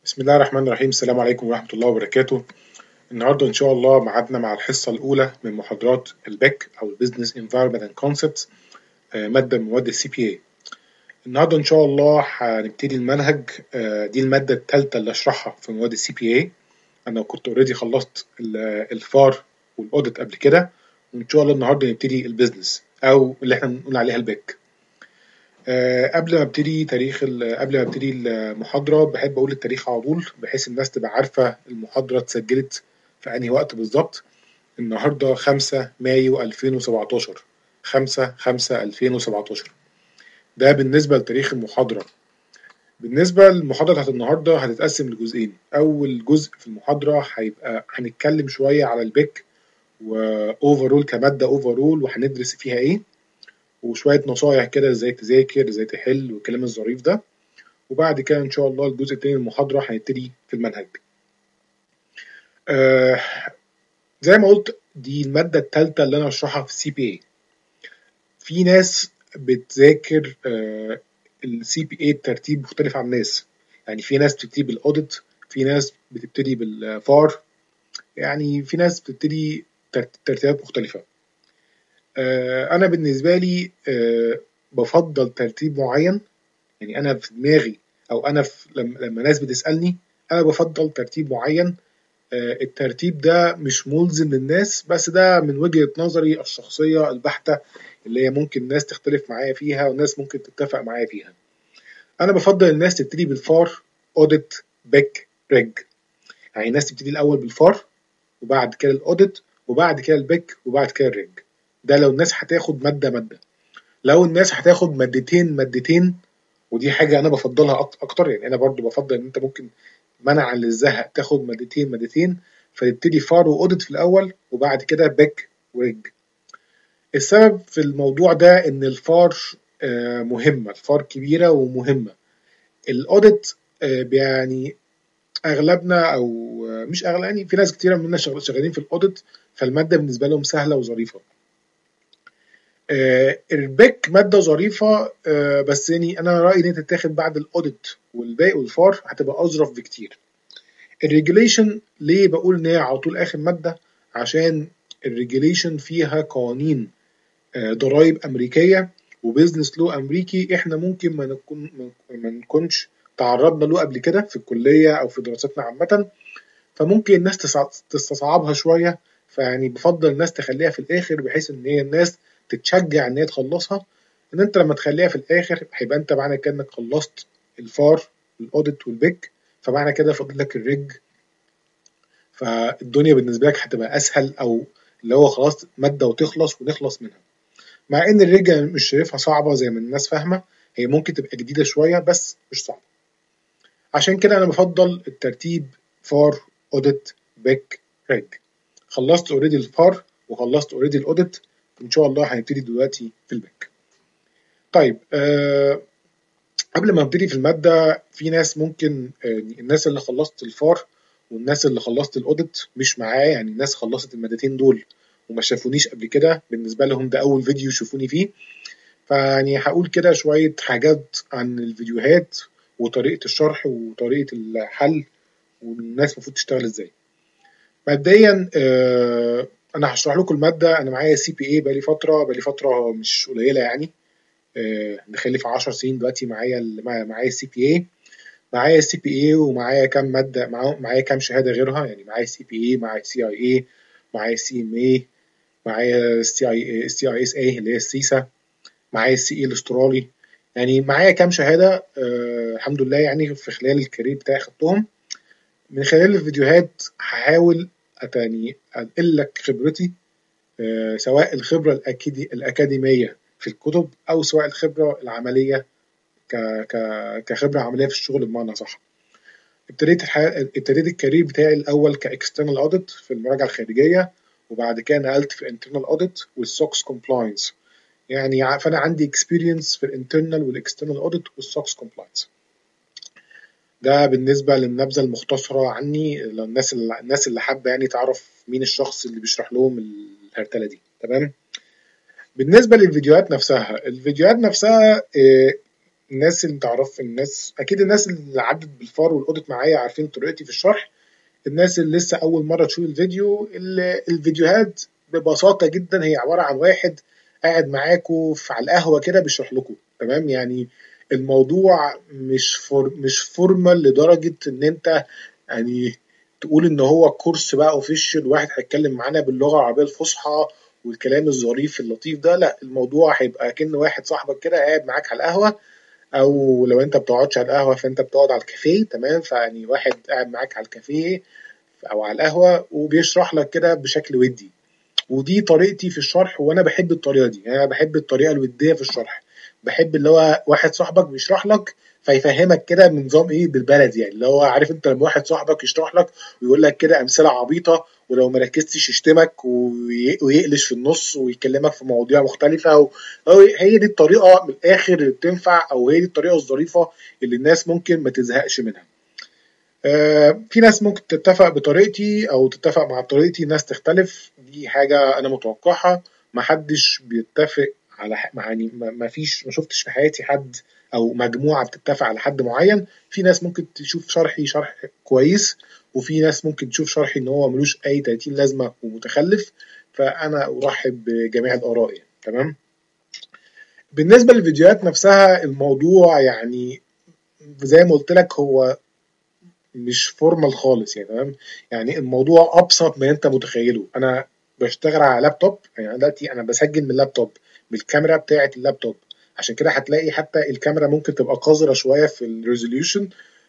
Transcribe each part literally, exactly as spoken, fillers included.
بسم الله الرحمن الرحيم. السلام عليكم ورحمة الله وبركاته. النهاردة إن شاء الله ميعادنا مع الحصة الأولى من محاضرات البيك أو البيزنس انفايرمنت اند كونسبتس، مادة من مواد السي بي اي. النهاردة إن شاء الله هنبتدي المنهج. آه، دي المادة الثالثة اللي أشرحها في مواد السي بي اي. أنا كنت أوريدي خلصت الفار والأوديت قبل كده، وإن شاء الله النهاردة نبتدي البيزنس أو اللي إحنا بنقول عليها البيك. أه قبل ما ابتدي تاريخ قبل ما ابتدي المحاضرة بحب أقول التاريخ على طول بحيث الناس تبقى عارفة المحاضرة اتسجلت في أنهي وقت بالظبط. النهاردة خمسة مايو ألفين وسبعتاشر، خمسة خمسة ألفين وسبعتاشر. ده بالنسبة لتاريخ المحاضرة. بالنسبة للمحاضرة بتاعت النهاردة هتتقسم لجزئين. أول جزء في المحاضرة هيبقى هنتكلم شوية على البيك وأوفرول كمادة أوفرول وهندرس فيها إيه، وشوية نصايح كده ازاي تذاكر ازاي تحل والكلام الظريف ده. وبعد كده ان شاء الله الجزء التاني من المحاضرة هنبتدي في المنهج. آه زي ما قلت دي المادة الثالثة اللي انا اشرحها في السي بي اي. في ناس بتذاكر آه السي بي اي بترتيب مختلف عن الناس. يعني في ناس بتبتدي بالاوديت، في ناس بتبتدي بالفار، يعني في ناس بتبتدي ترتيبات مختلفة. آه انا بالنسبة لي آه بفضل ترتيب معين. يعني انا في دماغي او انا في لما, لما ناس بتسالني انا بفضل ترتيب معين. آه، الترتيب ده مش ملزم للناس، بس ده من وجهة نظري الشخصية البحتة اللي هي ممكن ناس تختلف معايا فيها وناس ممكن تتفق معايا فيها. انا بفضل الناس تبتدي بالفار، اوديت، بيك، ريج. يعني الناس تبتدي الاول بالفار وبعد كده الاوديت وبعد كده البيك وبعد كده الريج. ده لو الناس هتاخد مادة مادة. لو الناس هتاخد مادتين مادتين، ودي حاجة أنا بفضلها أكتر. يعني أنا برضو بفضل إن أنت ممكن منعا للزهق تاخد مادتين مادتين، فتبتدي فار وأوديت في الأول وبعد كده باك وريج. السبب في الموضوع ده إن الفار آه، مهمة، الفار كبيرة ومهمة. الأوديت آه، يعني أغلبنا أو آه، مش أغلب، يعني في ناس كتيرة مننا شغالين في الأوديت، فالمادة بالنسبة لهم سهلة وظريفة. آه البيك مادة ظريفة، آه بس يعني أنا رأيي إن تتاخد بعد الأوديت والباقي والفار هتبقى أظرف بكتير. الريجوليشن ليه بقول إن هي على طول آخر مادة؟ عشان الريجوليشن فيها قوانين آه ضرائب أمريكية وبزنس لو أمريكي، إحنا ممكن ما نكون ما نكونش تعرضنا له قبل كده في الكلية أو في دراستنا عامة، فممكن الناس تستصعبها شوية. فيعني بفضل الناس تخليها في الآخر بحيث إن هي الناس تتشجع إن هي تخلصها. إن أنت لما تخليها في الآخر هيبقى أنت معنى كده إنك خلصت الفار والأوديت والبيك، فمعنى كده فاضل لك الريج. فالدنيا بالنسبة لك هتبقى أسهل، أو اللي هو خلاص مادة وتخلص ونخلص منها. مع إن الريج مش شايفها صعبة زي ما الناس فاهمة، هي ممكن تبقى جديدة شوية بس مش صعبة. عشان كده أنا بفضل الترتيب فار، أوديت، بيك، ريج. خلصت اوريدي الفار وخلصت اوريدي الاوديت، ان شاء الله هنبتدي دلوقتي في الباك. طيب آه قبل ما نبتدي في الماده، في ناس ممكن آه الناس اللي خلصت الفار والناس اللي خلصت الاوديت مش معايا، يعني الناس خلصت المادتين دول وما شافونيش قبل كده، بالنسبه لهم ده اول فيديو يشوفوني فيه. فيعني هقول كده شويه حاجات عن الفيديوهات وطريقه الشرح وطريقه الحل والناس المفروض تشتغل ازاي. مبدئيا آه انا هشرح لكم الماده. انا معايا سي بي اي بقالي فتره بقالي فتره مش قليله، يعني آه داخل في عشر سنين دلوقتي معايا معايا السي بي اي. معايا السي بي اي ومعايا كام ماده، معايا كام شهاده غيرها. يعني معايا سي بي اي، معايا سي اي اي، معايا سي ام اي، معايا سي اي سي اي اس اي اللي هي السيسا، معايا السي اي الاسترالي. يعني معايا كام شهاده آه الحمد لله، يعني في خلال الكارير بتاعي خدتهم. من خلال الفيديوهات هحاول أتاني أنقل لك خبرتي، آه، سواء الخبرة الأكادي الأكاديمية في الكتب أو سواء الخبرة العملية ك... ك... كخبرة عملية في الشغل بمعنى صح. ابتديت الحياة ابتديت الكارير بتاعي الأول كإكسترنال أوديت في المراجعة الخارجية، وبعد كده نقلت في internal audit والسوكس كومبلاينس. يعني فأنا عندي experience في الانترنال والاكسترنال audit والسوكس كومبلاينس. ده بالنسبة للنبذة المختصرة عني للناس اللي الناس اللي حابة يعني تعرف مين الشخص اللي بيشرح لهم الهرتلة دي. تمام. بالنسبة للفيديوهات نفسها، الفيديوهات نفسها آه، الناس اللي تعرف الناس اكيد الناس اللي عدت بالفار والاوديت معايا عارفين طريقتي في الشرح. الناس اللي لسه اول مره تشوف الفيديو، الفيديوهات ببساطه جدا هي عباره عن واحد قاعد معاكم على القهوه كده بيشرح لكم، تمام؟ يعني الموضوع مش فور مش فورمال لدرجه ان انت يعني تقول ان هو كورس بقى اوفيشال واحد هيتكلم معانا باللغه العربيه الفصحى والكلام الظريف اللطيف ده. لا، الموضوع هيبقى كأن واحد صاحبك كده قاعد معاك على القهوه، او لو انت بتقعدش على القهوه فانت بتقعد على الكافيه، تمام؟ فيعني واحد قاعد معاك على الكافيه او على القهوه وبيشرح لك كده بشكل ودي. ودي طريقتي في الشرح، وانا بحب الطريقه دي. يعني انا بحب الطريقه الوديه في الشرح، بحب اللي هو واحد صاحبك بيشرح لك فيفهمك كده بنظام ايه بالبلدي. يعني اللي هو عارف انت لما واحد صاحبك يشرح لك ويقول لك كده امثله عبيطه، ولو ما ركزتش يشتمك وي- ويقلش في النص ويكلمك في مواضيع مختلفه و... هو- هي دي الطريقه من الاخر اللي بتنفع، او هي دي الطريقه الظريفه اللي الناس ممكن ما تزهقش منها. آه، في ناس ممكن تتفق بطريقتي او تتفق مع طريقتي، ناس تختلف، دي حاجة انا متوقعها. محدش بيتفق على ح... يعني ما ما فيش ما شفتش في حياتي حد او مجموعة بتتفق على حد معين. في ناس ممكن تشوف شرحي شرح كويس، وفي ناس ممكن تشوف شرحي ان هو ملوش اي تلاتين لازمة ومتخلف. فانا ارحب بجميع الاراء يعني. تمام. بالنسبة للفيديوهات نفسها، الموضوع يعني زي ما قلت لك هو مش فورمال خالص يعني، تمام؟ يعني الموضوع ابسط ما انت متخيله. انا بشتغل على لابتوب، يعني أنا دلوقتي انا بسجل من اللابتوب بالكاميرا بتاعه اللابتوب. عشان كده هتلاقي حتى الكاميرا ممكن تبقى قذرة شوية في الريزوليوشن.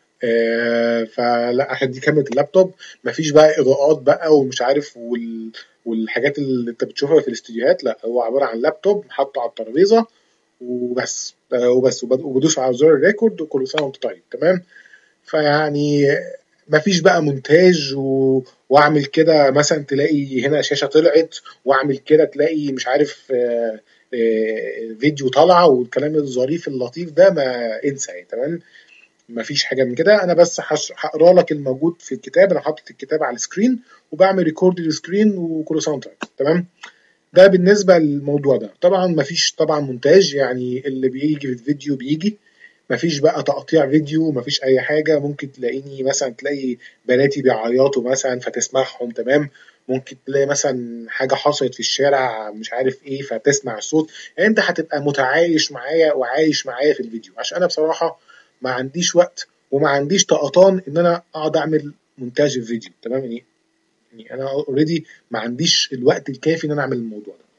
آه فلا، عشان دي كاميرا اللابتوب مفيش بقى اضاءات بقى ومش عارف وال والحاجات اللي انت بتشوفها في الاستديوهات. لا، هو عبارة عن لابتوب حاطه على الترابيزة وبس. آه وبس وبد- وبدوس على زر الريكورد وكل سنة وانت طيب. تمام. فيعني مفيش بقى مونتاج و... واعمل كده مثلا تلاقي هنا شاشة طلعت، واعمل كده تلاقي مش عارف آه، آه، فيديو طالعة والكلام الظريف اللطيف ده، ما انسى يعني. تمام. مفيش حاجة من كده. انا بس هش- هقرا لك الموجود في الكتاب. انا حاطط الكتاب على السكرين وبعمل ريكورد للسكرين وكل سنة وأنت طيب. تمام. ده بالنسبة للموضوع ده. طبعا مفيش طبعا مونتاج، يعني اللي بيجي في الفيديو بيجي. مفيش بقى تقطيع فيديو، مفيش اي حاجة. ممكن تلاقيني مثلا تلاقي بناتي بيعيطوا مثلا فتسمعهم، تمام؟ ممكن تلاقي مثلا حاجة حصلت في الشارع مش عارف ايه فتسمع الصوت. يعني انت هتبقى متعايش معايا وعايش معايا في الفيديو، عشان انا بصراحة ما عنديش وقت وما عنديش طقطان ان انا اقعد اعمل مونتاج الفيديو. تمام يعني. يعني انا اوريدي ما عنديش الوقت الكافي ان انا اعمل الموضوع ده.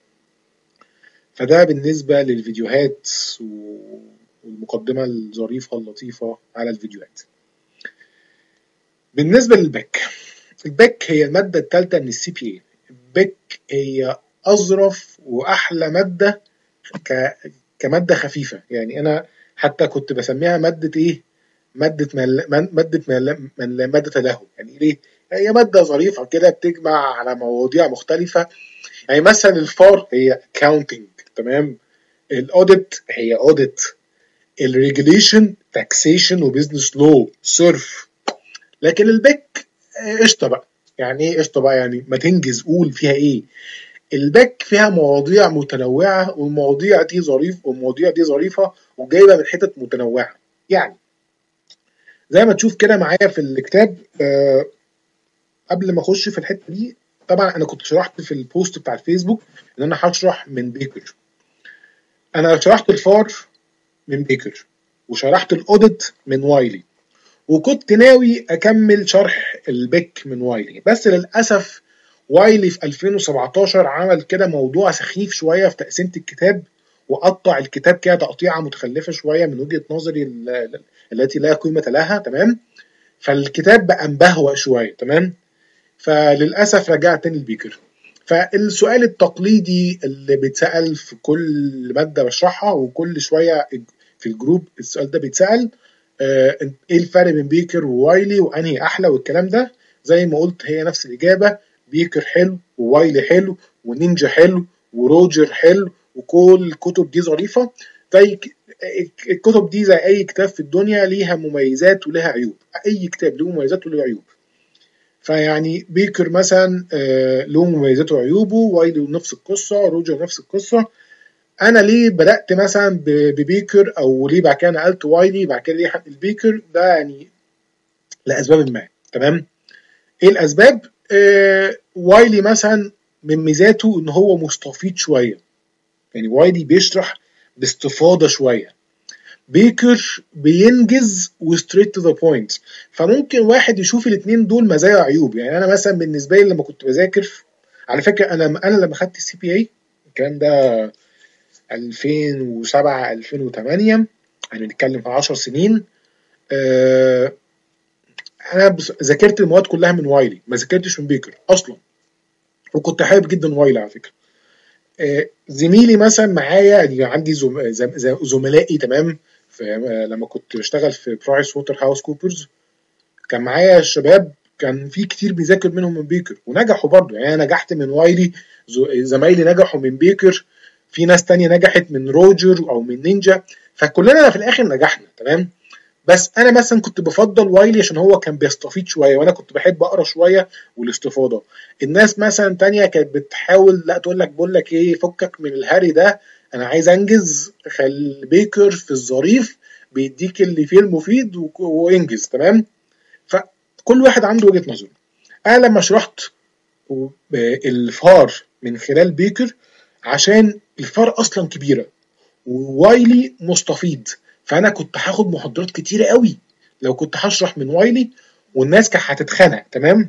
فده بالنسبة للفيديوهات و- والمقدمة الظريفة اللطيفة على الفيديوهات. بالنسبة للباك، الباك هي المادة الثالثة من السي بي اي. الباك هي أظرف وأحلى مادة ك... كمادة خفيفة. يعني أنا حتى كنت بسميها مادة إيه؟ مادة مل... من- مادة مل... من... مادة له. يعني ليه؟ هي مادة ظريفة كده بتجمع على مواضيع مختلفة. يعني مثلا الفار هي كاونتنج، تمام؟ الاوديت هي اوديت، الريجوليشن تاكسيشن وبزنس لو صرف. لكن الباك قشطه بقى. يعني ايه قشطه بقى؟ يعني ما تنجز قول فيها ايه. الباك فيها مواضيع متنوعه، والمواضيع دي ظريف والمواضيع دي ظريفه وجايبه من حتت متنوعه. يعني زي ما تشوف كده معايا في الكتاب. آه قبل ما اخش في الحته دي، طبعا انا كنت شرحت في البوست بتاع الفيسبوك ان انا هشرح من بيكر. انا شرحت الفار من بيكر، وشرحت الاوديت من وايلي، وكنت ناوي اكمل شرح البيك من وايلي. بس للاسف وايلي في ألفين وسبعتاشر عمل كده موضوع سخيف شويه في تقسيمه الكتاب، وقطع الكتاب كده تقطيعه متخلفه شويه من وجهه نظري ال- التي لا قيمه لها. تمام. فالكتاب بقى مبهوأ شويه. تمام. فللاسف رجعت تاني لبيكر. فالسؤال التقليدي اللي بيتسأل في كل مادة بشرحها وكل شوية في الجروب، السؤال ده بيتسأل: آه، ايه الفرق بين بيكر ووايلي وانهي احلى والكلام ده. زي ما قلت هي نفس الإجابة. بيكر حلو ووايلي حلو ونينجا حلو وروجر حلو، وكل الكتب دي ظريفة. زي ك- الكتب دي زي أي كتاب في الدنيا ليها مميزات ولها عيوب. أي كتاب له مميزات وله عيوب. فيعني بيكر مثلا آه، له مميزاته وعيوبه، وايلي نفس القصة، روجر نفس القصة. انا ليه بدات مثلا ببيكر، او ليه بعد كده نقلت وايلي، بعد كده ليه حق البيكر ده، يعني لاسباب ما. تمام. ايه الاسباب؟ آه وايلي مثلا من ميزاته ان هو مستفيض شويه، يعني وايلي بيشرح باستفاضه شويه، بيكر بينجز وستريت تو ذا بوينت. فممكن واحد يشوف الاثنين دول مزايا وعيوب. يعني انا مثلا بالنسبه لي لما كنت بذاكر، على فكره انا انا لما خدت السي بي اي الكلام ده ألفين وسبعة ألفين وتمانية، يعني بنتكلم في عشر سنين. آه انا ذاكرت المواد كلها من وايلي، ما ذاكرتش من بيكر اصلا، وكنت حابب جدا وايلي على فكره. آه زميلي مثلا معايا، يعني عندي زم... زم... زملائي تمام، في لما كنت بشتغل في برايس ووتر هاوس كوبرز، كان معايا الشباب كان في كتير بيذاكر منهم من بيكر ونجحوا برضه. يعني انا نجحت من وايلي، زمايلي نجحوا من بيكر، في ناس تانية نجحت من روجر او من نينجا، فكلنا في الاخر نجحنا. تمام. بس انا مثلا كنت بفضل وايلي عشان هو كان بيستفيض شويه، وانا كنت بحب اقرا شويه والاستفاضه. الناس مثلا تانية كانت بتحاول لا تقول لك بقول لك ايه، فكك من الهري ده، انا عايز انجز، خلي بيكر في الظريف بيديك اللي فيه المفيد وانجز. تمام. فكل واحد عنده وجهه نظر. انا لما شرحت الفار من خلال بيكر، عشان الفار اصلا كبيره ووايلي مستفيض، فانا كنت هاخد محاضرات كتيره قوي لو كنت هشرح من وايلي، والناس كانت هتتخنق. تمام.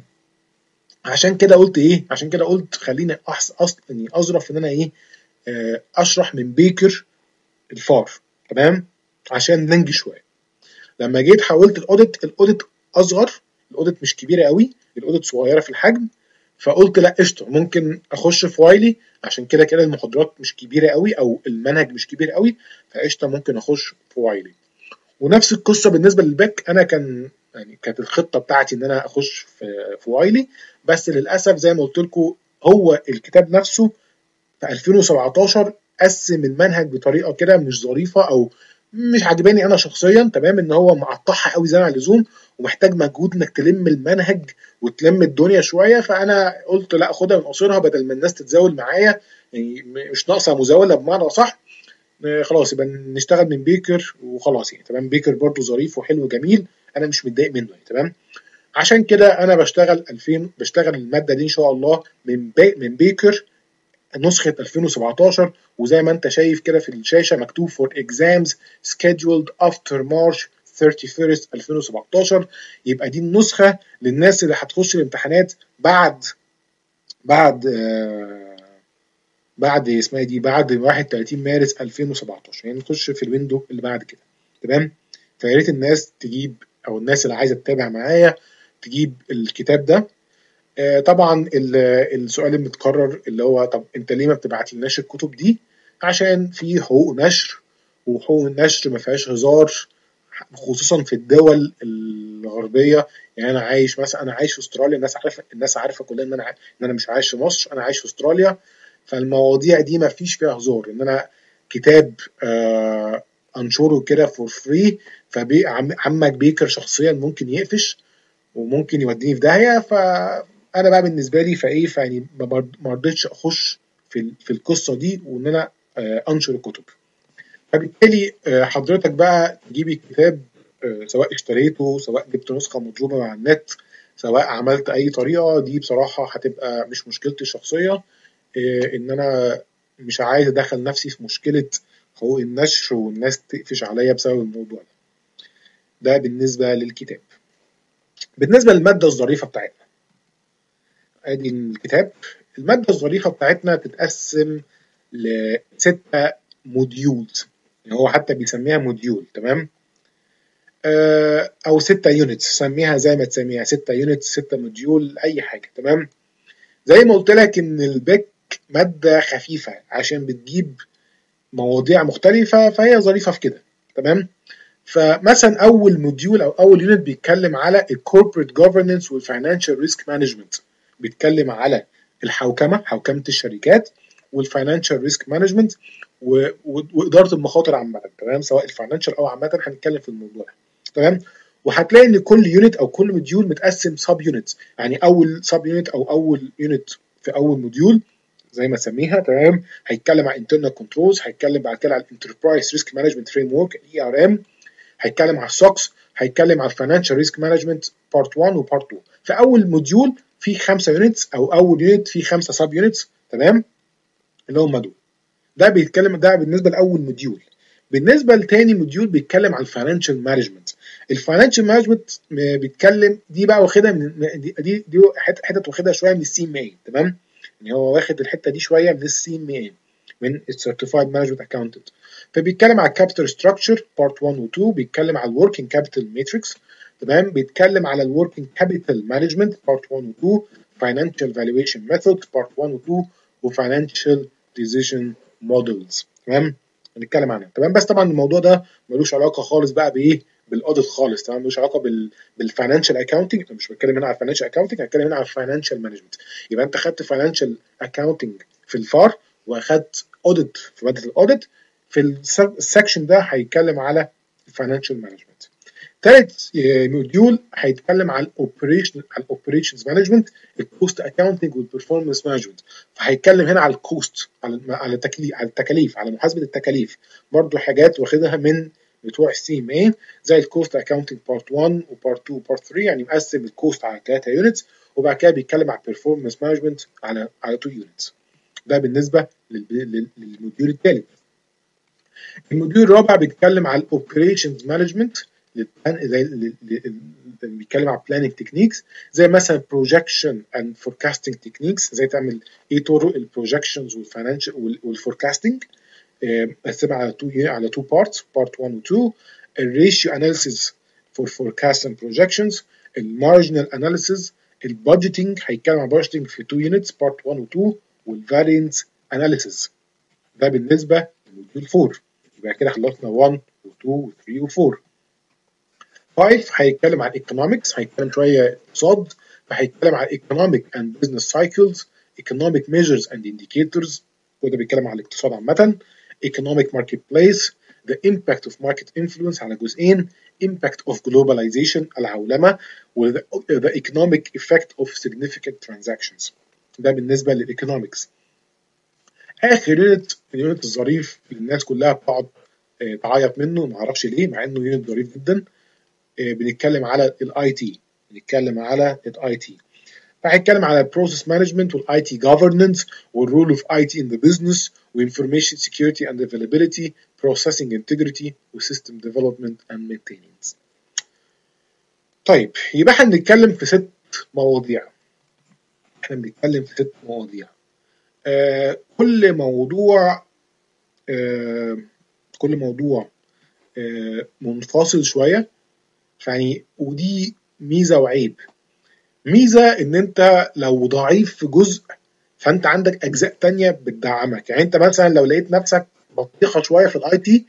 عشان كده قلت ايه، عشان كده قلت خليني احس اصلا اني اظرف ان انا ايه، آه اشرح من بيكر الفار. تمام. عشان ننجي شويه. لما جيت حاولت الاوديت، الاوديت اصغر، الاوديت مش كبيره قوي، الاوديت صغيره في الحجم، فقلت لا قشطه ممكن اخش في وايلي، عشان كده كده المحاضرات مش كبيره قوي او المنهج مش كبير قوي، فقشطه ممكن اخش في وايلي. ونفس القصه بالنسبه للباك، انا كان يعني كانت الخطه بتاعتي ان انا اخش في في وايلي، بس للاسف زي ما قلت لكم هو الكتاب نفسه في ألفين وسبعتاشر قسم المنهج بطريقه كده مش ظريفه، او مش عجباني انا شخصيا. تمام. ان هو مقطعها قوي زي ما اللزوم، ومحتاج مجهود انك تلم المنهج وتلم الدنيا شويه. فانا قلت لا، خدها من قصيرها بدل ما الناس تتزاول معايا، يعني مش ناقصه مزاوله بمعنى صح. خلاص يبقى نشتغل من بيكر وخلاص يعني. تمام. بيكر برضو ظريف وحلو وجميل، انا مش متضايق منه يعني. تمام. عشان كده انا بشتغل ألفين، بشتغل الماده دي ان شاء الله من بي من بيكر نسخة ألفين وسبعتاشر. وزي ما انت شايف كده في الشاشة مكتوب for exams scheduled after March ثيرتي فيرست ألفين وسبعتاشر. يبقى دي النسخة للناس اللي هتخش الامتحانات بعد بعد آه بعد اسمها دي بعد واحد وتلاتين مارس ألفين وسبعتاشر، يعني نخش في الويندو اللي بعد كده. تمام. فيا ريت الناس تجيب، او الناس اللي عايزه تتابع معايا تجيب الكتاب ده. آه طبعا السؤال المتكرر اللي هو طب انت ليه ما بتبعت لناش الكتب دي؟ عشان في حقوق نشر، وحقوق النشر ما فيهاش هزار، خصوصا في الدول الغربيه. يعني انا عايش مثلا، انا عايش في استراليا، الناس عارفه، الناس عارفه كلها ان انا ان انا مش عايش في مصر، انا عايش في استراليا. فالمواضيع دي ما فيش فيها هزار، ان انا كتاب آه انشره كده فور فري، فعمك بيكر شخصيا ممكن يقفش وممكن يوديني في داهيه. فانا بقى بالنسبه لي فايه، فيعني ما رضيتش اخش في في القصه دي، وان انا آه انشر الكتب. فبالتالي آه حضرتك بقى تجيب الكتاب، آه سواء اشتريته، سواء جبت نسخه مضروبه مع النت، سواء عملت اي طريقه، دي بصراحه هتبقى مش مشكلتي الشخصيه. آه ان انا مش عايز ادخل نفسي في مشكله حقوق النشر والناس تقفش عليا بسبب الموضوع ده. ده بالنسبه للكتاب. بالنسبه للماده الظريفه بتاعتنا، ادي الكتاب. الماده الظريفه بتاعتنا تتقسم لستة موديولز، يعني هو حتى بيسميها موديول. تمام. آه او ستة يونتس، سميها زي ما تسميها، ستة يونتس، ستة موديول، اي حاجه. تمام. زي ما قلت لك ان البيك ماده خفيفه عشان بتجيب مواضيع مختلفه، فهي ظريفه في كده. تمام. فمثلا اول موديول او اول يونت بيتكلم على الكوربريت جوفرنس والفاينانشال ريسك مانجمنت، بيتكلم على الحوكمه، حوكمه الشركات، والفاينانشال ريسك مانجمنت، واداره المخاطر عامه. تمام. سواء الفاينانشال او عامه هنتكلم في الموضوع ده. تمام. وهتلاقي ان كل يونت او كل موديول متقسم سب يونتس، يعني اول سب يونت او اول يونت في اول موديول زي ما سميها، تمام. هيتكلم عن internal controls، هيتكلم بعد كده عن enterprise risk management framework اي ار ام، هيتكلم على السوكس، هيتكلم على الفاينانشال ريسك مانجمنت بارت واحد وبارت اتنين. في اول موديول في خمسه يونتس، او اول يونت في خمسه سب يونتس، تمام، اللي هم دول. ده بيتكلم، ده بالنسبه لاول موديول. بالنسبه لتاني موديول بيتكلم على الفاينانشال مانجمنت. الفاينانشال مانجمنت بيتكلم، دي بقى واخدها من دي دي, دي حتت واخدها شويه من السي ام اي، تمام. يعني هو واخد الحته دي شويه من السي ام اي، من السيرتيفايد مانجمنت اكاونتنت. فبيتكلم على الكابيتال ستراكشر بارت واحد و اتنين، بيتكلم على الوركينج كابيتال ماتريكس، تمام. بيتكلم على الوركينج كابيتال مانجمنت بارت واحد و اتنين، فاينانشال فالويشن ميثود بارت واحد و اتنين، وفاينانشال ديسيجن مودلز، تمام. هنتكلم عنها، تمام. بس طبعا الموضوع ده ملوش علاقه خالص بقى بايه، بالاوديت خالص، تمام. ملوش علاقه بال بالفاينانشال اكاونتنج. انا مش بتكلم هنا على الفاينانشال اكاونتنج، هتكلم هنا على الفاينانشال مانجمنت. يبقى انت خدت فاينانشال اكاونتنج في الفار، واخدت اوديت في ماده الاوديت. في السكشن ده هيتكلم على الفاينانشال مانجمنت. ثالث موديول هيتكلم على الاوبريشن، على الاوبريشنز مانجمنت، الكوست اكاونتنج والبرفورمانس مانجمنت. فهيتكلم هنا على الكوست، على على التكليف، على التكاليف، على محاسبه التكاليف. برضو حاجات واخدها من بتوع السي ام اي، زي الكوست اكاونتنج بارت واحد وبارت اتنين وبارت تلاتة، يعني مقسم الكوست على ثلاثه يونتس. وبعد كده بيتكلم على البرفورمانس مانجمنت على على اتنين يونتس. ده بالنسبه للموديول الثالث. الموديول الرابع بيتكلم على الاوبريشنز مانجمنت، زي اللي بيتكلم على بلاننج تكنيكس، زي مثلا بروجكشن اند فوركاستنج تكنيكس، زي تعمل ايه طرق البروجكشنز والفاينانشال والفوركاستنج. قسمها على تو على تو بارتس، بارت واحد و اتنين. الريشيو اناليسيس فور فوركاست اند بروجكشنز، المارجنال اناليسيس، البادجيتنج، هيتكلم عن بادجيتنج في تو يونتس، بارت واحد و اتنين، والفارينس اناليسيس. ده بالنسبه للموديول اربعة. يبقى كده خلصنا واحد و اتنين و تلاتة و اربعة. خمسة هيتكلم عن economics، هيتكلم شويه اقتصاد، فهيتكلم عن economic and business cycles, economic measures and indicators، وده بيتكلم عن الاقتصاد عامه. economic marketplace, the impact of market influence على جزئين، impact of globalization العولمه، و the economic effect of significant transactions. ده بالنسبه للايكونومكس. اخر يونت، اليونت الظريف اللي الناس كلها بتقعد تعيط منه، ما اعرفش ليه، مع انه يونت ظريف جدا. بنتكلم على الاي تي، بنتكلم على الاي تي. فهيتكلم على البروسيس مانجمنت والاي تي جوفرننس والرول اوف اي تي ان ذا بزنس وانفورميشن سكيورتي اند افيلابيلتي، بروسيسنج انتجريتي، وسيستم ديفلوبمنت اند مينتيننس. طيب، يبقى احنا بنتكلم في ست مواضيع. احنا بنتكلم في ست مواضيع. آه كل موضوع آه كل موضوع آه منفصل شويه، يعني ودي ميزه وعيب. ميزه ان انت لو ضعيف في جزء فانت عندك اجزاء تانية بتدعمك. يعني انت مثلا لو لقيت نفسك بطيخه شويه في الاي تي،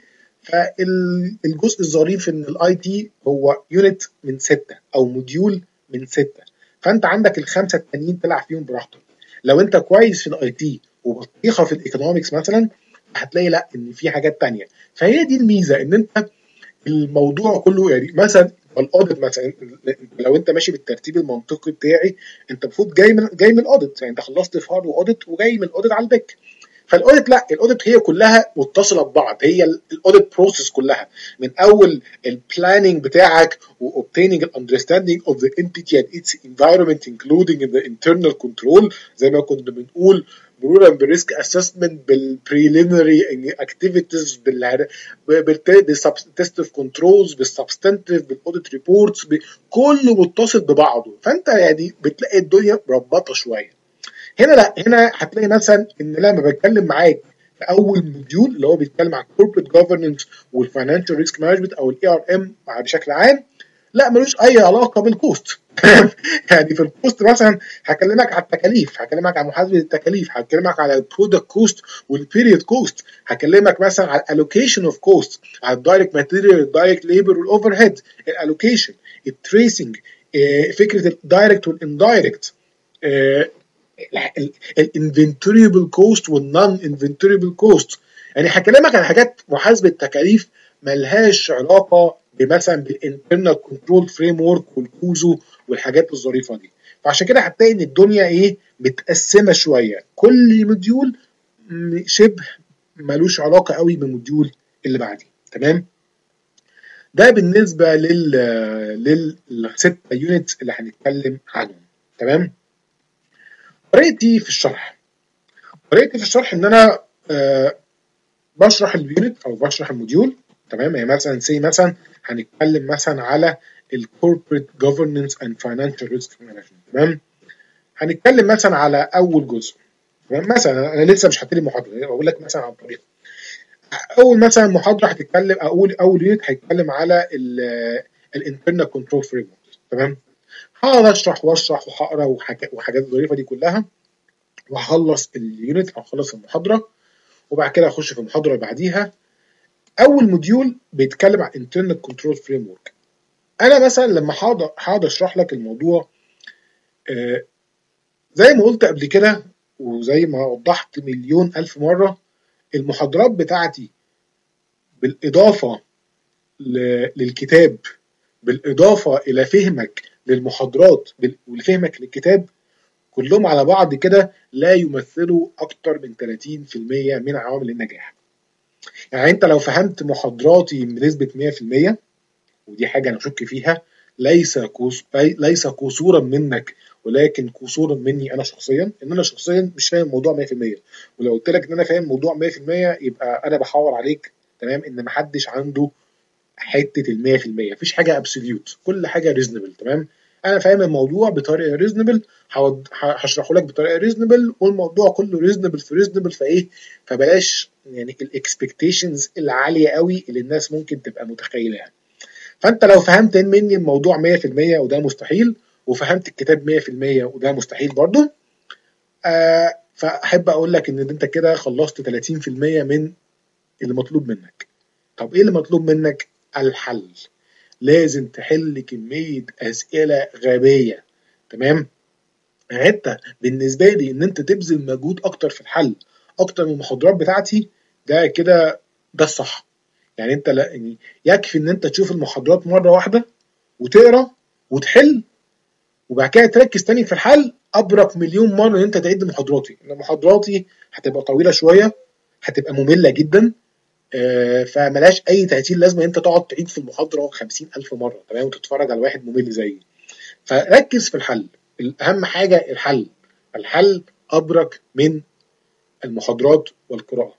فالجزء الظريف ان الاي تي هو يونت من سته او موديول من سته، فانت عندك الخمسه التانيين تلعب فيهم براحتك. لو انت كويس في الاي تي وبطيخه في الايكونومكس مثلا، هتلاقي لا، ان في حاجات تانية. فهي دي الميزه، ان انت الموضوع كله، يعني مثلا الاوديت مثلا، لو انت ماشي بالترتيب المنطقي بتاعي، انت المفروض جاي من جاي من الاوديت، يعني انت خلصت في هارد واوديت وجاي من الاوديت على الباك. فالاوديت لا، الاوديت هي كلها متصله ببعض، هي الاوديت بروسيس كلها، من اول البلاننج بتاعك وobtaining understanding of the entity and its environment including the internal control، زي ما كنا بنقول مرورا بالريسك اسسمنت، بالبريليمينري اكتيفيتيز، بالتستيف كنترولز، بالسبستانتيف، بالاوديت ريبورتس، كله متصل ببعضه. فانت يعني بتلاقي الدنيا مربطه شويه. هنا لا، هنا هتلاقي مثلا ان لما بتكلم معاك في اول موديول اللي هو بيتكلم عن الكوربريت جوفرننس والفاينانشال ريسك مانجمنت او الاي ار ام بشكل عام، لا ملوش اي علاقه بالكوست. يعني في الكوست مثلا هكلمك على التكاليف، هكلمك على محاسبه التكاليف، هكلمك على البرودكت كوست والبيريود كوست، هكلمك مثلا على الالوكيشن اوف كوست، على الدايركت ماتيريال، الدايركت ليبر والاوفر هيد، الالوكيشن، التريسنج، فكره الدايركت والاندايركت، الانفنتوريبل كوست والنون انفنتوريبل كوست. يعني هكلمك عن حاجات محاسبه تكاليف ملهاش علاقه مثلا بالانترنال كنترول فريم ورك والكوزو والحاجات الظريفه دي. فعشان كده هتلاقي ان الدنيا ايه متقسمه شويه، كل موديول شبه ملوش علاقه قوي بالموديول اللي بعديه. تمام. ده بالنسبه لل للست يونتس اللي هنتكلم عنهم. تمام. طريقتي في الشرح طريقتي في الشرح ان انا آه بشرح اليونت او بشرح الموديول. تمام. يعني مثلا سي مثلا هنتكلم مثلا على الكوربريت جوفرنس اند فاينانشال ريسك مانجمنت. تمام. هنتكلم مثلا على اول جزء. تمام. مثلا انا لسه مش هبتدي محاضره، بقول لك مثلا عن طريقه. اول مثلا محاضره هتتكلم، اقول اول يونت هيتكلم على الانترنال كنترول فريم ورك. تمام. هقعد اشرح واشرح وهقرا وحاجات ظريفه دي كلها، وهخلص اليونت او اخلص المحاضره، وبعد كده اخش في المحاضره اللي بعديها. اول موديول بيتكلم عن internal control framework. انا مثلا لما هقعد هقعد اشرح لك الموضوع آه زي ما قلت قبل كده وزي ما وضحت مليون الف مره، المحاضرات بتاعتي بالاضافه للكتاب، بالاضافه الى فهمك للمحاضرات ولفهمك للكتاب، كلهم على بعض كده لا يمثلوا اكتر من ثلاثين بالمية من عوامل النجاح. يعني انت لو فهمت محاضراتي بنسبه مية بالمية، ودي حاجه انا اشك فيها، ليس كوس... ليس قصورا منك، ولكن قصورا مني انا شخصيا، ان انا شخصيا مش فاهم الموضوع مية بالمية. ولو قلت لك ان انا فاهم الموضوع مية بالمية يبقى انا بحور عليك. تمام. ان محدش عنده حته ال مية بالمية، مفيش حاجه ابسوليوت، كل حاجه ريزونبل. تمام. انا فاهم الموضوع بطريقه ريزونبل، هشرحه لك بطريقه ريزونبل، والموضوع كله ريزونبل في ريزونبل فايه، فبلاش يعني الاكسبكتيشنز العاليه قوي اللي الناس ممكن تبقى متخيلها. فانت لو فهمت مني الموضوع مية بالمية وده مستحيل، وفهمت الكتاب مية بالمية وده مستحيل برضو، آه فاحب اقول لك ان انت كده خلصت ثلاثين بالمية من اللي مطلوب منك. طب ايه اللي مطلوب منك؟ الحل. لازم تحل كمية اسئلة غبية. تمام. يعني انت بالنسبة لي ان انت تبذل مجهود اكتر في الحل اكتر من المحاضرات بتاعتي، ده كده ده الصح. يعني انت لا يعني يكفي ان انت تشوف المحاضرات مره واحده وتقرا وتحل، وبعد كده تركز تاني في الحل، ابرك مليون مره ان انت تعيد محاضراتي. ان محاضراتي هتبقى طويله شويه، هتبقى ممله جدا، آه فملاش اي تأثير لازمه انت تقعد تعيد في المحاضره خمسين الف مره. تمام. وتتفرج على واحد ممل زيي. فركز في الحل. اهم حاجه الحل. الحل ابرك من المحاضرات والقراءه.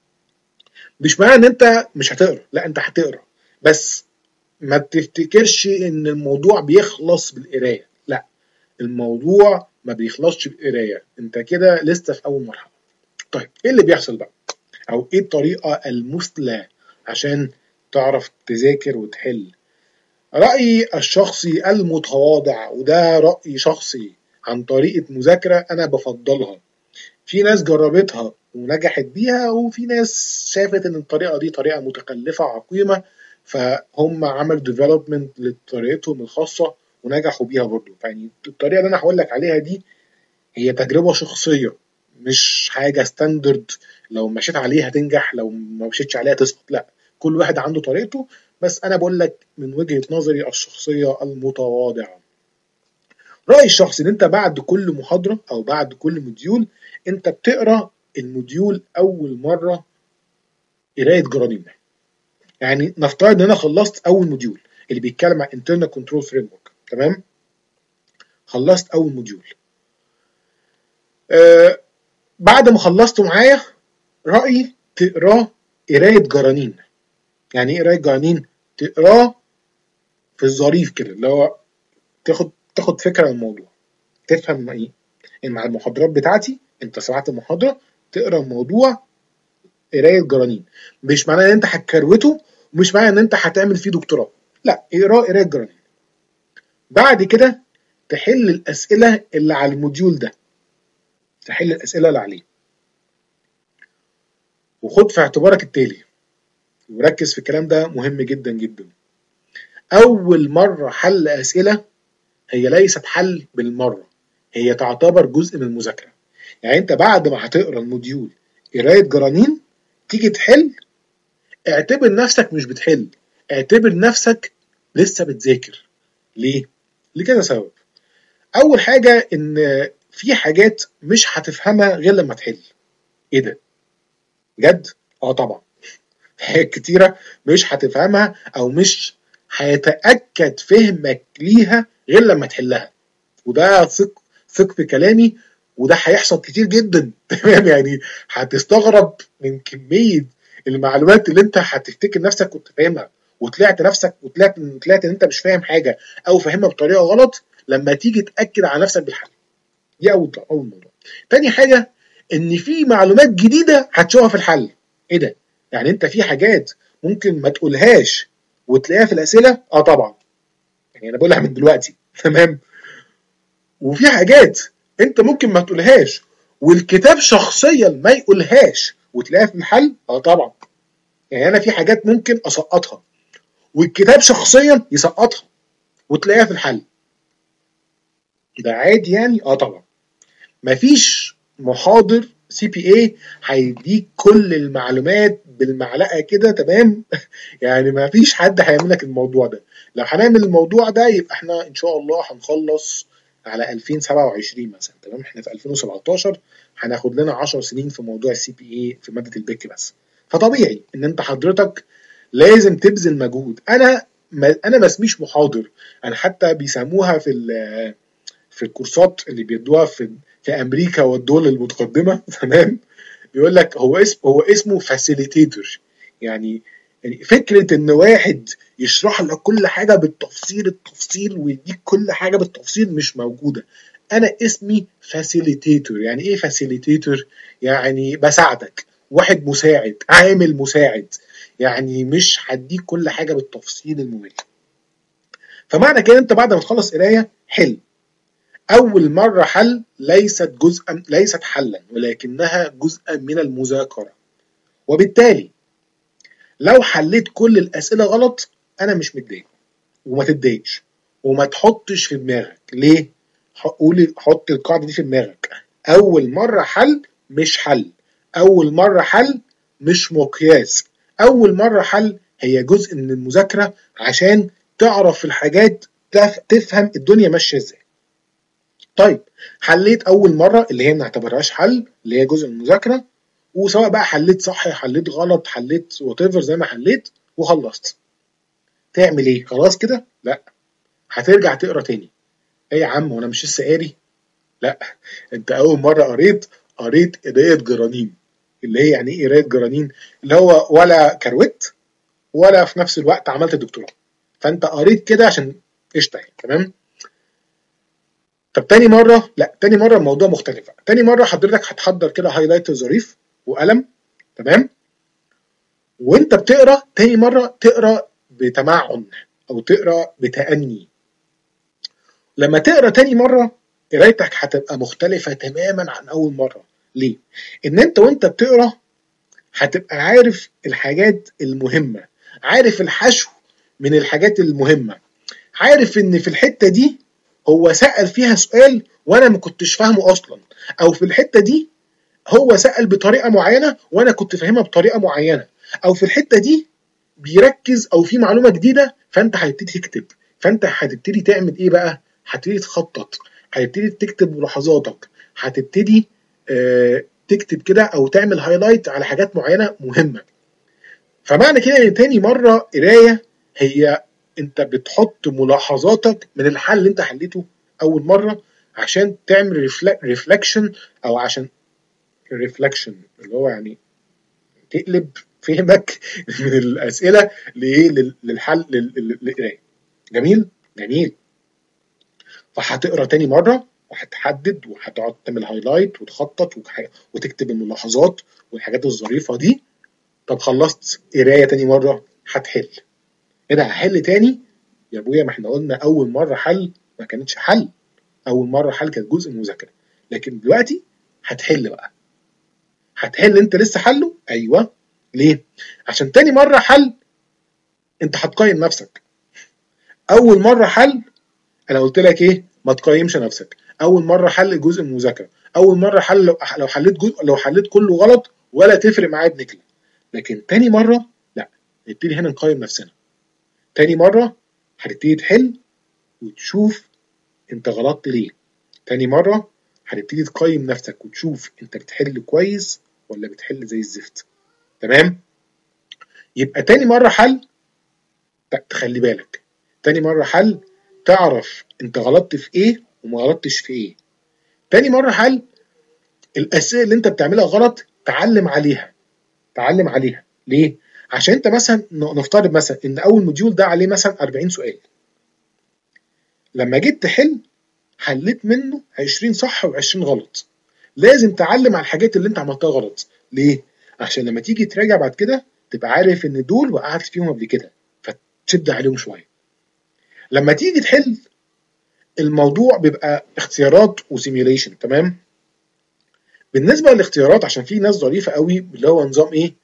مش معنى ان انت مش هتقرا، لا انت هتقرا، بس ما تفتكرش ان الموضوع بيخلص بالقرايه. لا، الموضوع ما بيخلصش بالقرايه، انت كده لسه في اول مرحله. طيب ايه اللي بيحصل بقى، او ايه الطريقه المثلى عشان تعرف تذاكر وتحل؟ رايي الشخصي المتواضع، وده راي شخصي عن طريقه مذاكره انا بفضلها. في ناس جربتها ونجحت بيها، وفي ناس شافت ان الطريقه دي طريقه متكلفه عقيمه، فهم عملوا ديفلوبمنت لطريقتهم الخاصه ونجحوا بيها برضو. يعني الطريقه اللي انا هقول لك عليها دي هي تجربه شخصيه، مش حاجه ستاندرد لو مشيت عليها تنجح، لو ما مشيتش عليها تسقط. لا، كل واحد عنده طريقته، بس انا بقول لك من وجهه نظري الشخصيه المتواضعه. رايي الشخصي ان انت بعد كل محاضره او بعد كل موديول انت بتقرا الموديول اول مره قرايه جرانين. يعني نفترض ان انا خلصت اول موديول اللي بيتكلم عن internal control framework. تمام. خلصت اول موديول. آه بعد ما خلصته معايا، رايي تقراه قرايه جرانين. يعني ايه قرايه جرانين؟ تقراه في الظريف كده، اللي هو تاخد تاخد فكره عن الموضوع، تفهم ايه. يعني مع المحاضرات بتاعتي انت سمعت المحاضره، تقرا الموضوع قرايه جرانين. مش معناه ان انت هتكروته، ومش معناه ان انت هتعمل فيه دكتوراه، لا، اقراه قرايه جرانين. بعد كده تحل الاسئله اللي على الموديول ده، تحل الاسئله اللي عليه، وخد في اعتبارك التالي، وركز في الكلام ده مهم جدا جدا. اول مره حل اسئله هي ليست حل بالمره، هي تعتبر جزء من المذاكره. يعني انت بعد ما هتقرا الموديول قرايه جرانين، تيجي تحل، اعتبر نفسك مش بتحل، اعتبر نفسك لسه بتذاكر. ليه؟ لكذا سبب. اول حاجه ان في حاجات مش هتفهمها غير لما تحل. ايه ده؟ جد؟ اه طبعا. في حاجات كتيره مش هتفهمها او مش هيتاكد فهمك ليها غير لما تحلها، وده ثق ثق في كلامي، وده هيحصل كتير جدا. تمام؟ يعني هتستغرب من كميه المعلومات اللي انت هتفتكر نفسك كنت فاهمها وطلعت نفسك وطلعت طلعت ان انت مش فاهم حاجه او فاهمها بطريقه غلط لما تيجي تاكد على نفسك بالحل. دي اول اول موضوع. تاني حاجه ان في معلومات جديده هتشوفها في الحل. ايه ده؟ يعني انت في حاجات ممكن ما تقولهاش وتلاقيها في الاسئله. اه طبعا، يعني انا بقولها من دلوقتي. تمام؟ وفي حاجات انت ممكن ما تقولهاش والكتاب شخصيا ما يقولهاش وتلاقيها في الحل. اه طبعا، يعني انا في حاجات ممكن اسقطها والكتاب شخصيا يسقطها وتلاقيها في الحل. ده عادي يعني. اه طبعا. مفيش محاضر سي بي اي هيديك كل المعلومات بالمعلقه كده. تمام؟ يعني مفيش حد هيعمل لك الموضوع ده. لو هنعمل الموضوع ده يبقى احنا ان شاء الله هنخلص على ألفين وسبعة وعشرين مثلا. تمام؟ احنا في ألفين وسبعتاشر، هناخد لنا عشر سنين في موضوع السي بي اي في ماده البك بس. فطبيعي ان انت حضرتك لازم تبذل مجهود. انا ما انا ما اسميش محاضر، انا حتى بيسموها في في الكورسات اللي بيدوها في في امريكا والدول المتقدمه. تمام؟ يقول لك هو اسم هو اسمه فاسيليتيتور. يعني يعني فكره ان واحد يشرح لك كل حاجه بالتفصيل التفصيل ويديك كل حاجه بالتفصيل مش موجوده. انا اسمي فاسيليتيتور. يعني ايه فاسيليتيتور؟ يعني بساعدك، واحد مساعد، عامل مساعد. يعني مش هديك كل حاجه بالتفصيل الممل. فمعنى كده انت بعد ما تخلص قرايه حل. أول مرة حل ليست جزءا ليست حلا، ولكنها جزءا من المذاكرة. وبالتالي لو حليت كل الأسئلة غلط أنا مش متضايق، وما تتضايقش وما تحطش في دماغك. ليه؟ قولي حط القاعدة دي في دماغك. أول مرة حل مش حل، أول مرة حل مش مقياس. أول مرة حل هي جزء من المذاكرة عشان تعرف الحاجات، تفهم الدنيا ماشية ازاي. طيب، حليت اول مره اللي هي ما نعتبرهاش حل، اللي هي جزء من المذاكره، وسواء بقى حليت صح حليت غلط حليت وات ايفر زي ما حليت وخلصت، تعمل ايه؟ خلاص كده؟ لا، هترجع تقرا تاني. ايه يا عم وانا مش لسه قاري؟ لا، انت اول مره قريت قريت قرايه جرانين. اللي هي يعني ايه قرايه جرانين؟ اللي هو ولا كروت ولا في نفس الوقت عملت دكتوراه، فانت قريت كده عشان قشطه. تمام؟ طب تاني مرة، لا، تاني مرة الموضوع مختلف. تاني مرة حضرتك هتحضر كده هايلايت ظريف وقلم. تمام؟ وانت بتقرا تاني مرة تقرا بتمعن او تقرا بتأني. لما تقرا تاني مرة قرايتك هتبقى مختلفة تماما عن اول مرة. ليه؟ ان انت وانت بتقرا هتبقى عارف الحاجات المهمة، عارف الحشو من الحاجات المهمة، عارف ان في الحتة دي هو سأل فيها سؤال وانا ما كنتش فاهمه اصلا، او في الحتة دي هو سأل بطريقة معينة وانا كنت فاهمها بطريقة معينة، او في الحتة دي بيركز او في معلومة جديدة فانت هتبتدي تكتب. فانت هتبتدي تعمل ايه بقى؟ هتبتدي تخطط، هتبتدي تكتب ملاحظاتك، هتبتدي آه تكتب كده او تعمل هايلايت على حاجات معينة مهمة. فمعنى كده ان تاني مرة قراية هي انت بتحط ملاحظاتك من الحل اللي انت حليته اول مرة عشان تعمل ريفلكشن، او عشان ريفلكشن اللي هو يعني تقلب فهمك من الاسئله لايه؟ للحل، للقرايه. جميل جميل. فهتقرا تاني مره وهتحدد وهتقعد تعمل هايلايت وتخطط وتكتب الملاحظات والحاجات الظريفه دي. طب خلصت قرايه تاني مره هتحل. ايه ده هحل تاني؟ يا ابويا ما احنا قلنا اول مره حل ما كانتش حل، اول مره حل كانت جزء من المذاكره، لكن دلوقتي هتحل بقى. هتحل انت لسه حله؟ ايوه. ليه؟ عشان تاني مره حل انت هتقيم نفسك. اول مره حل انا قلت لك ايه؟ ما تقيمش نفسك. اول مره حل جزء من المذاكره، اول مره حل لو لو حليت جزء لو حليت كله غلط ولا تفرق معايا بنكله. لكن تاني مره لا، نبتدي هنا نقيم نفسنا. تاني مره هتبتدي تحل وتشوف انت غلطت ليه. تاني مره هتبتدي تقيم نفسك وتشوف انت بتحل كويس ولا بتحل زي الزفت. تمام؟ يبقى تاني مره حل تخلي بالك، تاني مره حل تعرف انت غلطت في ايه وما غلطتش في ايه. تاني مره حل الاسئله اللي انت بتعملها غلط تعلم عليها، تعلم عليها ليه؟ عشان انت مثلا نفترض مثلا ان اول موديول ده عليه مثلا أربعين سؤال، لما جيت تحل حليت منه عشرين صح و20 غلط. لازم تعلم على الحاجات اللي انت عملتها غلط. ليه؟ عشان لما تيجي تراجع بعد كده تبقى عارف ان دول وقعت فيهم قبل كده فتشد عليهم شويه. لما تيجي تحل الموضوع بيبقى اختيارات وسيميوليشن. تمام؟ بالنسبه للاختيارات عشان في ناس ظريفه قوي اللي هو نظام ايه،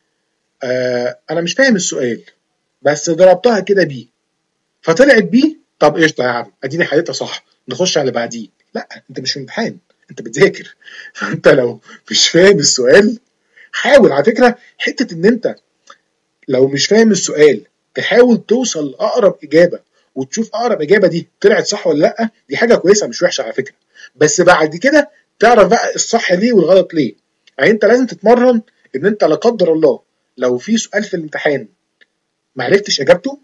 آه انا مش فاهم السؤال بس ضربتها كده بيه فطلعت بيه، طب قشطه يا عم اديني حليتها صح نخش على اللي بعديه. لا، انت مش في امتحان، انت بتذاكر. فانت لو مش فاهم السؤال حاول، على فكره حته ان انت لو مش فاهم السؤال تحاول توصل لاقرب اجابه وتشوف اقرب اجابه دي طلعت صح ولا لا، دي حاجه كويسه مش وحشه على فكره. بس بعد كده تعرف بقى الصح ليه والغلط ليه. يعني انت لازم تتمرن ان انت لا قدر الله لو في سؤال في الامتحان ما عرفتش اجابته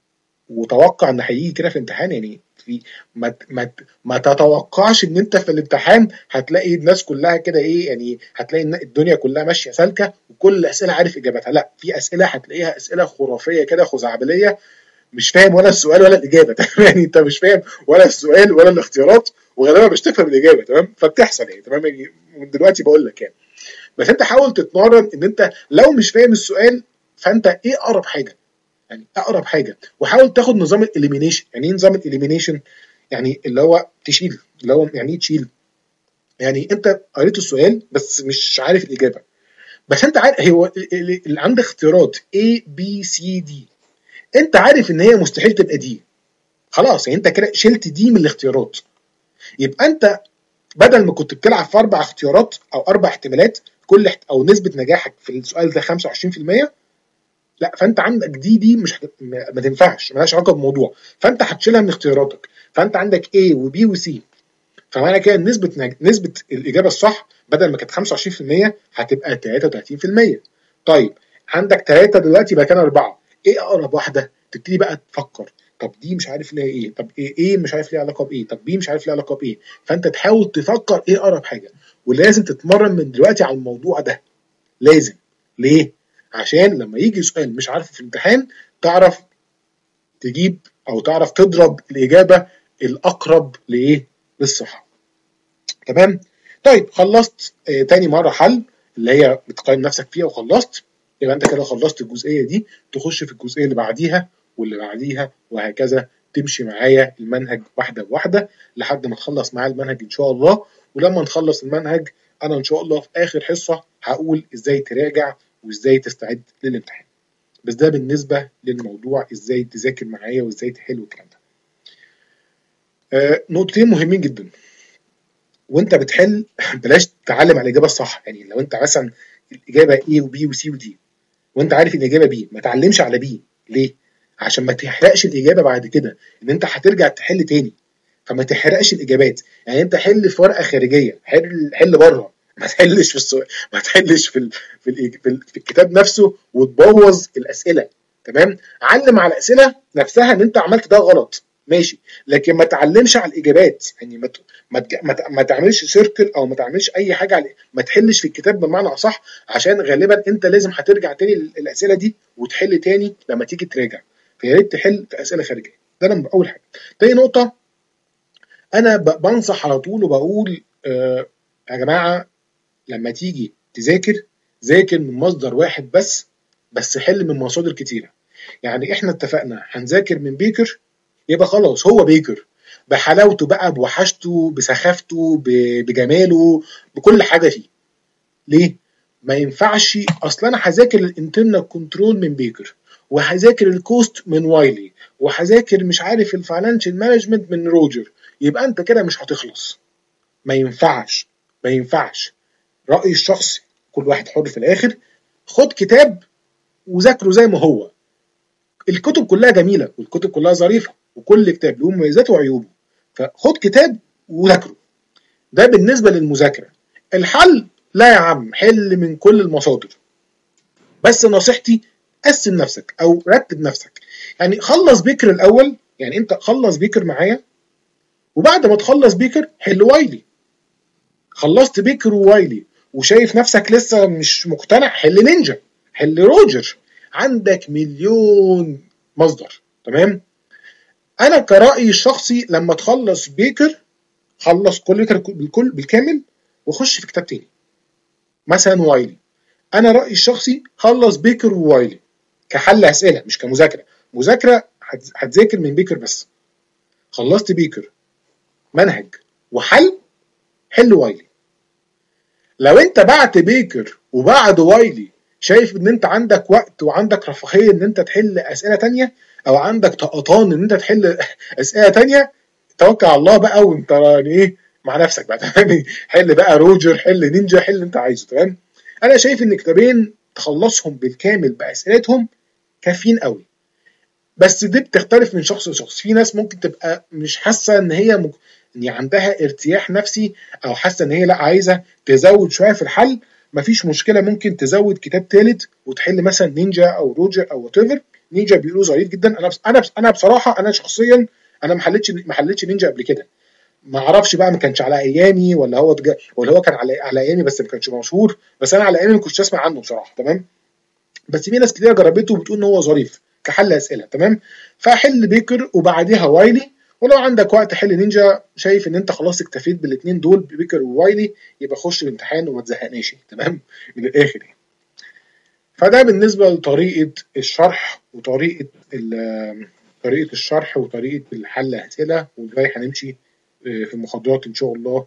وتوقع ان هيجي كده في امتحان، يعني في ما ما ما تتوقعش ان انت في الامتحان هتلاقي الناس كلها كده ايه، يعني هتلاقي الدنيا كلها ماشيه سالكه وكل الاسئله عارف اجابتها. لا، في اسئله هتلاقيها اسئله خرافيه كده خزعبليه مش فاهم ولا السؤال ولا الاجابه. تمام؟ يعني انت مش فاهم ولا السؤال ولا الاختيارات وغالبا مش تفهم الاجابه. تمام؟ فبتحصل يعني. تمام؟ يعني من دلوقتي بقول لك يعني. بس انت حاول تتمرن ان انت لو مش فاهم السؤال فانت ايه اقرب حاجه، يعني اقرب حاجه، وحاول تاخد نظام الاليمينيشن. يعني ايه نظام الاليمينيشن؟ يعني اللي هو تشيل، اللي هو يعني ايه تشيل؟ يعني انت قريت السؤال بس مش عارف الاجابه، بس انت عارف هو اللي عندك اختيارات A B C D، انت عارف ان هي مستحيل تبقى دي، خلاص يعني انت كده شلت دي من الاختيارات. يبقى انت بدل ما كنت بتلعب في اربع اختيارات او اربع احتمالات كل احت... او نسبه نجاحك في السؤال ده خمسة وعشرين في المية، لا فانت عندك دي دي مش هت... ما تنفعش، مالهاش علاقه بموضوع، فانت هتشيلها من اختياراتك. فانت عندك A وB وC، فمعنى كده نسبه نج... نسبه الاجابه الصح بدل ما كانت خمسة وعشرين في المية هتبقى تلاتة وتلاتين في المية. طيب عندك ثلاثة دلوقتي بقى كان أربعة، ايه اقرب واحده؟ تبتدي بقى تفكر طب دي مش عارف ليها ايه، طب ايه ايه مش عارف ليها علاقه بايه، طب بي مش عارف ليها علاقه بايه. فانت تحاول تفكر ايه اقرب حاجه، ولازم تتمرن من دلوقتي على الموضوع ده. لازم. ليه؟ عشان لما يجي سؤال مش عارفه في الامتحان تعرف تجيب او تعرف تضرب الاجابه الاقرب لايه؟ للصحه. تمام؟ طيب خلصت آه تاني مره حل اللي هي بتقيم نفسك فيها وخلصت، يبقى انت كده خلصت الجزئيه دي، تخش في الجزئيه اللي بعديها واللي بعديها وهكذا، تمشي معايا المنهج واحده بواحده لحد ما تخلص معايا المنهج ان شاء الله. ولما نخلص المنهج انا ان شاء الله في اخر حصه هقول ازاي تراجع وازاي تستعد للامتحان. بس ده بالنسبه للموضوع ازاي تذاكر معايا وازاي تحل والكلام ده. آه نقطتين مهمين جدا وانت بتحل، بلاش تتعلم على الاجابه الصح. يعني لو انت مثلا الاجابه A وB وC ودي وانت عارف ان الاجابه B، ما تعلمش على B. ليه؟ عشان ما تحرقش الاجابه بعد كده ان انت هترجع تحل تاني، فما تحرقش الاجابات. يعني انت حل في ورقه خارجيه، حل حل بره، ما تحلش في السؤال، ما تحلش في ال... في, ال... في, ال... في الكتاب نفسه وتبوظ الاسئله. تمام؟ علم على الاسئله نفسها ان انت عملت ده غلط ماشي، لكن ما تعلمش على الاجابات. يعني ما ت... ما, ت... ما, ت... ما تعملش سيركل او ما تعملش اي حاجه على... ما تحلش في الكتاب بمعنى اصح، عشان غالبا انت لازم هترجع تاني الاسئله دي وتحل تاني لما تيجي تراجع. فيا ريت تحل في اسئله خارجيه. ده نمبر اول حاجه. تاني نقطه، انا بنصح على طول وبقول آه يا جماعه لما تيجي تذاكر ذاكر من مصدر واحد بس، بس حل من مصادر كتيره. يعني احنا اتفقنا هنذاكر من بيكر، يبقى خلاص هو بيكر بحلاوته بقى، بوحشته، بسخافته، بجماله، بكل حاجه فيه. ليه؟ ما ينفعش اصلا انا هذاكر الانترنال كنترول من بيكر وهذاكر الكوست من وايلي وهذاكر مش عارف الفاينانشال مانجمنت من روجر، يبقى انت كده مش هتخلص. ما ينفعش، ما ينفعش. رأيي الشخصي كل واحد حر في الاخر، خد كتاب وذاكره زي ما هو، الكتب كلها جميله والكتب كلها ظريفه وكل كتاب له مميزاته وعيوبه، فخد كتاب وذاكره. ده بالنسبه للمذاكره. الحل لا يا عم، حل من كل المصادر، بس نصيحتي قسم نفسك او رتب نفسك. يعني خلص بيكر الاول، يعني انت خلص بيكر معايا، وبعد ما تخلص بيكر حل وايلي. خلصت بيكر ووايلي وشايف نفسك لسه مش مقتنع، حل نينجا، حل روجر، عندك مليون مصدر. تمام. انا كرأيي الشخصي لما تخلص بيكر، خلص كل بيكر بالكل بالكامل وخش في كتاب تاني مثلا وايلي. انا رأيي الشخصي خلص بيكر ووايلي كحل اسئله مش كمذاكره. مذاكره هتذاكر من بيكر بس. خلصت بيكر منهج وحل، حل وايلي. لو انت بعد بيكر وبعد وايلي شايف ان انت عندك وقت وعندك رفاهيه ان انت تحل اسئله تانية، او عندك طقطان ان انت تحل اسئله تانية، توكل على الله بقى وانت يعني ايه مع نفسك بقى. تمام. حل بقى روجر، حل نينجا، حل اللي انت عايزه. تمام. انا شايف ان كتابين تخلصهم بالكامل باسئلتهم كافيين قوي. بس دي بتختلف من شخص لشخص. في ناس ممكن تبقى مش حاسه ان هي مك... ان عندها ارتياح نفسي، او حاسه ان هي لا عايزه تزود شويه في الحل. مفيش مشكله، ممكن تزود كتاب ثالث وتحل مثلا نينجا او روجر او وات ايفر. نينجا بيقولوا ظريف جدا. انا بس انا بس انا بصراحه انا شخصيا انا ما حلتش ما حلتش نينجا قبل كده. ما اعرفش بقى، ما كانش على ايامي ولا هو تج... ولا هو كان على على ايامي بس ما كانش مشهور. بس انا على ايامي ما كنتش اسمع عنه بصراحه. تمام. بس في ناس كتير جربته وبتقول ان هو ظريف كحل اسئله. تمام. فحل بيكر وبعديها وايلي، ولو عندك وقت حل نينجا. شايف ان انت خلاص اكتفيت بالاثنين دول بيكر ووايلي، يبقى خش الامتحان وما تزهقناش. تمام. من الاخر. فده بالنسبه لطريقه الشرح وطريقه طريقه الشرح وطريقه الحل اسئله، وازاي هنمشي في المحاضرات ان شاء الله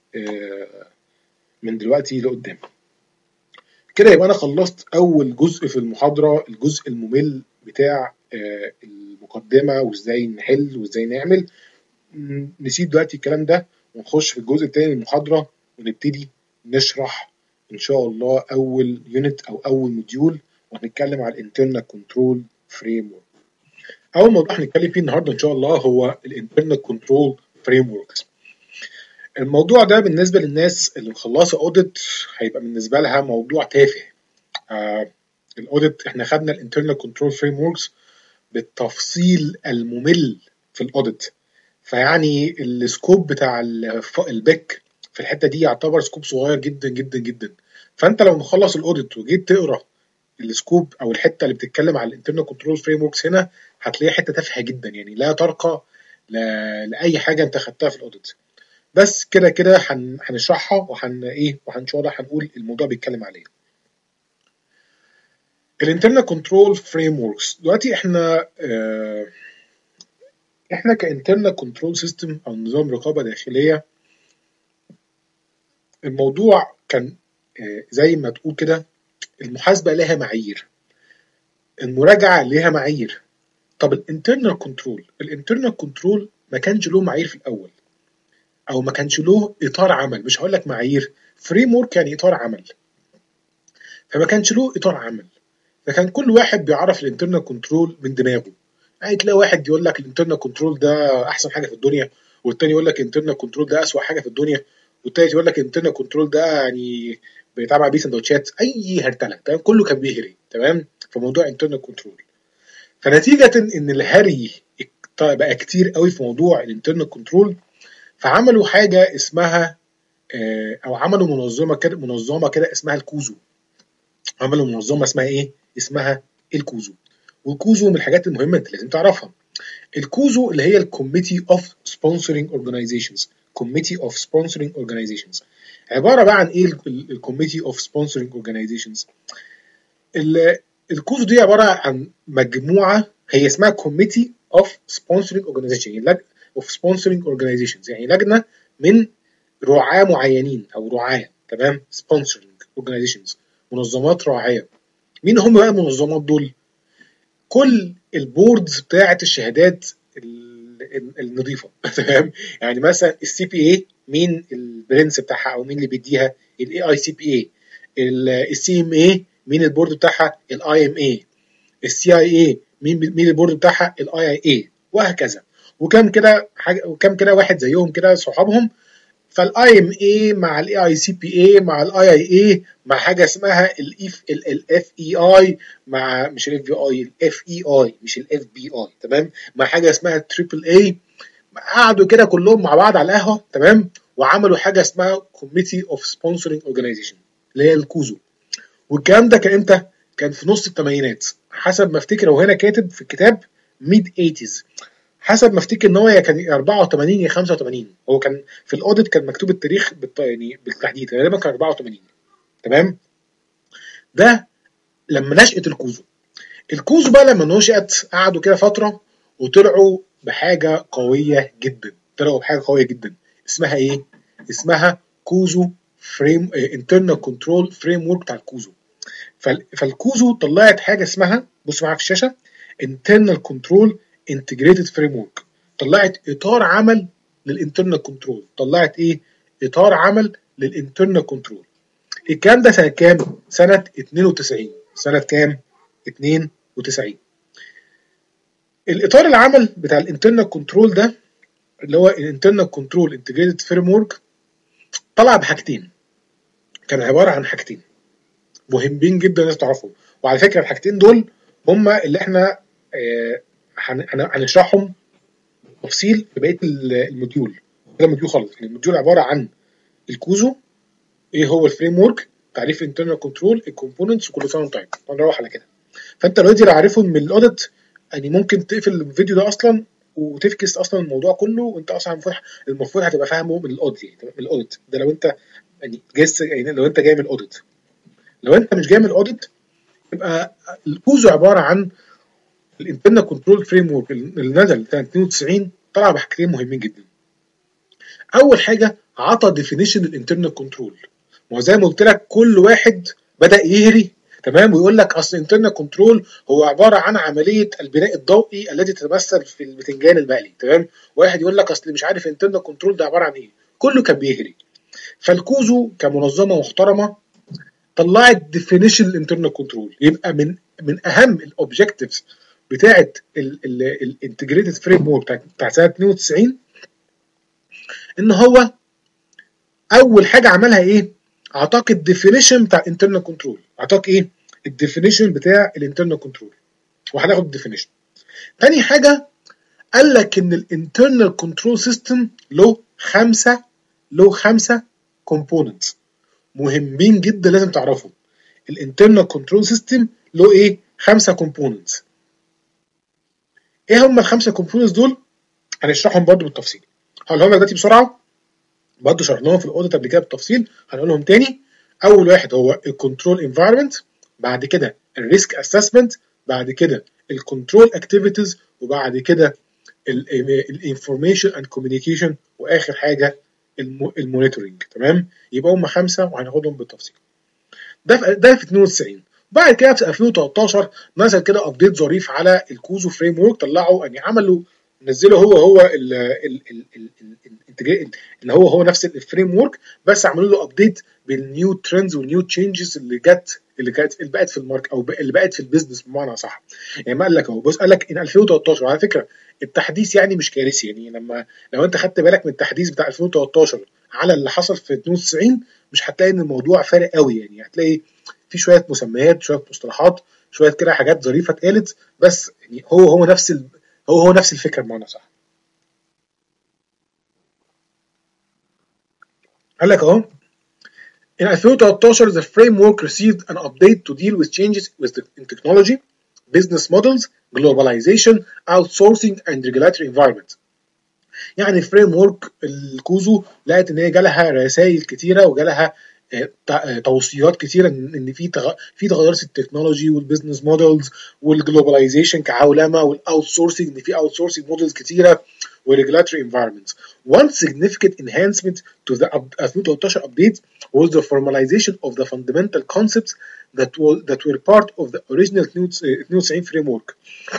من دلوقتي لقدام. كده يبقى انا خلصت اول جزء في المحاضره، الجزء الممل بتاع المقدمه وازاي نحل وازاي نعمل. نسيب دلوقتي الكلام ده ونخش في الجزء الثاني من المحاضره ونبتدي نشرح ان شاء الله اول يونت او اول موديول، وهنتكلم على الانترنال كنترول فريم ورك. اول موضوع هنتكلم فيه النهارده ان شاء الله هو الانترنال كنترول فريم وركس. الموضوع ده بالنسبه للناس اللي مخلصه اوديت هيبقى بالنسبه لها موضوع تافه. آه الاوديت احنا خدنا الانترنال كنترول فريم وركس بالتفصيل الممل في الاوديت، فيعني السكوب بتاع البيك في الحته دي يعتبر سكوب صغير جدا جدا جدا. فانت لو مخلص الاوديت وجيت تقرا السكوب او الحته اللي بتتكلم على الانترنال كنترول فريم وركس هنا، هتلاقيها حته تافهه جدا، يعني لا ترقى لاي حاجه انت خدتها في الاوديت. بس كده كده هنشرحها وهن ايه وهن شاء الله هنقول الموضوع بيتكلم عليه. الانترنال كنترول فريم وركس دلوقتي احنا اه احنا كانترنال كنترول سيستم او نظام رقابه داخليه، الموضوع كان اه زي ما تقول كده المحاسبه لها معايير، المراجعه لها معايير. طب الانترنال كنترول الانترنال كنترول ما كانش له معايير في الاول، او ما كانش له اطار عمل. مش هقول لك معايير، فريم ورك يعني اطار عمل، فما كانش له اطار عمل. فكان كل واحد بيعرف الانترنال كنترول من دماغه. يعني تلاقي واحد يقول لك الانترنال كنترول ده احسن حاجه في الدنيا، والتاني يقول لك الانترنال كنترول ده اسوأ حاجه في الدنيا، والتالت يقول لك الانترنال كنترول ده يعني بيتعمل بيه سندوتشات، اي هرتله. تمام. كله كان بيهري. تمام. في موضوع انترنال كنترول. فنتيجه ان الهري بقى كتير قوي في موضوع الانترنال كنترول، فعملوا حاجه اسمها او عملوا منظمه كده منظمه كده اسمها الكوزو. عملوا منظمه اسمها ايه؟ اسمها الكوزو. والكوزو من الحاجات المهمه انت لازم تعرفها. الكوزو اللي هي الكوميتي اوف سبونسرنج اورجانيزيشنز. كوميتي اوف سبونسرنج اورجانيزيشنز عباره بقى عن ايه الكوميتي اوف سبونسرنج اورجانيزيشنز؟ الكوزو دي عباره عن مجموعه، هي اسمها كوميتي اوف سبونسرنج اورجانيزيشن، يعني اوف سبونسرنج اورجانيزيشنز، يعني لجنه من رعاة معينين او رعاة. تمام. سبونسرنج اورجانيزيشنز، منظمات راعيه. مين هم بقى المنظمات دول؟ كل البوردز بتاعه الشهادات النظيفه. تمام. يعني مثلا السي بي اي مين البرنس بتاعها او مين اللي بيديها؟ الاي اي سي بي اي. السي ام اي مين البورد بتاعها؟ الاي ام اي. السي اي اي مين مين البورد بتاعها؟ الاي اي اي، وهكذا. وكم كده حاجه، وكم كده واحد زيهم كده صحابهم. فالاي ام اي مع الاي اي سي بي اي مع الاي اي اي مع حاجه اسمها الاف الاف اي اي مع مش الاف بي اي، الاف اي اي مش الاف بي اي، تمام، مع حاجه اسمها تريبل اي. قعدوا كده كلهم مع بعض على القهوه، تمام، وعملوا حاجه اسمها كوميتي اوف سبونسرنج اورجانيزيشن اللي هي الكوزو. والكلام ده كان امتى؟ كان في نص الثمانينات حسب ما افتكر، وهنا كاتب في الكتاب ميد ثمانينات، حسب ما افتكر ان هو يا كان أربعة وثمانين يا خمسة وثمانين. هو كان في الاوديت كان مكتوب التاريخ بالط... يعني بالتحديد، غالبا كان أربعة وثمانين، تمام. ده لما نشأت الكوزو. الكوزو بقى لما نشأت قعدوا كده فتره وطلعوا بحاجه قويه جدا، طلعوا بحاجه قويه جدا اسمها ايه؟ اسمها كوزو فريم انترنال كنترول فريم ورك بتاع الكوزو. فال... فالكوزو طلعت حاجه اسمها، بص معايا في الشاشه، internal control integrated framework. طلعت اطار عمل للانترنال كنترول. طلعت ايه؟ اطار عمل للانترنال كنترول. الكلام ده سنه كام؟ سنه اتنين وتسعين. سنه كام؟ اتنين وتسعين. الاطار العمل بتاع الانترنال كنترول ده اللي هو الانترنال كنترول انتجريتد فريم ورك طلع بحاجتين. كان عباره عن حاجتين مهمين جدا لازم تعرفهم. وعلى فكره الحاجتين دول هم اللي احنا آه هنشرحهم تفصيل في بقيه الموديول. ده الموديول خالص، يعني الموديول عباره عن الكوزو، ايه هو الفريم ورك، تعريف الانترنال كنترول، الكومبوننتس، وكل سنه وانت طيب. هنروح على كده. فانت اوريدي لو عارفهم من الاوديت يعني ممكن تقفل الفيديو ده اصلا وتفكس اصلا الموضوع كله، وانت اصلا المفروض المفروض هتبقى فاهمه من الاوديت، يعني من الاوديت ده لو انت يعني جايز، يعني لو انت جاي من الاوديت. لو انت مش جاي من الاوديت يبقى الكوزو عباره عن الانترنال كنترول فريم ورك اللي نزل سنه اتنين وتسعين. طلع بحاجتين مهمين جدا. اول حاجه عطى ديفينيشن للانترنال كنترول. ما هو زي ما قلت لك كل واحد بدا يهري، تمام، ويقول لك اصل الانترنال كنترول هو عباره عن عمليه البناء الضوئي التي تتمثل في البتنجان المقلي، تمام. واحد يقول لك اصل مش عارف الانترنال كنترول ده عباره عن ايه. كله كان بيهري. فالكوزو كمنظمه محترمه طلعت ديفينيشن الانترنال كنترول. يبقى من من اهم الاوبجكتيفز بتاعه الانتجريتد فريم ورك بتاع سنه اتنين وتسعين ان هو اول حاجه عملها ايه؟ اعطاك الديفينيشن بتاع الانترنال كنترول. اعطاك ايه؟ الديفينيشن بتاع الانترنال كنترول، وهناخد الديفينيشن. تاني حاجه قال لك ان الانترنال كنترول سيستم له خمسه له خمسه كومبوننتس مهمين جدا لازم تعرفهم. الانترنال كنترول سيستم له ايه؟ خمسه كومبوننتس. ايه هم الخمسه كومبوننتس دول؟ هنشرحهم برضو بالتفصيل. هقولهم لك دلوقتي بسرعه، برضو شرحناهم في الاوديت قبل كده بالتفصيل، هنقولهم تاني. اول واحد هو الكنترول انفايرمنت، بعد كده الريسك اسسمنت، بعد كده الكنترول اكتيفيتيز، وبعد كده الانفورميشن اند كوميونيكيشن، واخر حاجه المونيتورنج، تمام. يبقى هم خمسه وهناخدهم بالتفصيل. ده في ده في اتنين وتسعين. بعد كده في ألفين وتلتاشر نزل كده ابديت ظريف على الكوزو فريم ورك. طلعوا يعني عملوا نزلوا هو هو ال ال ال ال اللي هو هو نفس الفريم ورك، بس عملوا له ابديت بالنيو ترندز والنيو تشينجز اللي جت اللي كانت اللي بقت في المارك او اللي بقت في البيزنس بمعنى صح. يعني ما قال لك اهو، بص قال لك ان ألفين وتلتاشر، على فكره التحديث يعني مش كارثي. يعني لما لو انت خدت بالك من التحديث بتاع ألفين وتلتاشر على اللي حصل في اتنين وتسعين مش هتلاقي ان الموضوع فارق قوي. يعني هتلاقي في شويه مسميات، شويه مصطلحات، شويه كده حاجات ظريفه اتقالت، بس يعني هو هو نفس ال... هو هو نفس الفكره بمعنى صح. قال لك اهو in ألفين وتلتاشر the framework received an update to deal with changes with the, in technology, business models, globalization, outsourcing and regulatory environment. يعني الفريم ورك الكوزو لقت ان هي جالها رسائل كتيره وجالها توصيات كتيره ان في في تغيرات في التكنولوجي والبيزنس مودلز والجلوباليزيشن كعولمه والاوت سورسنج، ان في اوت سورسنج مودلز كتيره والريجولاتوري انفايرمنت. One significant enhancement to the ألفين وتلتاشر update was the formalization of the fundamental concepts that was that were part of the original اتنين وتسعين framework.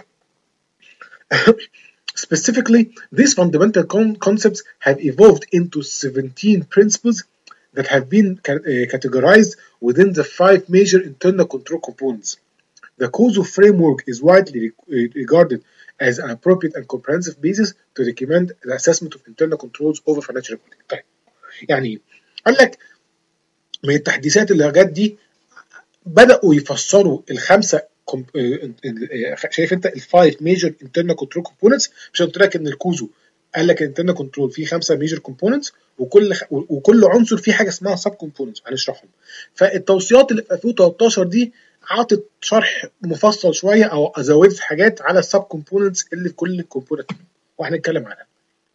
Specifically, these fundamental con- concepts have evolved into seventeen principles that have been ca- uh, categorized within the five major internal control components. The COSO framework is widely regarded as an appropriate and comprehensive basis to recommend the assessment of internal controls over financial reporting. طيب يعني قال لك من التحديثات اللي جت دي بدأوا يفسروا الخمسة شايف انت الفايف ميجر internal control components. مش قلت لك ان الكوزو قال لك الانترنال كنترول فيه خمسه ميجر كومبوننتس وكل خ... وكل عنصر فيه حاجه اسمها سب كومبوننتس هنشرحهم. فالتوصيات اللي في ألفين وتلتاشر دي عطت شرح مفصل شويه او زودت حاجات على السب كومبوننتس اللي في كل كومبوننت وهنتكلم عنها.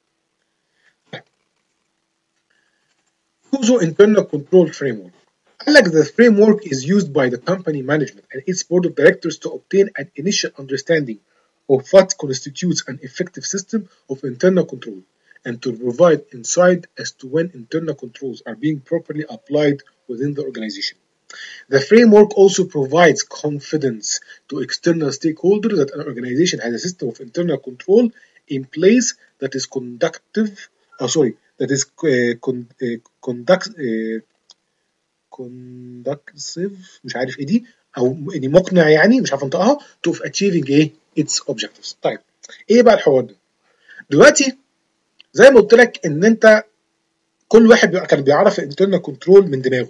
كوزو internal control framework قال لك the framework is used by the company management and its board of directors to obtain an initial understanding of what constitutes an effective system of internal control and to provide insight as to when internal controls are being properly applied within the organization. The framework also provides confidence to external stakeholders that an organization has a system of internal control in place that is conductive, oh sorry, that is uh, con, uh, conduct, uh, conducive مش عارف ايه دي او يعني مقنع يعني مش عارف انطقها to achieving ايه its objectives. طيب ايه بقى الحوار ده؟ دلوقتي زي ما قلت لك ان انت كل واحد كان بيعرف الانترنال كنترول من دماغه.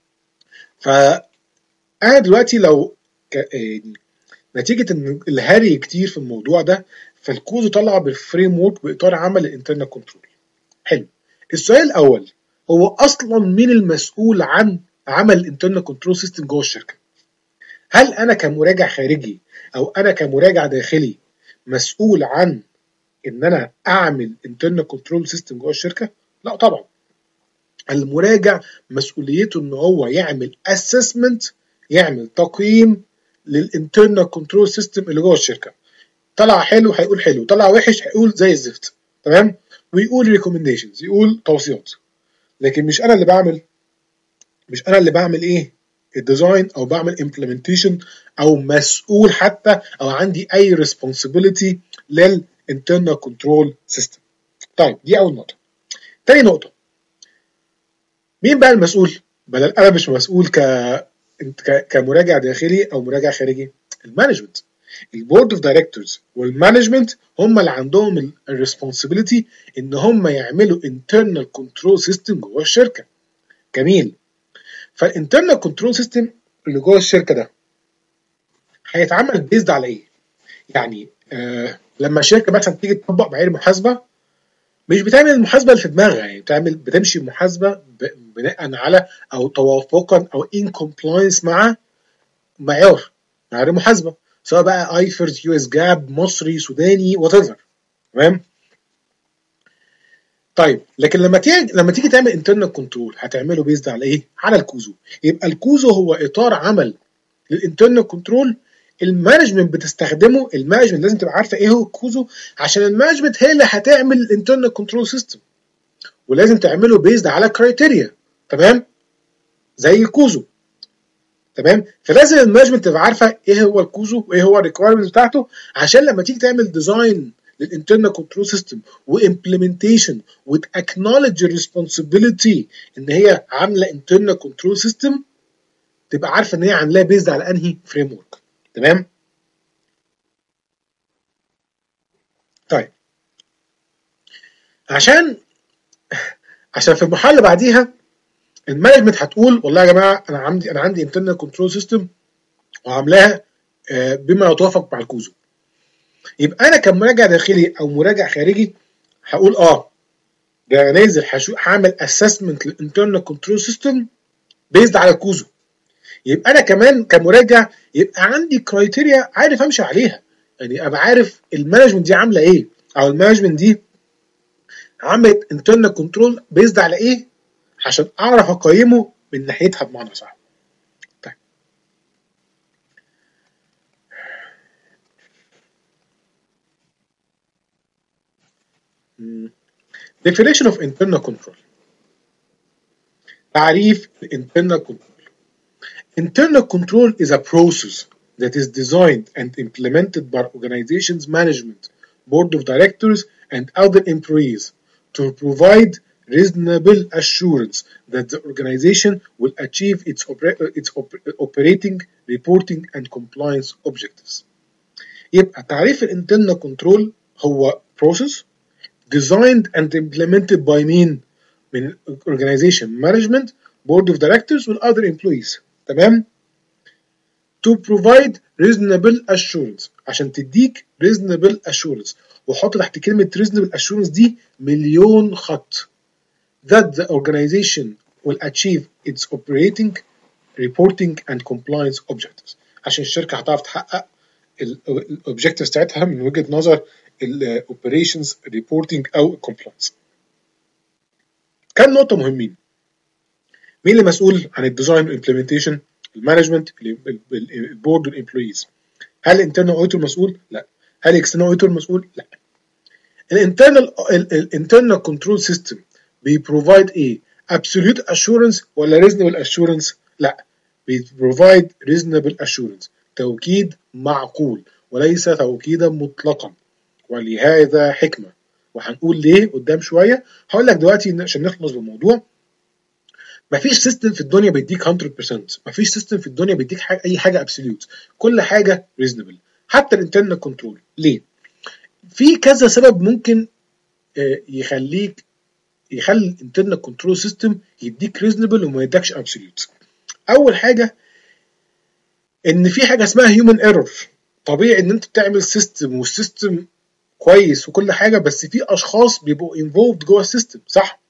فانا دلوقتي لو يعني نتيجه ان الهري كتير في الموضوع ده فالكوزو طلع بالفريم ورك باطار عمل الانترنال كنترول. حلو. السؤال الاول هو اصلا مين المسؤول عن عمل الانترنال كنترول سيستم جوه الشركه؟ هل انا كمراجع خارجي او انا كمراجع داخلي مسؤول عن ان انا اعمل internal control system جوه الشركه؟ لا طبعا. المراجع مسؤوليته ان هو يعمل assessment يعمل تقييم للinternal control system اللي جوه الشركه. طلع حلو هيقول حلو، طلع وحش هيقول زي الزفت، تمام؟ ويقول recommendations يقول توصيات. لكن مش انا اللي بعمل مش انا اللي بعمل ايه؟ الديزاين او بعمل implementation او مسؤول حتى او عندي اي responsibility لل internal control system. طيب دي اول نقطه. تاني نقطه مين بقى المسؤول؟ بدل انا مش مسؤول ك... ك كمراجع داخلي او مراجع خارجي. المانجمنت، البورد اوف دايركتورز والمانجمنت هم اللي عندهم الريسبونسبيلتي ان هم يعملوا internal control system جوه الشركه. جميل. فالانترنال كنترول سيستم اللي جوه الشركه ده هيتعمل بيزد على ايه؟ يعني آه لما شركه مثلا تيجي تطبق معايير محاسبه مش بتعمل المحاسبه اللي في دماغها، يعني بتعمل بتمشي محاسبه بناء على او توافقا او ان كومبلاينس مع معيار معايير محاسبه سواء بقى ايفرز يو اس جاب مصري سوداني وات ايفر. تمام؟ طيب لكن لما تيجي لما تيجي تعمل انترنال كنترول هتعمله بيزد على ايه؟ على الكوزو. يبقى الكوزو هو اطار عمل للانترنال كنترول. المانجمنت بتستخدمه، المانجمنت لازم تبقى عارفه ايه هو الكوزو عشان المانجمنت هي اللي هتعمل الانترنال كنترول سيستم ولازم تعمله بيزد على كرايتيريا. تمام؟ زي الكوزو. تمام؟ فلازم المانجمنت تبقى عارفه ايه هو الكوزو وايه هو الريكويرمنت بتاعته عشان لما تيجي تعمل ديزاين للانترنال كنترول سيستم وامبلمنتيشن وتاكنولج الريسبونسبيلتي ان هي عامله انترنال كنترول سيستم تبقى عارفه ان هي عاملاه بيزد على انهي فريم ورك. تمام؟ طيب عشان عشان في المرحله اللي بعديها المانجمنت هتقول والله يا جماعه انا عندي انا عندي انترنال كنترول سيستم وعاملاها بما يتوافق مع الكوزو. يبقى انا كمراجع داخلي او مراجع خارجي هقول اه ده نازل هعمل اسسمنت للانترنال كنترول سيستم بيزد على الكوزو. يبقى انا كمان كمراجع يبقى عندي كرايتيريا عارف امشي عليها، يعني ابقى عارف المانجمنت دي عامله ايه او المانجمنت دي عملت انترنال كنترول بيزد على ايه عشان اعرف اقيمه من ناحيتها بمعنى صح. طيب definition of internal control. تعريف internal control. Internal control is a process that is designed and implemented by organization's management, board of directors, and other employees to provide reasonable assurance that the organization will achieve its, oper its op operating reporting and compliance objectives. يبقى تعريف الانترنال كنترول هو process designed and implemented by مين؟ من organization management board of directors and other employees. تمام؟ to provide reasonable assurance عشان تديك reasonable assurance وحط تحت كلمة reasonable assurance دي مليون خط that the organization will achieve its operating reporting and compliance objectives عشان الشركة هتعرف تحقق الاوبجكتيفز بتاعتها من وجهة نظر الاوبريشنز ريبورتنج او الكومبلاينس. كام نقطة مهمين. مين اللي مسؤول عن الديزاين والامبلمنتيشن؟ المانجمنت، البورد والامبلويز. هل الانترنال اوديتور مسؤول؟ لا. هل الاكسترنال اوديتور مسؤول؟ لا. الانترنال الانترنال كنترول سيستم بيبروفايد ايه؟ absolute assurance ولا reasonable assurance؟ لا. بيبروفايد reasonable assurance، توكيد معقول وليس توكيدا مطلقا، ولهذا حكمة، وهنقول ليه قدام شوية. هقول لك دلوقتي عشان نخلص بالموضوع. مفيش سيستم في الدنيا بيديك مية بالمية، مفيش سيستم في الدنيا بيديك حاجة اي حاجة ابسوليوت، كل حاجة ريزونبل، حتى الانترنال كنترول. ليه؟ في كذا سبب ممكن يخليك يخلي الانترنال كنترول سيستم يديك ريزونبل وما يديكش ابسوليوت. اول حاجة ان في حاجة اسمها هيومن ايرور. طبيعي ان انت تعمل سيستم والسيستم كويس وكل حاجة، بس في اشخاص بيبقوا انفولد جوه السيستم، صح؟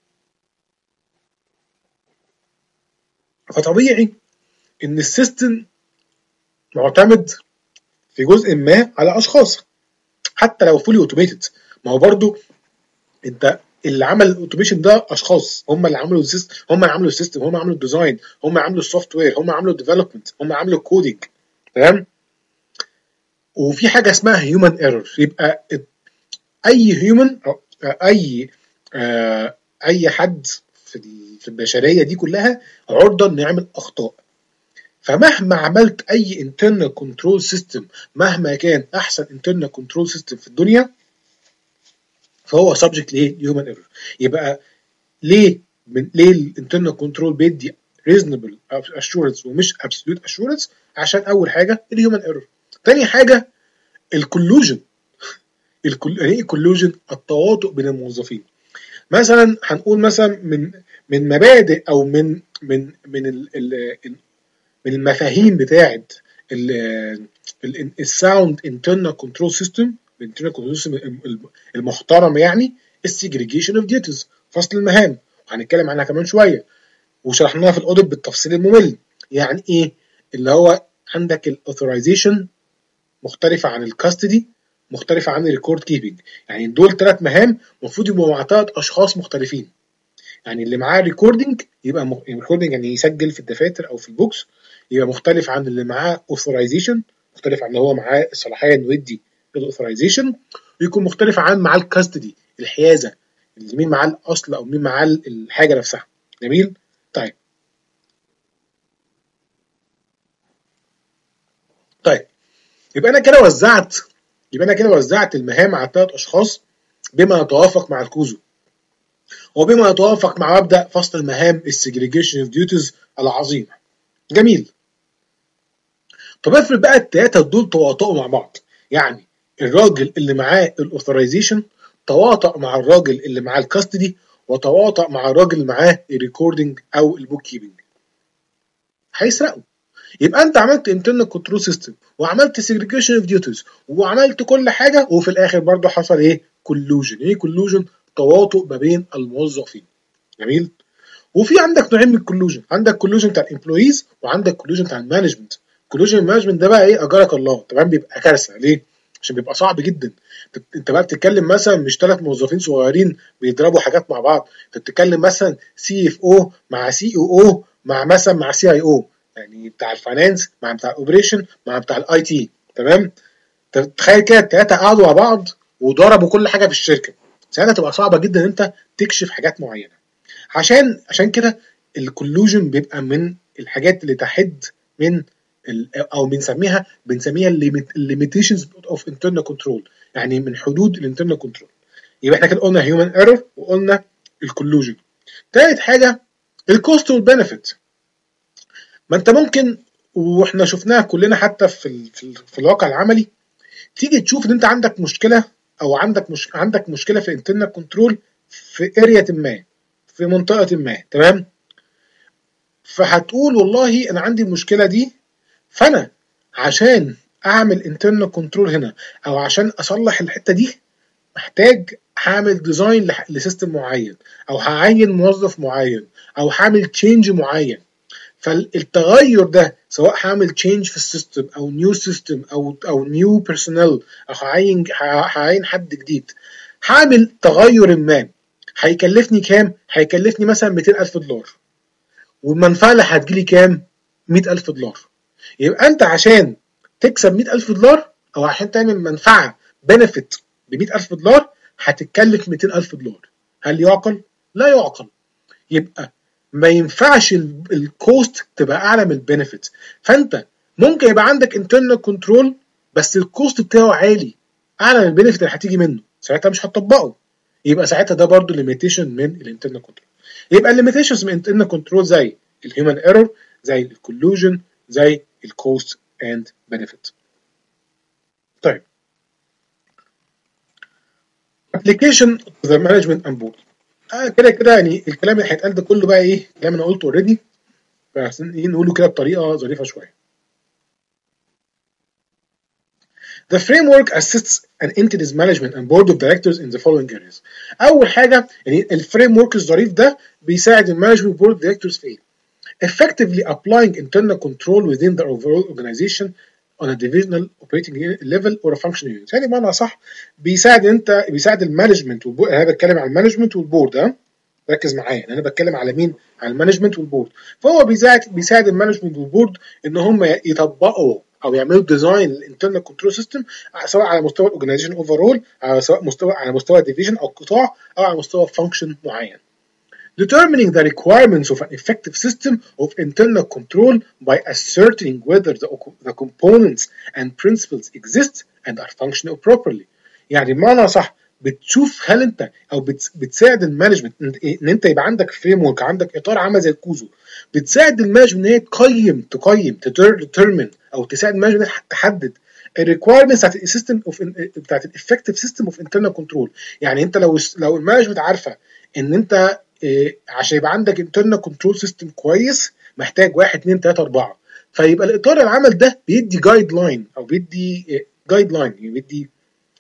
فطبيعي ان السيستم معتمد في جزء ما على اشخاص حتى لو فولي اوتوميتد. ما هو برضو انت اللي عمل الاوتوميشن ده اشخاص، هم اللي عملوا السيستم، هم اللي عملوا السيستم، هم عملوا الديزاين، هم عملوا السوفت وير، هم عملوا الديفلوبمنت، هم عملوا الكودينج. تمام؟ وفي حاجه اسمها هيومن ايرور. يبقى اي هيومن او اي آه اي حد في في البشريه دي كلها عرضه انه يعمل اخطاء. فمهما عملت اي انترنال كنترول سيستم، مهما كان احسن انترنال كنترول سيستم في الدنيا، فهو سبجكت لايه؟ هيومن ايرور. يبقى ليه من ليه الانترنال كنترول بيدي ريزونبل اشورنس ومش ابسولوت اشورنس؟ عشان اول حاجه الهيومن ايرور. تاني حاجه الكولوجن. الكل يعني ايه كولوجن؟ التواطؤ بين الموظفين. مثلا هنقول مثلا من من مبادئ او من من من ال ال من المفاهيم بتاعه الساوند انترنال كنترول سيستم، الانترنال كنترول سيستم المحترم، يعني السيجريجيشن اوف ديوتيز، فصل المهام، وهنتكلم عنها كمان شويه وشرحناها في الاوديت بالتفصيل الممل. يعني ايه؟ اللي هو عندك الاوثرايزيشن مختلفه عن الكاستدي، مختلفه عن الريكورد كيبنج. يعني دول ثلاث مهام المفروض يبقوا مع ثلاث اشخاص مختلفين. يعني اللي معاه ريكوردنج يبقى ريكوردنج يعني يسجل في الدفاتر او في البوكس، يبقى مختلف عن اللي معاه اوثرايزيشن، مختلف عن اللي هو معاه الصلاحيه انه يدي الاوثرايزيشن، ويكون مختلف عن معاه الكاستدي، الحيازه، اللي مين معاه الاصل او مين معاه الحاجه نفسها. جميل؟ طيب طيب يبقى انا كده وزعت يبقى انا كده وزعت المهام على ثلاث اشخاص بما يتوافق مع الكوزو، وبما يتوافق مع مبدأ فصل المهام السيجريجيشن اوف ديوتيز العظيم. جميل. طب افرض بقى الثلاثه دول تواطؤوا مع بعض، يعني الراجل اللي معاه الاوثرايزيشن تواطأ مع الراجل اللي معاه الكاستدي، وتواطأ مع الراجل اللي معاه الريكوردنج او البوك كيبنج، هيسرقوا. يبقى انت عملت انترنال كنترول سيستم وعملت سيجريجيشن اوف ديوتيز وعملت كل حاجه، وفي الاخر برضه حصل ايه؟ كولوجن. ايه كولوجن؟ تواطؤ ما بين الموظفين. جميل. وفي عندك نوعين من الكولوجن، عندك كولوجن بتاع الامبلويز وعندك كولوجن بتاع المانجمنت. كولوجن المانجمنت ده بقى ايه؟ اجرك الله. تمام؟ بيبقى كارثه. ليه؟ عشان بيبقى صعب جدا. انت بقى بتتكلم مثلا مش ثلاث موظفين صغيرين بيضربوا حاجات مع بعض، انت بتتكلم مثلا سي اف او مع سي او او مع مثلا مع سي اي او، يعني بتاع الفاينانس مع بتاع الاوبريشن مع بتاع الاي تي. تمام؟ تخيل كده الثلاثه قعدوا مع بعض وضربوا كل حاجه في الشركه، ساعتها تبقى صعبه جدا ان انت تكشف حاجات معينه. عشان عشان كده الكولوجن بيبقى من الحاجات اللي تحد من او بنسميها بنسميها الليميتيشنز اوف انترنال كنترول، يعني من حدود الانترنال كنترول. يبقى احنا كده قلنا هيومن ايرور وقلنا الكولوجن. ثالث حاجه الكوست والبنفيت. ما انت ممكن واحنا شفناها كلنا حتى في ال في, ال في الواقع العملي. تيجي تشوف ان انت عندك مشكله او عندك مش عندك مشكله في الانترنال كنترول في اريا ما، في منطقه ما، تمام؟ فهتقول والله انا عندي المشكله دي، فانا عشان اعمل انترنال كنترول هنا او عشان اصلح الحته دي محتاج هعمل ديزاين لسيستم معين، او هعين موظف معين، او هعمل تشينج معين. فالتغير ده سواء هعمل تشينج في السيستم او نيو سيستم او او نيو بيرسونال، او هعين هعين حد جديد، هعمل تغير ما هيكلفني كام؟ هيكلفني مثلا مئتين ألف دولار، والمنفعه اللي هتجيلي كام؟ مئة ألف دولار. يبقى انت عشان تكسب مئة ألف دولار او عشان تعمل منفعه بنفيت ب مئة ألف دولار هتتكلف مئتين ألف دولار. هل يعقل؟ لا يعقل. يبقى ما ينفعش الكوست تبقى اعلى من البنفيت. فانت ممكن يبقى عندك انترنال كنترول بس الكوست بتاعه عالي اعلى من البنفيت اللي هتيجي منه، ساعتها مش هتطبقه. يبقى ساعتها ده برضو ليميتيشن من الانترنال كنترول. يبقى الليميتيشنز من الانترنال كنترول زي الهيومن ايرور، زي الكولوجن، زي الكوست اند بنفيت. طيب application to the management and board. آه كده كده يعني الكلام اللي هيتقال ده كله بقى ايه؟ كلام انا قلته اوريدي، فعشان ايه نقوله كده بطريقه ظريفه شويه. The framework assists an entity's management and board of directors in the following areas. اول حاجه يعني الفريم ورك الظريف ده بيساعد المانجمنت بورد اوف دايركتورز في ايه؟ effectively applying internal control within the overall organization on a divisional operating level or a functional unit. يعني بمعنى صح بيساعد انت بيساعد المانجمنت والبورد. انا بتكلم على المانجمنت والبورد، ها ركز معايا، انا بتكلم على مين؟ على المانجمنت والبورد. فهو بيساعد بيساعد المانجمنت والبورد ان هم يطبقوا او يعملوا ديزاين للانترنال كنترول سيستم سواء على مستوى الاورجنايزيشن اوفرول، على سواء مستوى على مستوى ديفيجن او قطاع، او على مستوى فانكشن معين. Determining the requirements of an effective system of internal control by ascertaining whether the, the components and principles exist and are functioning properly. يعني بمعنى صح بتشوف هل انت او بتساعد المانجمنت ان انت يبقى عندك فريم ورك، عندك اطار عامل زي الكوزو، بتساعد المانجمنت ان هي تقيم تقيم تديترمن او تساعد المانجمنت تحدد الريكوايرمنتس بتاعت السيستم اوف بتاعت الافكتيف سيستم اوف انترنال كنترول. يعني انت لو لو المانجمنت عارفه ان انت إيه عشان يبقى عندك انترنال كنترول سيستم كويس محتاج واحد اتنين تلاته اربعه، فيبقى الاطار العمل ده بيدي جايد لاين او بيدي جايد لاين يعني بيدي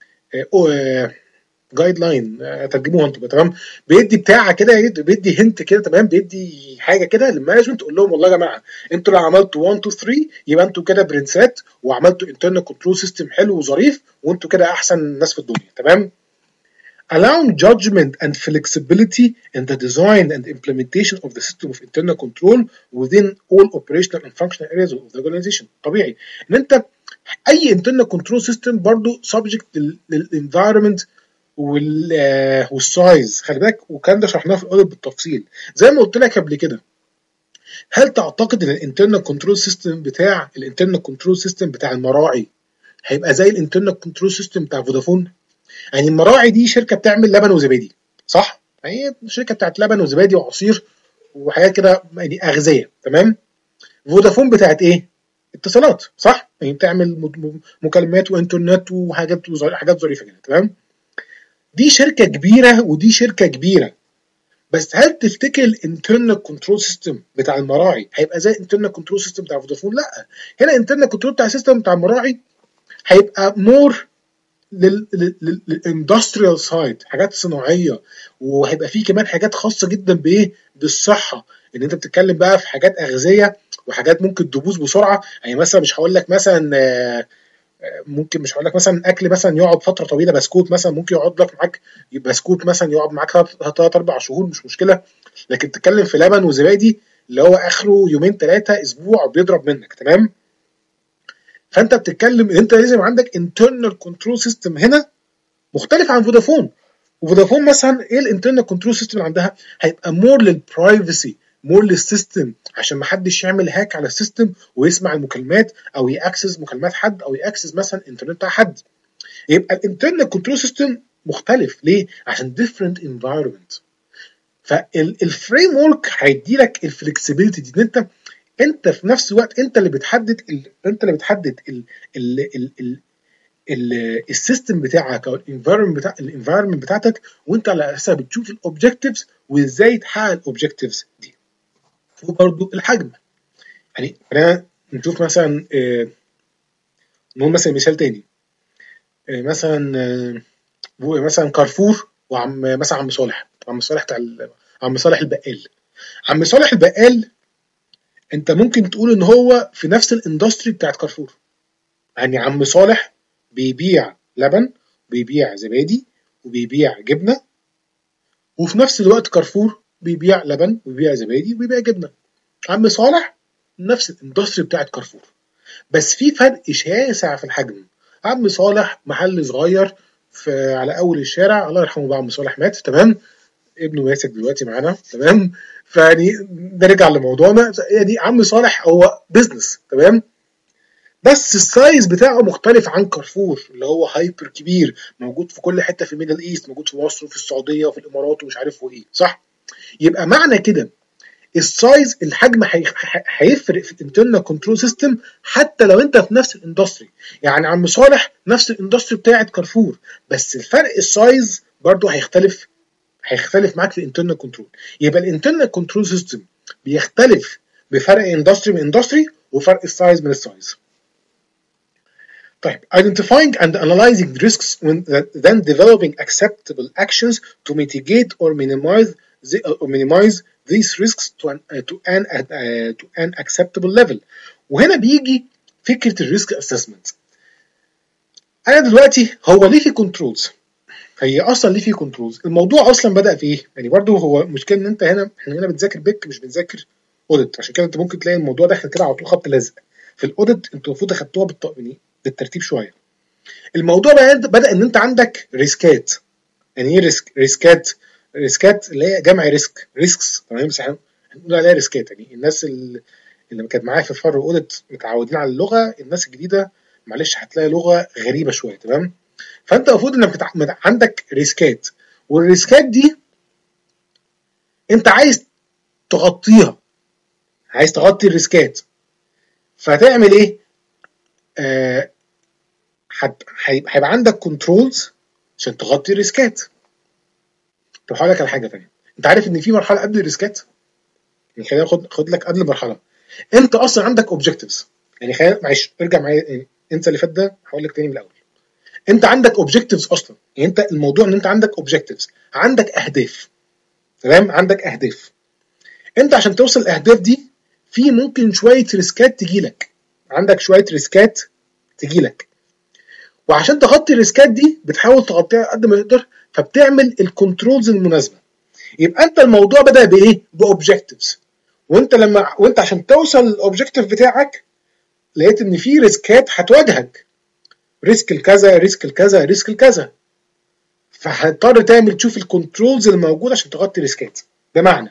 جايد لاين ترجموها انتوا تمام، بيدي بتاعه كده، بيدي هنت كده تمام، بيدي حاجه كده للمانجمنت تقول لهم والله يا جماعه انتوا لو عملتوا واحد اتنين تلاته يبقى انتوا كده برنسات وعملتوا انترنال كنترول سيستم حلو وظريف وانتوا كده احسن ناس في الدنيا، تمام؟ allowing judgment and flexibility in the design and implementation of the system of internal control within all operational and functional areas of the organization. طبيعي ان انت اي internal control system برضو subject للenvironment والسايز، خلي بالك والكلام ده شرحناه في الاول بالتفصيل زي ما قلت لك قبل كده. هل تعتقد ان الانترنال كنترول سيستم بتاع الانترنال كنترول سيستم بتاع المراعي هيبقى زي الانترنال كنترول سيستم بتاع فودافون؟ يعني المراعي دي شركه بتعمل لبن وزبادي صح؟ هي شركه بتاعت لبن وزبادي وعصير وحاجات كده يعني اغذيه، تمام؟ فودافون بتاعت ايه؟ اتصالات صح؟ يعني بتعمل مكالمات وانترنت وحاجات حاجات ظريفه كده، تمام؟ دي شركه كبيره ودي شركه كبيره، بس هل تفتكر الانترنال كنترول سيستم بتاع المراعي هيبقى زي الانترنال كنترول سيستم بتاع فودافون؟ لا، هنا الانترنال كنترول بتاع السيستم بتاع المراعي هيبقى مور للاندستريال سايد، حاجات صناعيه، وهيبقى فيه كمان حاجات خاصه جدا بايه؟ بالصحه، ان انت بتتكلم بقى في حاجات اغذيه وحاجات ممكن تبوظ بسرعه. يعني مثلا مش هقول لك مثلا ممكن مش هقول لك مثلا اكل مثلا يقعد فتره طويله، بسكوت مثلا ممكن يقعد لك معاك بسكوت مثلا يقعد معاك ثلاث اربع شهور مش مشكله، لكن تتكلم في لبن وزبادي اللي هو اخره يومين ثلاثه اسبوع بيضرب منك، تمام؟ فانت بتتكلم انت لازم عندك انترنال كنترول سيستم هنا مختلف عن فودافون. وفودافون مثلا ايه الانترنال كنترول سيستم اللي عندها؟ هيبقى مور للبرايفسي، مور للسيستم، عشان ما حدش يعمل هاك على السيستم ويسمع المكالمات او ياكسس مكالمات حد او ياكسس مثلا انترنت بتاع حد. يبقى الانترنال كنترول سيستم مختلف ليه؟ عشان different environment. فالفريم ورك هيدي لك الفلكسبيليتي دي ان انت انت في نفس الوقت انت اللي بتحدد ال... انت اللي بتحدد ال... ال... ال... ال... ال... السيستم بتاعك او الانفايرمنت بتاع الانفايرمنت بتاعتك، وانت على اساسها بتشوف الاوبجكتيفز وازاي تحقق الاوبجكتيفز دي. وبرده الحجم، يعني خلينا نشوف مثلا آه، نقول مثلا مثال تاني، آه، مثلا آه، مثلا كارفور وعم مثلا عم صالح، عم صالح بتاع ال- عم صالح البقال. عم صالح البقال انت ممكن تقول ان هو في نفس الاندستري بتاعت كارفور، يعني عم صالح بيبيع لبن، بيبيع زبادي، وبيبيع جبنه، وفي نفس الوقت كارفور بيبيع لبن وبيبيع زبادي وبيبيع جبنه. عم صالح نفس الاندستري بتاعت كارفور، بس في فرق شاسع في الحجم. عم صالح محل صغير في على اول الشارع، الله يرحمه بقى عم صالح مات، تمام، ابنه ماسك دلوقتي معانا، تمام. فيعني نرجع لموضوعنا، يعني عم صالح هو بزنس، تمام، بس السايز بتاعه مختلف عن كارفور اللي هو هايبر كبير موجود في كل حته في الميدل ايست، موجود في مصر وفي السعوديه وفي الامارات ومش عارف ايه، صح؟ يبقى معنى كده السايز الحجم هيفرق في الانترنال كنترول سيستم حتى لو انت في نفس الاندستري. يعني عم صالح نفس الاندستري بتاعت كارفور، بس الفرق السايز برضه هيختلف هيختلف معاك في الانترنال كنترول. يبقى الانترنال كنترول سيستم بيختلف بفرق اندستري من اندستري وفرق السايز من السايز. طيب identifying and analyzing risks when then developing acceptable actions to mitigate or minimize the, or minimize these risks to an uh, to an uh, to an acceptable level. وهنا بيجي فكرة الريسك اسسمنت. انا دلوقتي هو ليه في كنترولز؟ هي اصلا ليه في كنترولز؟ الموضوع اصلا بدأ في ايه؟ يعني برضو هو مشكلة ان انت هنا احنا هنا بتذاكر بيك مش بنذاكر اوديت، عشان كده انت ممكن تلاقي الموضوع داخل كده على طول خبط لازق. في الاوديت انتوا المفروض اخدتوها بالترتيب شويه. الموضوع بدأ ان انت عندك ريسكات. يعني ايه ريسك؟ ريسكات ريسكات اللي هي جمع ريسك، ريسكس، تمام، بس احنا هنقول عليها ريسكات. يعني الناس اللي كانت معايا في الفر اوديت متعودين على اللغه، الناس الجديده معلش هتلاقي لغه غريبه شويه، تمام. فانت المفروض انك بتع... عندك ريسكات، والريسكات دي انت عايز تغطيها، عايز تغطي الريسكات، فهتعمل ايه؟ آه هيبقى عندك كنترولز عشان تغطي الريسكات. طب هقول لك على حاجه ثانيه، انت عارف ان في مرحله قبل الريسكات؟ يعني خلينا ناخد خد لك قبل مرحله، انت اصلا عندك اوبجكتيفز. يعني خلينا معلش ارجع معايا، يعني انسى اللي فات ده، هقول لك تاني من الاول. انت عندك اوبجكتيفز اصلا، يعني انت الموضوع ان انت عندك اوبجكتيفز، عندك اهداف، تمام، عندك اهداف. انت عشان توصل الاهداف دي في ممكن شويه ريسكات تجي لك، عندك شويه ريسكات تجي لك، وعشان تغطي الريسكات دي بتحاول تغطيها قد ما تقدر، فبتعمل الكنترولز المناسبه. يبقى انت الموضوع بدا بايه؟ باوبجكتيفز، وانت لما وانت عشان توصل للاوبجكتيف بتاعك لقيت ان في ريسكات هتواجهك، ريسك الكذا، ريسك الكذا، ريسك الكذا، فهتضطر تعمل تشوف الكنترولز اللي موجوده عشان تغطي ريسكات. بمعنى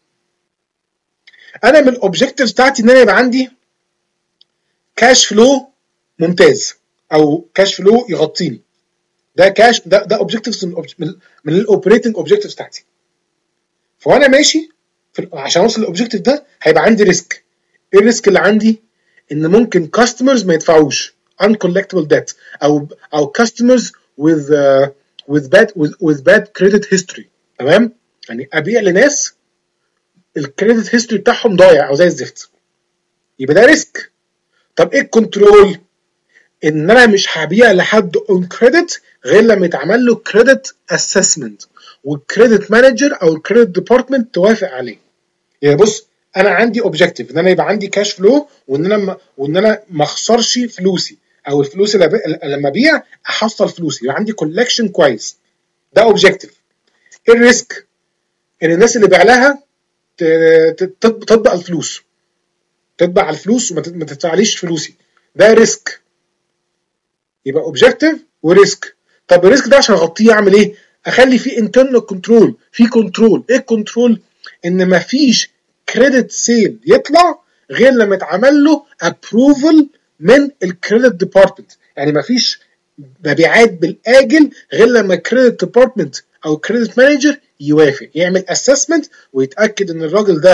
انا من الاوبجكتيفز بتاعتي ان انا يبقى عندي كاش فلو ممتاز، او كاش فلو يغطيني، ده كاش، ده ده اوبجكتيفز من من الاوبريتنج اوبجكتيفز بتاعتي. فوانا ماشي في عشان اوصل للاوبجكتيف ده هيبقى عندي ريسك. ايه الريسك اللي عندي؟ ان ممكن كاستمرز ما يدفعوش uncollectible debt، او او كاستمرز with uh, with bad with, with bad credit history، تمام. يعني ابيع لناس الكريدت هيستوري بتاعهم ضايع او زي الزفت، يبقى ده ريسك. طب ايه الكنترول؟ ان انا مش هبيع لحد اون كريدت غير لما يتعمل له كريدت اسسمنت، والكريدت مانجر او الكريدت ديبارتمنت توافق عليه. يعني بص، انا عندي اوبجكتيف ان انا يبقى عندي كاش فلو، وان انا ما وان انا ما اخسرش فلوسي، او الفلوس اللي لما ابيع احصل فلوسي، يبقى عندي كولكشن كويس، ده اوبجكتيف. ايه الريسك؟ ان الناس اللي باع لها تطبق الفلوس، تطبع الفلوس وما تدفعليش فلوسي، ده ريسك. يبقى اوبجكتيف وريسك. طب الريسك ده عشان اغطيه اعمل ايه؟ اخلي فيه انترنال كنترول، في كنترول. ايه الكنترول؟ ان مفيش كريدت سيل يطلع غير لما يتعمل له ابروفل من الكريدت ديبارتمنت. يعني مفيش مبيعات بالاجل غير لما الكريدت ديبارتمنت او الكريدت مانجر يوافق، يعمل اسسمنت ويتاكد ان الراجل ده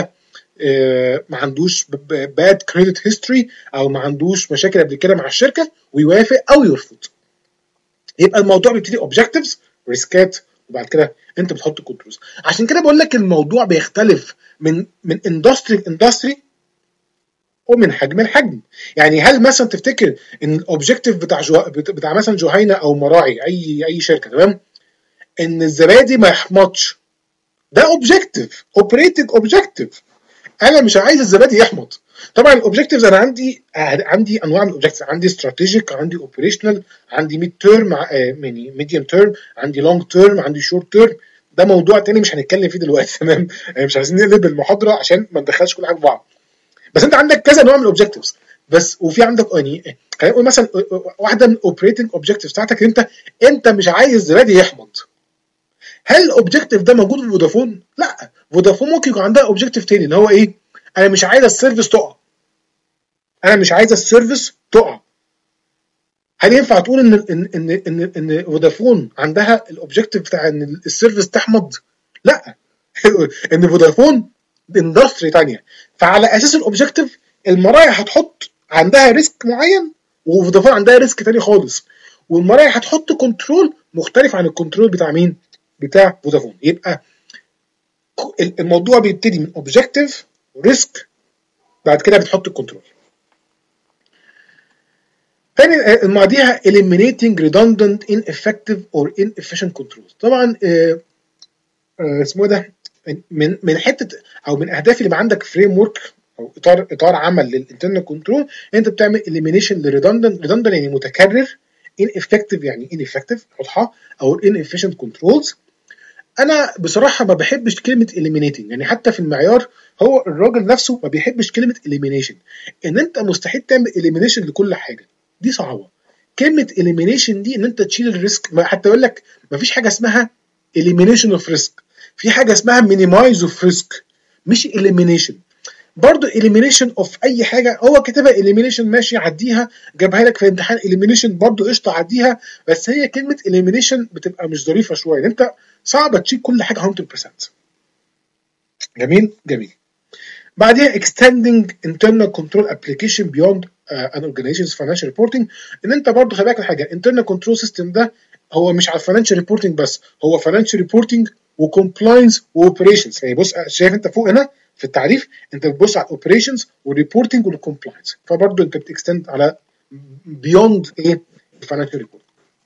آه ما عندوش باد كريدت هيستوري او ما عندوش مشاكل قبل كده مع الشركه ويوافق او يرفض. يبقى الموضوع بيبتدي اوبجكتيفز، ريسكات، وبعد كده انت بتحط كنترولز. عشان كده بقول لك الموضوع بيختلف من من اندستري لاندستري ومن حجم لحجم. يعني هل مثلا تفتكر ان الاوبجكتيف بتاع جو... بتاع مثلا جهينه او مراعي اي اي شركه تمام ان الزبادي ما يحمضش، ده اوبجكتيف، اوبريتنج اوبجكتيف، انا مش عايز الزبادي يحمض. طبعا الاوبجكتيفز انا عندي عندي انواع من الاوبجكتيفز، عندي استراتيجيك، عندي اوبريشنال، عندي ميد تيرم يعني ميديوم تيرم، عندي لونج تيرم، عندي شورت تيرم. ده موضوع تاني مش هنتكلم فيه دلوقتي تمام. يعني مش عايزين نقلب المحاضره عشان ما ندخلش كل حاجه في بعض. بس انت عندك كذا نوع من الاوبجكتيفز بس، وفي عندك يعني خلينا نقول مثلا واحده من الاوبريتنج اوبجكتيفز بتاعتك انت انت مش عايز الزبادي يحمض. هل الاوبجكتيف ده موجود في فودافون؟ لا، فودافون ممكن يكون عندها اوبجكتيف تاني اللي هو ايه؟ انا مش عايز السيرفيس تقع. انا مش عايز السيرفيس تقع. هل ينفع تقول ان ان ان ان, إن فودافون عندها الاوبجكتيف بتاع ان السيرفيس تحمض؟ لا. ان فودافون اندستري ثانيه، فعلى اساس الاوبجكتيف المرايا هتحط عندها ريسك معين وفودافون عندها ريسك ثاني خالص، والمرايا هتحط كنترول مختلف عن الكنترول بتاع مين؟ بتاع فودافون. يبقى الموضوع بيبتدي من اوبجكتيف، ريسك، بعد كده بتحط الكنترول. تاني بعديها eliminating redundant ineffective or inefficient controls. طبعا آه آه اسمه ده من من حته او من اهداف اللي يبقى عندك فريم ورك او اطار اطار عمل للانترنال كنترول، انت بتعمل elimination للredundant. redundant يعني متكرر، ineffective يعني ineffective واضحه، او inefficient controls. انا بصراحه ما بحبش كلمه eliminating، يعني حتى في المعيار هو الراجل نفسه ما بيحبش كلمه elimination، ان انت مستحيل تعمل elimination لكل حاجه، دي صعبه. كلمه elimination دي ان انت تشيل الريسك، حتى يقول لك ما فيش حاجه اسمها elimination of risk، في حاجه اسمها minimize of risk مش elimination. برضو elimination of اي حاجه هو كاتبها elimination ماشي عديها، جابها لك في امتحان elimination برضو قشطه عديها، بس هي كلمه elimination بتبقى مش ظريفه شويه، انت صعبه تشيل كل حاجه مية بالمية. جميل جميل. بعديها extending internal control application beyond uh, an organization's financial reporting. ان انت برضو خلي بالك الحاجه internal control system ده هو مش على financial reporting بس، هو financial reporting وcompliance واوبريشنز. يعني بص شايف انت فوق هنا في التعريف انت بتبص على الاوبريشنز والريبورتنج والكومبلاينس، فبرضو انت بتكستند على بيوند ايه الفاينانشال ريبورت.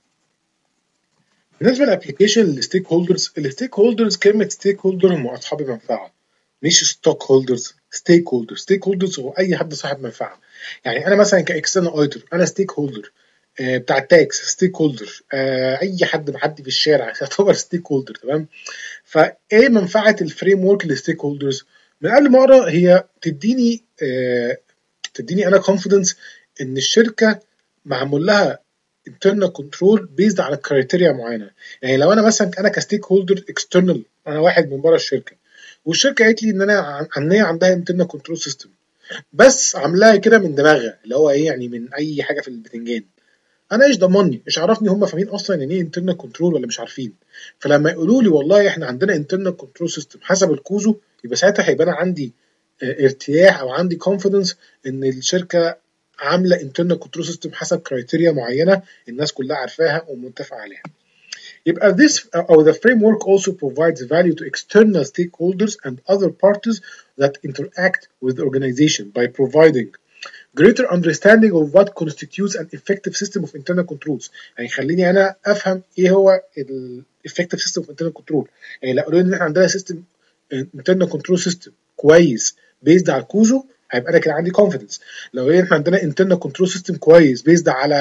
بالنسبه للابلكيشن للستيك هولدرز، الستيك هولدرز كلمه ستيك هولدر هم اصحاب المنفعه مش ستوك هولدرز. ستيك هولدر ستيك هولدرز هو اي حد صاحب منفعه. يعني انا مثلا كاكسترنال اوديتور انا ستيك هولدر، آه بتاع التاكس ستيك هولدر، آه اي حد معدي في الشارع يعتبر ستيك هولدر تمام. فايه منفعه الفريم ورك للستيك هولدرز؟ من قبل ما اقرا هي تديني آه تديني انا كونفيدنس ان الشركه معمول لها internal control based على كرايتيريا معينه. يعني لو انا مثلا انا كستيك هولدر اكسترنال، انا واحد من بره الشركه والشركه قالت لي ان انا ان هي عندها internal control system بس عاملاها كده من دماغها اللي هو ايه يعني من اي حاجه في البتنجان، انا ايش ضمني؟ ايش عرفني هم فاهمين اصلا يعني ايه internal control ولا مش عارفين؟ فلما يقولوا لي والله احنا عندنا internal control system حسب الكوزو، يبقى ساعتها هيبقى انا عندي ارتياح او عندي confidence ان الشركه عامله internal control system حسب كرايتيريا معينه الناس كلها عارفاها ومتفق عليها. يبقى this or the framework also provides value to external stakeholders and other parties that interact with the organization by providing greater understanding of what constitutes an effective system of internal controls. يعني خليني انا افهم ايه هو ال effective system of internal control. يعني لو قالوا ان احنا عندنا system internal control system كويس based على الكوزو هيبقى انا كده عندي confidence. لو قالوا ان احنا عندنا internal control system كويس based على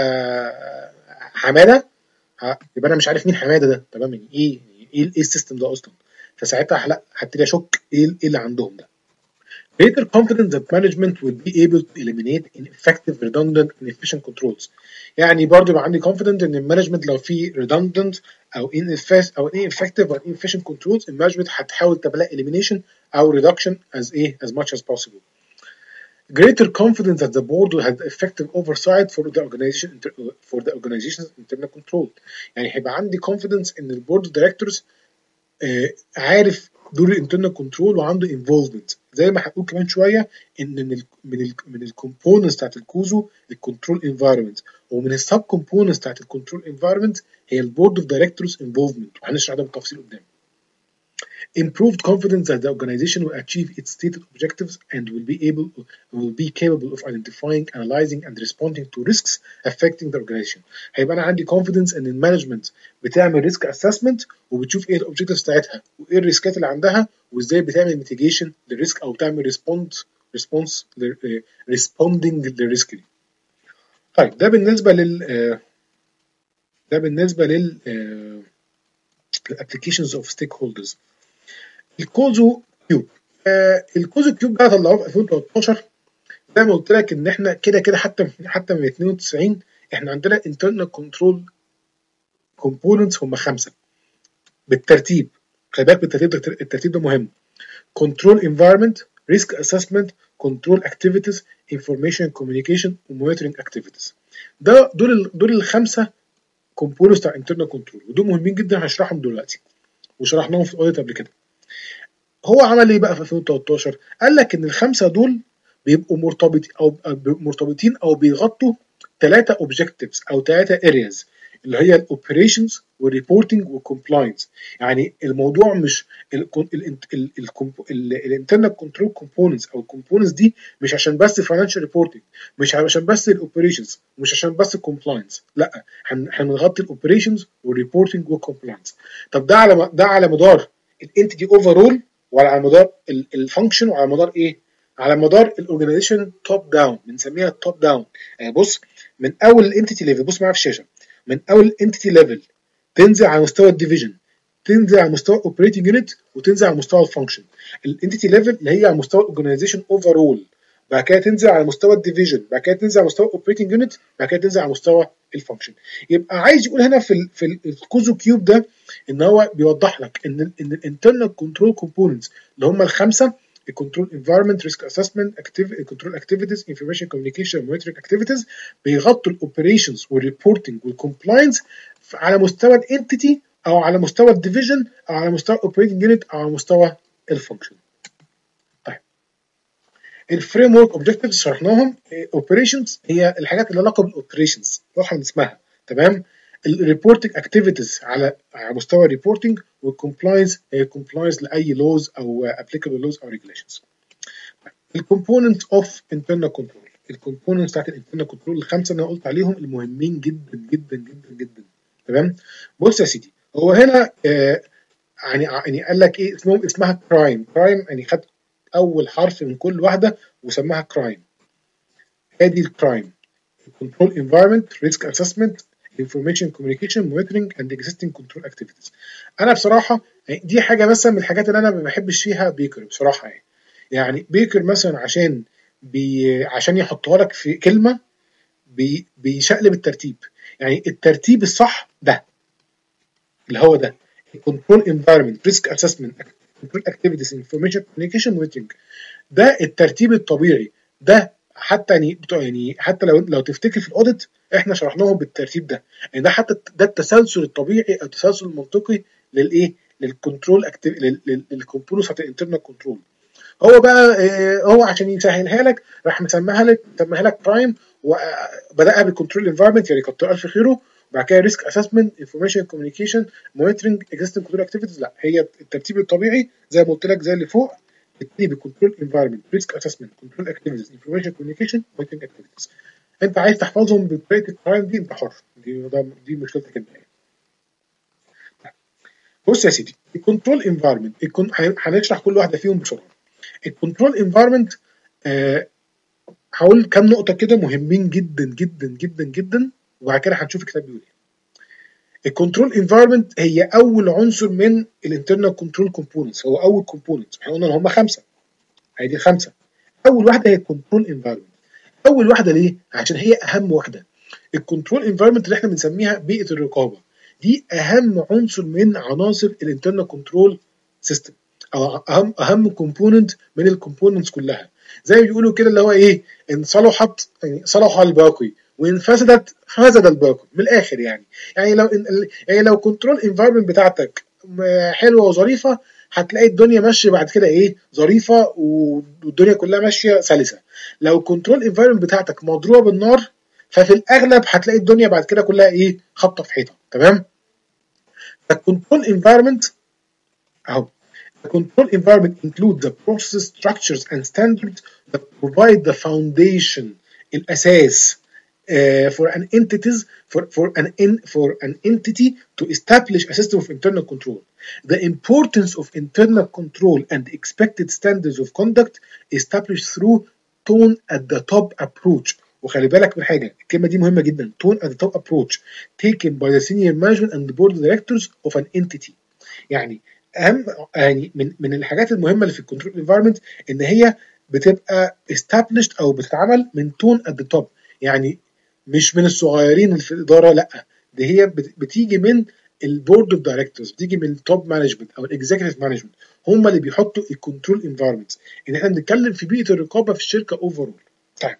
حماده يبقى انا مش عارف مين حماده ده تمام، يعني ايه ايه ايه السيستم ده اصلا، فساعتها لا هبتدي اشك ايه ايه اللي عندهم ده. Greater confidence that management will be able to eliminate ineffective, redundant, inefficient controls. يعني برضه يبقى عندي confidence ان المانجمنت لو في redundant او ineffective او ineffective or inefficient controls المانجمنت هتحاول تعملها elimination او reduction as ايه as much as possible. Greater confidence that the board will have effective oversight for the organization for the organization's internal control. يعني هيبقى عندي confidence ان البورد دايركتورز آه عارف دور الانترنال كنترول وعنده انفولفمنت، زي ما هنقول كمان شويه ان من ال من ال من الكومبوننتس بتاعت الكوزو الكنترول انفايرمنت، ومن السب كومبوننتس بتاعت الكنترول انفايرمنت هي البورد اوف دايركتورز انفولفمنت، وهنشرح ده بالتفصيل قدام. Improved confidence that the organization will achieve its stated objectives and will be able will be capable of identifying, analyzing and responding to risks affecting the organization. هيبقى انا عندي confidence ان المانجمنت بتعمل risk assessment وبتشوف ايه الاوبجكتيفز بتاعتها وايه الريسكات اللي عندها وازاي بتعمل mitigation للريسك او تعمل response response responding للريسك دي. طيب ده بالنسبه لل ده بالنسبه لل applications of stakeholders. الكوزو كيوب آه الكوزو كيوب ده طلعوه في ألفين وتلتاشر، زي ما قلت لك ان احنا كده كده حتى حتى من اتنين وتسعين احنا عندنا internal control components هم خمسه بالترتيب. خلي بالك بالترتيب، الترتيب ده مهم. control environment، risk assessment، control activities، information communication وmonitoring activities. ده دول دول الخمسه components بتاع internal control، ودول مهمين جدا هشرحهم دلوقتي وشرحناهم في الاوديت قبل كده. هو عمل ايه بقى في ألفين وتلتاشر؟ قال لك ان الخمسه دول بيبقوا مرتبطين او مرتبطين او بيغطوا ثلاثه اوبجكتيفز او ثلاثه ارياز اللي هي الاوبريشنز والريبورتنج والكومبلاينس. يعني الموضوع مش الانترنال كنترول كومبوننتس او الكومبوننتس دي مش عشان بس فاينانشال ريبورتنج، مش عشان بس الاوبريشنز، مش عشان بس الكومبلاينس، لا احنا بنغطي الاوبريشنز والريبورتنج والكومبلاينس. طب ده على ده على مدار الانتيتي اوفرول ولا على مدار الفانكشن وعلى مدار ايه؟ على مدار الاورجنايزيشن توب داون، بنسميها توب داون. يعني بص من اول الانتيتي ليفل، بص معايا في الشاشه، من اول الانتيتي ليفل تنزل على مستوى الديفيجن، تنزل على مستوى الاوبريتنج يونت، وتنزل على مستوى الفانكشن. الانتيتي ليفل اللي هي على مستوى الاورجنايزيشن اوفرول، بعد كده تنزل على مستوى الديفيجن، بعد كده تنزل على مستوى الاوبريتنج يونت، بعد كده تنزل على مستوى الفانكشن. يبقى عايز يقول هنا في ال في الكوزو كيوب ده ان هو بيوضح لك ان ان الانترنال كنترول كومبوننتس اللي هم الخمسه، الكنترول انفايرمنت، ريسك اسسمنت، كنترول اكتيفيتيز، انفورميشن كوميونيكيشن، مونيتورنج اكتيفيتيز، بيغطوا الاوبريشنز والريبورتنج والكومبلاينس على مستوى الانتيتي او على مستوى الديفيجن او على مستوى الاوبريتنج يونت او على مستوى الفانكشن. طيب الفريم ورك اوبجكتيفز شرحناهم. اوبريشنز هي الحاجات اللي علاقه بالاوبريشنز واضحه من اسمها، تمام. الريبورتنج اكتيفيتيز على على مستوى الريبورتنج، والكومبلاينس هي كومبلاينس لاي لوز او ابليكابل لوز او ريجوليشنز. الكومبوننت اوف انترنال كنترول، الكومبوننتس بتاعت الانترنال كنترول الخمسه اللي انا قلت عليهم المهمين جدا جدا جدا جدا، تمام. بص يا سيدي، هو هنا آه يعني يعني قال لك ايه اسمهم، اسمها كرايم. كرايم يعني خد اول حرف من كل واحده وسماها كرايم. ادي الكرايم: control environment، risk assessment، information communication، monitoring and existing control activities. انا بصراحه دي حاجه مثلا من الحاجات اللي انا ما بحبش فيها بيكر بصراحه. يعني يعني بيكر مثلا عشان بي عشان يحطها لك في كلمه بي بيشقلب الترتيب. يعني الترتيب الصح ده اللي هو ده control environment، risk assessment، control activities، information communication، monitoring. ده الترتيب الطبيعي ده، حتى يعني يعني حتى لو لو تفتكر في الاوديت احنا شرحناهم بالترتيب ده. يعني ده حتى ده التسلسل الطبيعي او التسلسل المنطقي للايه للكنترول للكومبوننتس بتاعت الانترنال كنترول. هو بقى هو عشان يسهلها لك راح مسميها لك مسميها لك برايم، وبداها بالكنترول انفايرمنت يعني كتر الف خيره، وبعد كده ريسك اسسمنت، انفورميشن كوميونيكيشن، مونيتورنج، اكزيستنج كنترول اكتيفيتيز. لا هي الترتيب الطبيعي زي ما قلت لك زي اللي فوق، بتبتدي بالكنترول انفايرمنت، ريسك اسسمنت، كنترول اكتيفيتيز، انفورميشن كوميونيكيشن، مونيتورنج اكتيفيتيز. انت عايز تحفظهم بطريقه البرايم دي انت حر، دي دي مشكلتك انت. بص يا سيدي، الكنترول انفايرمنت هنشرح كل واحده فيهم بسرعه. الكنترول انفايرمنت هقول كام نقطه كده مهمين جدا جدا جدا جدا، وبعد كده هنشوف الكتاب بيقول ايه. الكنترول انفايرمنت هي اول عنصر من الانترنال كنترول كومبوننتس، هو اول كومبوننت. احنا قلنا ان هم خمسه، هي دي خمسه. اول واحده هي الكنترول انفايرمنت. اول واحده ليه؟ عشان هي اهم واحده. الكنترول انفايرمنت اللي احنا بنسميها بيئه الرقابه، دي اهم عنصر من عناصر الانترنال كنترول سيستم، او اهم اهم كومبوننت من الكومبوننتس كلها. زي ما بيقولوا كده اللي هو ايه، ان صلحت يعني صلح الباقي، وان فسدت فسد الباقي، من الاخر يعني. يعني لو يعني لو كنترول انفايرمنت بتاعتك حلوه وظريفه هتلاقي الدنيا ماشيه بعد كده ايه ظريفه والدنيا كلها ماشيه سلسه. لو الكنترول انفايرمنت بتاعتك مضروبه بالنار ففي الاغلب هتلاقي الدنيا بعد كده كلها ايه خبطه في حيطه. تمام. فالكنترول انفايرمنت اهو. The control environment includes the process structures and standards that provide the foundation الأساس uh, for an entities for for an in for an entity to establish a system of internal control. The importance of internal control and expected standards of conduct established through tone at the top approach. وخلي بالك من حاجة، الكلمة دي مهمة جدا. tone at the top approach taken by the senior management and the board of directors of an entity. يعني اهم يعني من من الحاجات المهمه اللي في الكنترول انفايرمنت ان هي بتبقى established او بتتعمل من تون ات ذا توب، يعني مش من الصغيرين اللي في الاداره، لا دي هي بتيجي من البورد اوف دايركتورز، بتيجي من التوب مانجمنت او الاكزيكتيف مانجمنت، هم اللي بيحطوا الكنترول انفايرمنت. ان احنا بنتكلم في بيئه الرقابه في الشركه اوفرول. طيب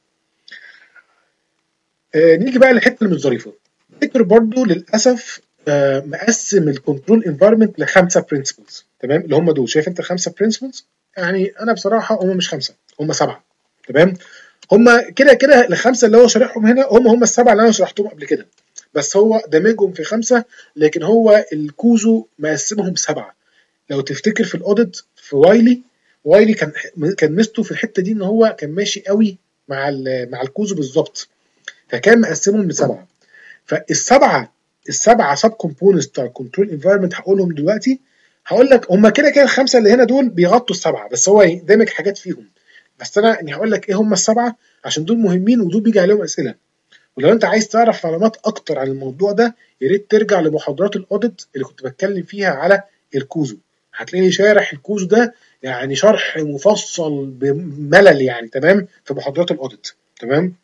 آه نيجي بقى للحته اللي مش ظريفه. فكر برضو للاسف آه مقسم الكنترول انفايرمنت لخمسه برنسبلز. تمام، اللي هم دول شايف انت خمسه برنسبلز، يعني انا بصراحه هم مش خمسه، هم سبعه. تمام، هم كده كده الخمسه اللي هو شارحهم هنا هم هم السبعه اللي انا شرحتهم قبل كده، بس هو دمجهم في خمسه، لكن هو الكوزو مقسمهم سبعه. لو تفتكر في الاوديت في وايلي، وايلي كان كان ميزته في الحته دي ان هو كان ماشي قوي مع مع الكوزو بالظبط، فكان مقسمهم لسبعه. فالسبعه السبعه سب كومبوننتس بتاع الكنترول انفايرمنت هقولهم دلوقتي. هقول لك هم كده كده الخمسه اللي هنا دول بيغطوا السبعه، بس هو دامج حاجات فيهم. بس انا يعني هقول لك ايه هم السبعه عشان دول مهمين ودول بيجي عليهم اسئله. ولو انت عايز تعرف معلومات اكتر عن الموضوع ده يا ريت ترجع لمحاضرات الاوديت اللي كنت بتكلم فيها على الكوزو، هتلاقيني شارح الكوزو ده يعني شرح مفصل بملل يعني. تمام، في محاضرات الاوديت. تمام،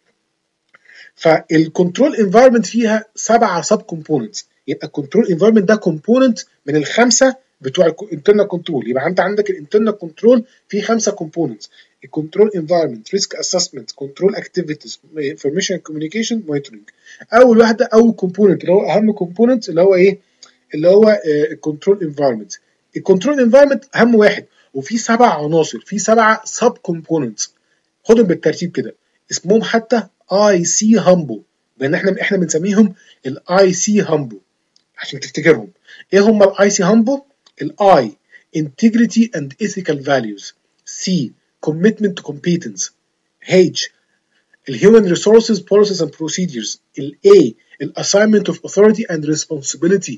فالكنترول انفايرمنت فيها سبعه سب كومبوننتس، يبقى الكنترول انفايرمنت ده كومبوننت من الخمسه بتوع الانترنال كنترول. يبقى انت عندك الانترنال كنترول فيه خمسه كومبوننتس: الكنترول انفايرمنت، ريسك اسسمنت، كنترول اكتيفيتيز، انفورميشن كوميونيكيشن، مونيتورنج. اول واحده اول كومبوننت اللي هو اهم كومبوننت اللي هو ايه؟ اللي هو الكنترول انفايرمنت. الكنترول انفايرمنت اهم واحد وفي سبع عناصر، في سبعه سب كومبوننتس. خدهم بالترتيب كده، اسمهم حتى اي سي هامبو، لان احنا احنا بنسميهم الاي سي هامبو عشان تفتكرهم. ايه هم الاي سي هامبو؟ الاي integrity and ethical values، C commitment to competence، H human resources policies and procedures، A assignment of authority and responsibility،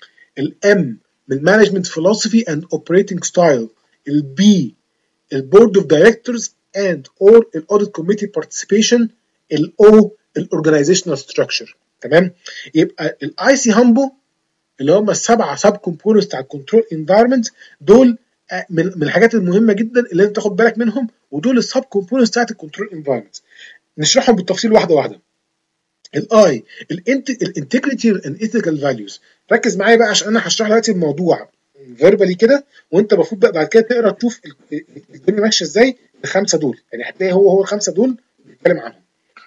M management philosophy and operating style، B board of directors and or audit committee participation، O organizational structure. تمام، يبقى الاي سي هامبو اللي هم السبعه سب كومبوننتس بتاع الكنترول انفايرمنت دول من من الحاجات المهمه جدا اللي انت تاخد بالك منهم، ودول السب كومبوننتس بتاعت الكنترول انفايرمنت. نشرحهم بالتفصيل واحده واحده. الاي الانتجريتي اند ايثيكال فاليوز، ركز معايا بقى عشان انا هشرح دلوقتي الموضوع فيربالي كده، وانت المفروض بقى بعد كده تقرا تشوف الدنيا ماشيه ازاي. الخمسه دول يعني هتلاقي هو هو الخمسه دول بنتكلم عنهم.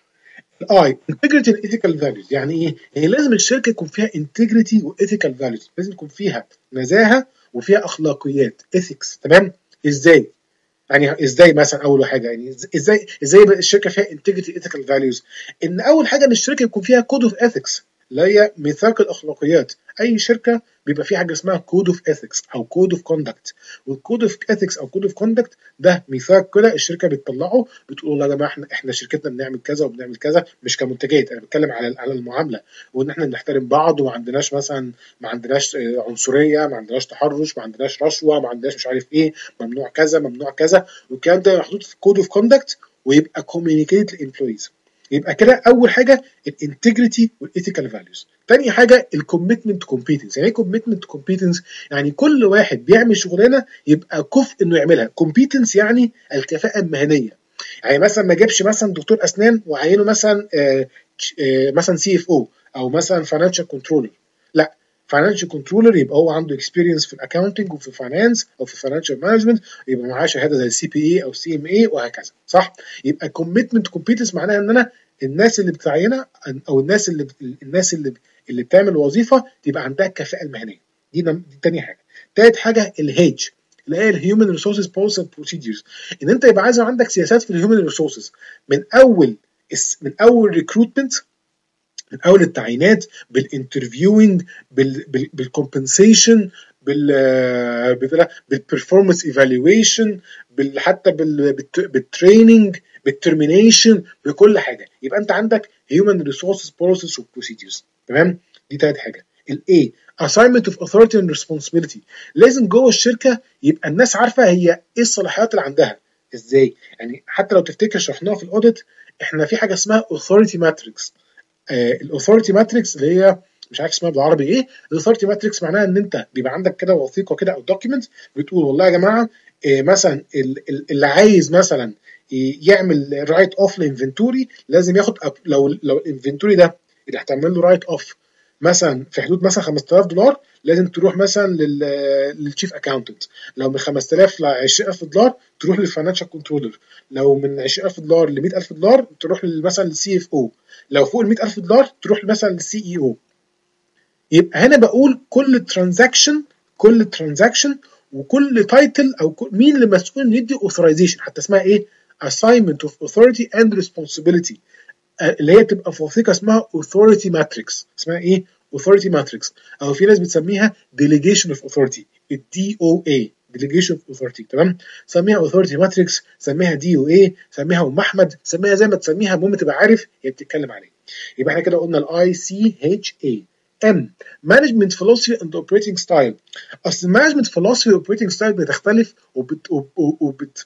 الاي انتجريتي اند ايثيكال فاليوز يعني ايه؟ يعني لازم الشركه يكون فيها انتجريتي وايثيكال فاليوز، لازم يكون فيها نزاهه وفيها اخلاقيات ايثكس. تمام، ازاي؟ يعني ازاي مثلا اول حاجه يعني ازاي ازاي الشركه فيها انتجريتي ايثيكال فاليوز؟ ان اول حاجه ان الشركه يكون فيها كود اوف اثكس اللي هي ميثاق الاخلاقيات. اي شركه بيبقى فيها حاجه اسمها كود اوف اثكس او كود اوف كوندكت، والكود اوف اثكس او كود اوف كوندكت ده ميثاق كده الشركه بتطلعه، بتقول والله يا جماعه احنا احنا شركتنا بنعمل كذا وبنعمل كذا، مش كمنتجات، انا بتكلم على على المعامله، وان احنا بنحترم بعض وما عندناش مثلا ما عندناش عنصريه، ما عندناش تحرش، ما عندناش رشوه، ما عندناش مش عارف ايه، ممنوع كذا ممنوع كذا، والكلام ده محطوط في كود اوف كوندكت ويبقى كوميونيكيت للامبلويز. يبقى كده اول حاجه الانتجريتي والايثيكال فاليوز. تاني حاجه الكوميتمنت كومبيتنس. يعني ايه كوميتمنت كومبيتنس؟ يعني كل واحد بيعمل شغلانه يبقى كفء انه يعملها. كومبيتنس يعني الكفاءه المهنيه. يعني مثلا ما جابش مثلا دكتور اسنان وعينه مثلا آآ آآ مثلا سي اف او او مثلا فاينانشال كنترولر، لا، فاينانشال كنترولر يبقى هو عنده اكسبيرينس في الاكاونتنج وفي الفاينانس او في الفاينانشال مانجمنت، يبقى معاه شهاده زي السي بي اي او سي ام اي وهكذا، صح؟ يبقى كوميتمنت كومبيتنس معناها ان انا الناس اللي بتعينها او الناس اللي الناس اللي اللي بتعمل وظيفه تبقى عندها الكفاءه المهنيه. دي دي تاني حاجه. تالت حاجه الهيج. اللي هي الهيومن ريسورسز بوليسي اند بروسيدجرز، ان انت يبقى عايز عندك سياسات في الهيومن ريسورسز من اول من اول ريكروتمنت، من اول التعيينات، بالانترفيوينج، بالكومبنسيشن، بال بالبرفورمانس ايفالويشن، حتى بالتريننج، بالترمينيشن، بكل حاجه. يبقى انت عندك هيومن ريسورسز بوليسيز وبروسيدجرز. تمام؟ دي تالت حاجه. الاي assignment of authority and responsibility، لازم جوه الشركه يبقى الناس عارفه هي ايه الصلاحيات اللي عندها. ازاي؟ يعني حتى لو تفتكر شرحناها في الاوديت، احنا في حاجه اسمها authority matrix. الاثوريتي ماتريكس اللي هي مش عارف اسمها بالعربي ايه. الاثوريتي ماتريكس معناها ان انت بيبقى عندك كده وثيقه كده او دوكيمنت بتقول والله يا جماعه إيه مثلا اللي عايز مثلا يعمل رايت اوف لانفنتوري لازم ياخد، لو لو الانفنتوري ده اللي هتعمل له رايت اوف مثلا في حدود مثلا خمسة آلاف دولار، لازم تروح مثلا للتشيف اكاونتنت. لو من خمسة آلاف ل عشرين ألف دولار تروح للفاينانشال كنترولر. لو من عشرين ألف دولار ل مية ألف دولار تروح مثلا للسي اف او. لو فوق ال مية ألف دولار تروح مثلا للسي اي او. يبقى هنا بقول كل ترانزاكشن، كل ترانزاكشن وكل تايتل او مين اللي مسؤول ان يدي اوثرايزيشن، حتى اسمها ايه؟ assignment of authority and responsibility، اللي هي تبقى في وثيقه اسمها authority matrix. اسمها ايه؟ authority matrix، او في ناس بتسميها delegation of authority، الدي او اي، delegation of authority. تمام؟ سميها authority matrix، سميها دي او اي، سميها ام احمد، سميها زي ما تسميها، المهم تبقى عارف هي بتتكلم عليه. يبقى احنا كده قلنا الاي سي اتش اي. ام management philosophy and operating style. اصل management philosophy and operating style بتختلف وبت وبت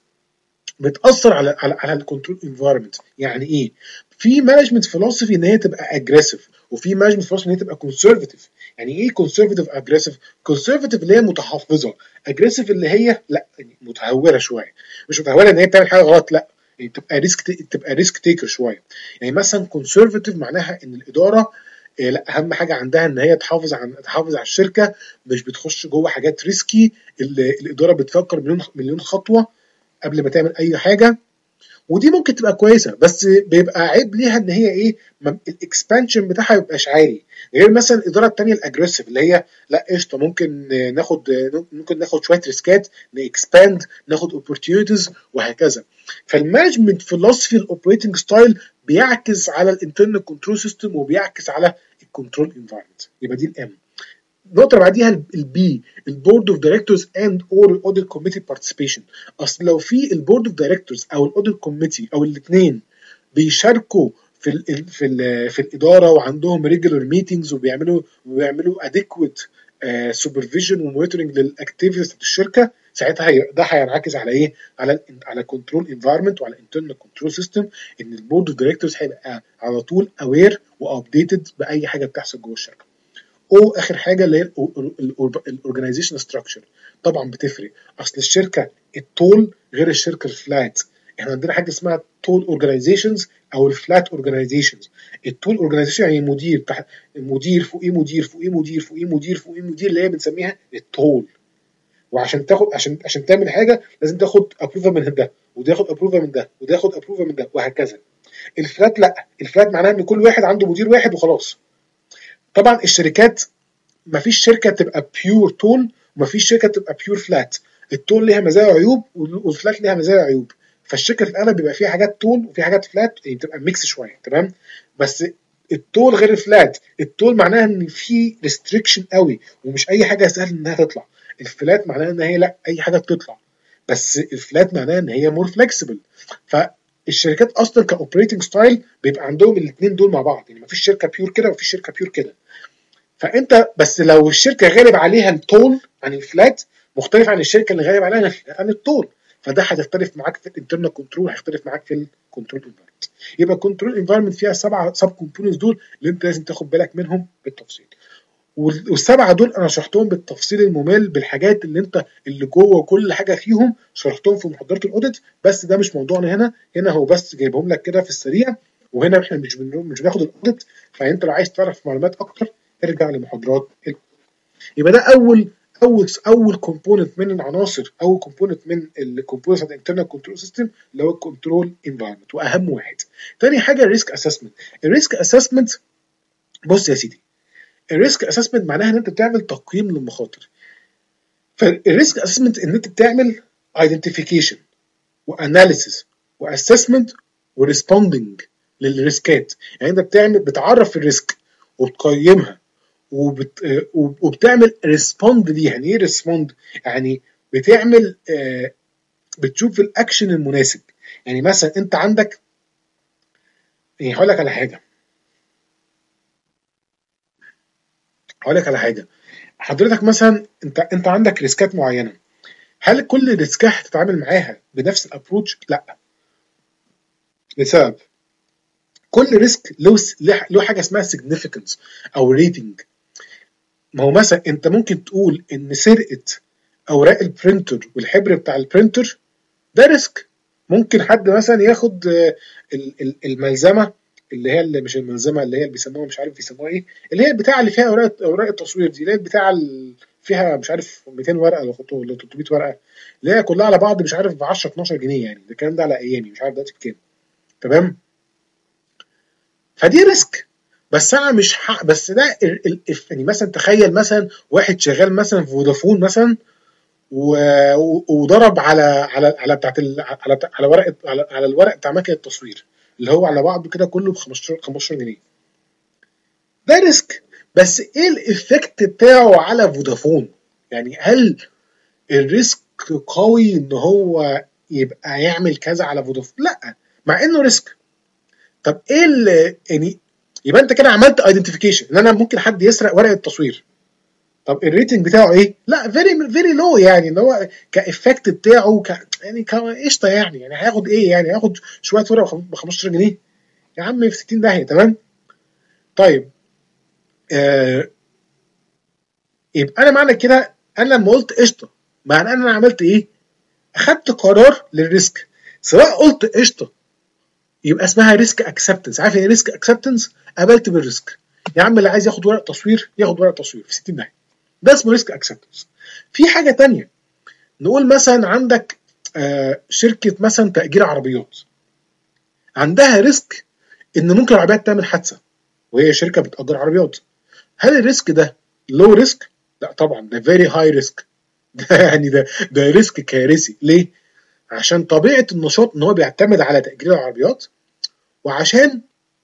بتاثر على على على الكنترول انفايرمنت. يعني ايه؟ في مانجمنت فيلوسفي ان هي تبقى اجريسيف، وفي مانجمنت فيلوسفي ان هي تبقى كونسرفتيف. يعني ايه كونسرفتيف اجريسيف؟ كونسرفتيف اللي هي متحفظه، اجريسيف اللي هي لا يعني متهوره شويه. مش متهوره ان هي بتعمل حاجه غلط، لا يعني تبقى ريسك تبقى ريسك تيكر شويه. يعني مثلا كونسرفتيف معناها ان الاداره إيه لا اهم حاجه عندها ان هي تحافظ عن تحافظ على الشركه، مش بتخش جوه حاجات ريسكي. الاداره بتفكر مليون مليون خطوه قبل ما تعمل اي حاجه. ودي ممكن تبقى كويسه، بس بيبقى عيب ليها ان هي ايه؟ الاكسبانشن بتاعها ما يبقاش عالي. غير مثلا الاداره الثانيه الاجريسيف اللي هي لا قشطه ممكن ناخد ممكن ناخد شويه ريسكات، نكسباند، ناخد اوبورتيونيتيز وهكذا. فالمانجمنت فيلوسفي الاوبريتنج ستايل بيعكس على الانترنال كنترول سيستم وبيعكس على الكنترول انفايرمنت. يبقى دي الام. النقطة اللي بعديها البي، البورد اوف دايركتورز اند اور الاوديت كوميتي بارتيسيبيشن. اصل لو في البورد اوف دايركتورز او الاوديت كوميتي او الاثنين بيشاركوا في ال في ال في الاداره وعندهم ريجولار ميتنجز وبيعملوا وبيعملوا اديكويت سوبرفيجن ومونيتورنج للاكتيفيتيز بتاعت الشركه، ساعتها ده هينعكس على ايه؟ على ال على كنترول انفايرمنت وعلى انترنال كنترول سيستم، ان البورد اوف دايركتورز هيبقى على طول اوير وابديتد باي حاجه بتحصل جوه الشركه. او اخر حاجه اللي هي الاورجنايزيشن ستراكشر. طبعا بتفرق، اصل الشركه التول غير الشركه الفلات. احنا عندنا حاجه اسمها تول اورجنايزيشنز او الفلات اورجنايزيشنز. التول اورجنايزيشن يعني مدير تحت مدير فوقيه مدير فوقيه مدير فوقيه مدير فوقيه مدير اللي هي بنسميها التول. وعشان تاخد عشان عشان تعمل حاجه لازم تاخد ابروفال من ده، وده ياخد ابروفال من ده، وده ياخد ابروفال من ده، وهكذا. الفلات لا، الفلات معناها ان كل واحد عنده مدير واحد وخلاص. طبعا الشركات مفيش شركه تبقى بيور تول ومفيش شركه تبقى بيور فلات. التول ليها مزايا وعيوب والفلات ليها مزايا وعيوب. فالشركه في الاغلب بيبقى فيها حاجات تول وفي حاجات فلات، يعني بتبقى ميكس شويه. تمام؟ بس التول غير الفلات. التول معناها ان في ريستريكشن قوي ومش اي حاجه سهل انها تطلع. الفلات معناها ان هي لا اي حاجه بتطلع، بس الفلات معناها ان هي مور فلكسبل. فالشركات اصلا كاوبريتنج ستايل بيبقى عندهم الاثنين دول مع بعض، يعني مفيش شركه بيور كده ومفيش شركه بيور كده. فانت بس لو الشركه غالب عليها التول عن الفلات مختلف عن الشركه اللي غالب عليها عن التول، فده هتختلف معاك في الانترنال كنترول، هيختلف معاك في الكنترول انفايرمنت. يبقى الكنترول انفايرمنت فيها سبعه سب كومبوننتس دول اللي انت لازم تاخد بالك منهم بالتفصيل. والسبعه دول انا شرحتهم بالتفصيل الممل بالحاجات اللي انت اللي جوه كل حاجه فيهم، شرحتهم في محاضرات الاوديت، بس ده مش موضوعنا هنا. هنا هو بس جايبهم لك كده في السريع، وهنا احنا مش مش بناخد الاوديت. فانت لو عايز تعرف معلومات اكتر ارجع لمحاضرات. يبقى ده اول اول اول كومبوننت من العناصر، اول كومبوننت من الكومبوننتس بتاعت الانترنال كنترول سيستم اللي هو الكنترول انفايرمنت، واهم واحد. تاني حاجه الريسك اسسمنت. الريسك اسسمنت بص يا سيدي، الريسك اسسمنت معناها ان انت بتعمل تقييم للمخاطر. فالريسك اسسمنت ان انت بتعمل ايدنتيفيكيشن واناليسيس واسسمنت وريسبوندنج للريسكات. يعني انت بتعمل بتعرف الريسك وبتقيمها وبت... وبتعمل ريسبوند ليها. يعني ايه ريسبوند؟ يعني بتعمل آه بتشوف الاكشن المناسب. يعني مثلا انت عندك، يعني هقول لك على حاجه هقول لك على حاجه حضرتك مثلا انت انت عندك ريسكات معينه. هل كل الريسكات هتتعامل معاها بنفس الابروتش؟ لا، لسبب. كل ريسك له له حاجه اسمها significance او ريتنج. ما هو مثلا انت ممكن تقول ان سرقه اوراق البرينتر والحبر بتاع البرينتر ده ريسك. ممكن حد مثلا ياخد الملزمه اللي هي اللي مش الملزمه اللي هي اللي بيسموها مش عارف بيسموها ايه، اللي هي البتاع اللي فيها اوراق اوراق التصوير دي، اللي هي البتاع اللي فيها مش عارف مئتين ورقه ولا ثلاثمئة ورقه، اللي هي كلها على بعض مش عارف ب عشرة اتناشر جنيه. يعني ده الكلام ده على ايامي، مش عارف دلوقتي بكام. تمام. فدي ريسك. بس انا مش حق بس ده ال... ال... يعني مثلا تخيل مثلا واحد شغال مثلا في فودافون مثلا و... وضرب على على على بتاعت ال... على بتاع... على ورقه على... على الورق بتاع مكنه التصوير اللي هو على بعضه كده كله ب خمستاشر جنيه. ده ريسك. بس ايه الايفكت بتاعه على فودافون؟ يعني هل الريسك قوي ان هو يبقى يعمل كذا على فودافون؟ لا، مع انه ريسك. طب ايه اللي يعني يبقى انت كده عملت ايدنتيفيكيشن ان انا ممكن حد يسرق ورقه تصوير. طب الريتنج بتاعه ايه؟ لا، فيري فيري لو. يعني ان هو كافكت بتاعه ك... يعني قشطه. يعني يعني هياخد ايه؟ يعني هياخد شويه ورق ب خمستاشر جنيه يا عم في ستين داهيه. تمام. طيب آه يبقى انا معنى كده انا لما قلت قشطه معنى ان انا عملت ايه؟ اخدت قرار للريسك. سواء قلت قشطه يبقى اسمها ريسك اكسبتنس. عارف يعني ريسك اكسبتنس؟ قبلت بالريسك. يا عم اللي عايز ياخد ورق تصوير ياخد ورق تصوير في ستين داهيه. ده اسمه ريسك اكسبتنس. في حاجه تانية، نقول مثلا عندك آه شركه مثلا تاجير عربيات، عندها ريسك ان ممكن العربيات تعمل حادثه وهي شركه بتاجر عربيات. هل الريسك ده لو ريسك؟ لا طبعا، ده فيري هاي ريسك. ده يعني ده ده ريسك كارثي. ليه؟ عشان طبيعه النشاط ان هو بيعتمد على تاجير العربيات، وعشان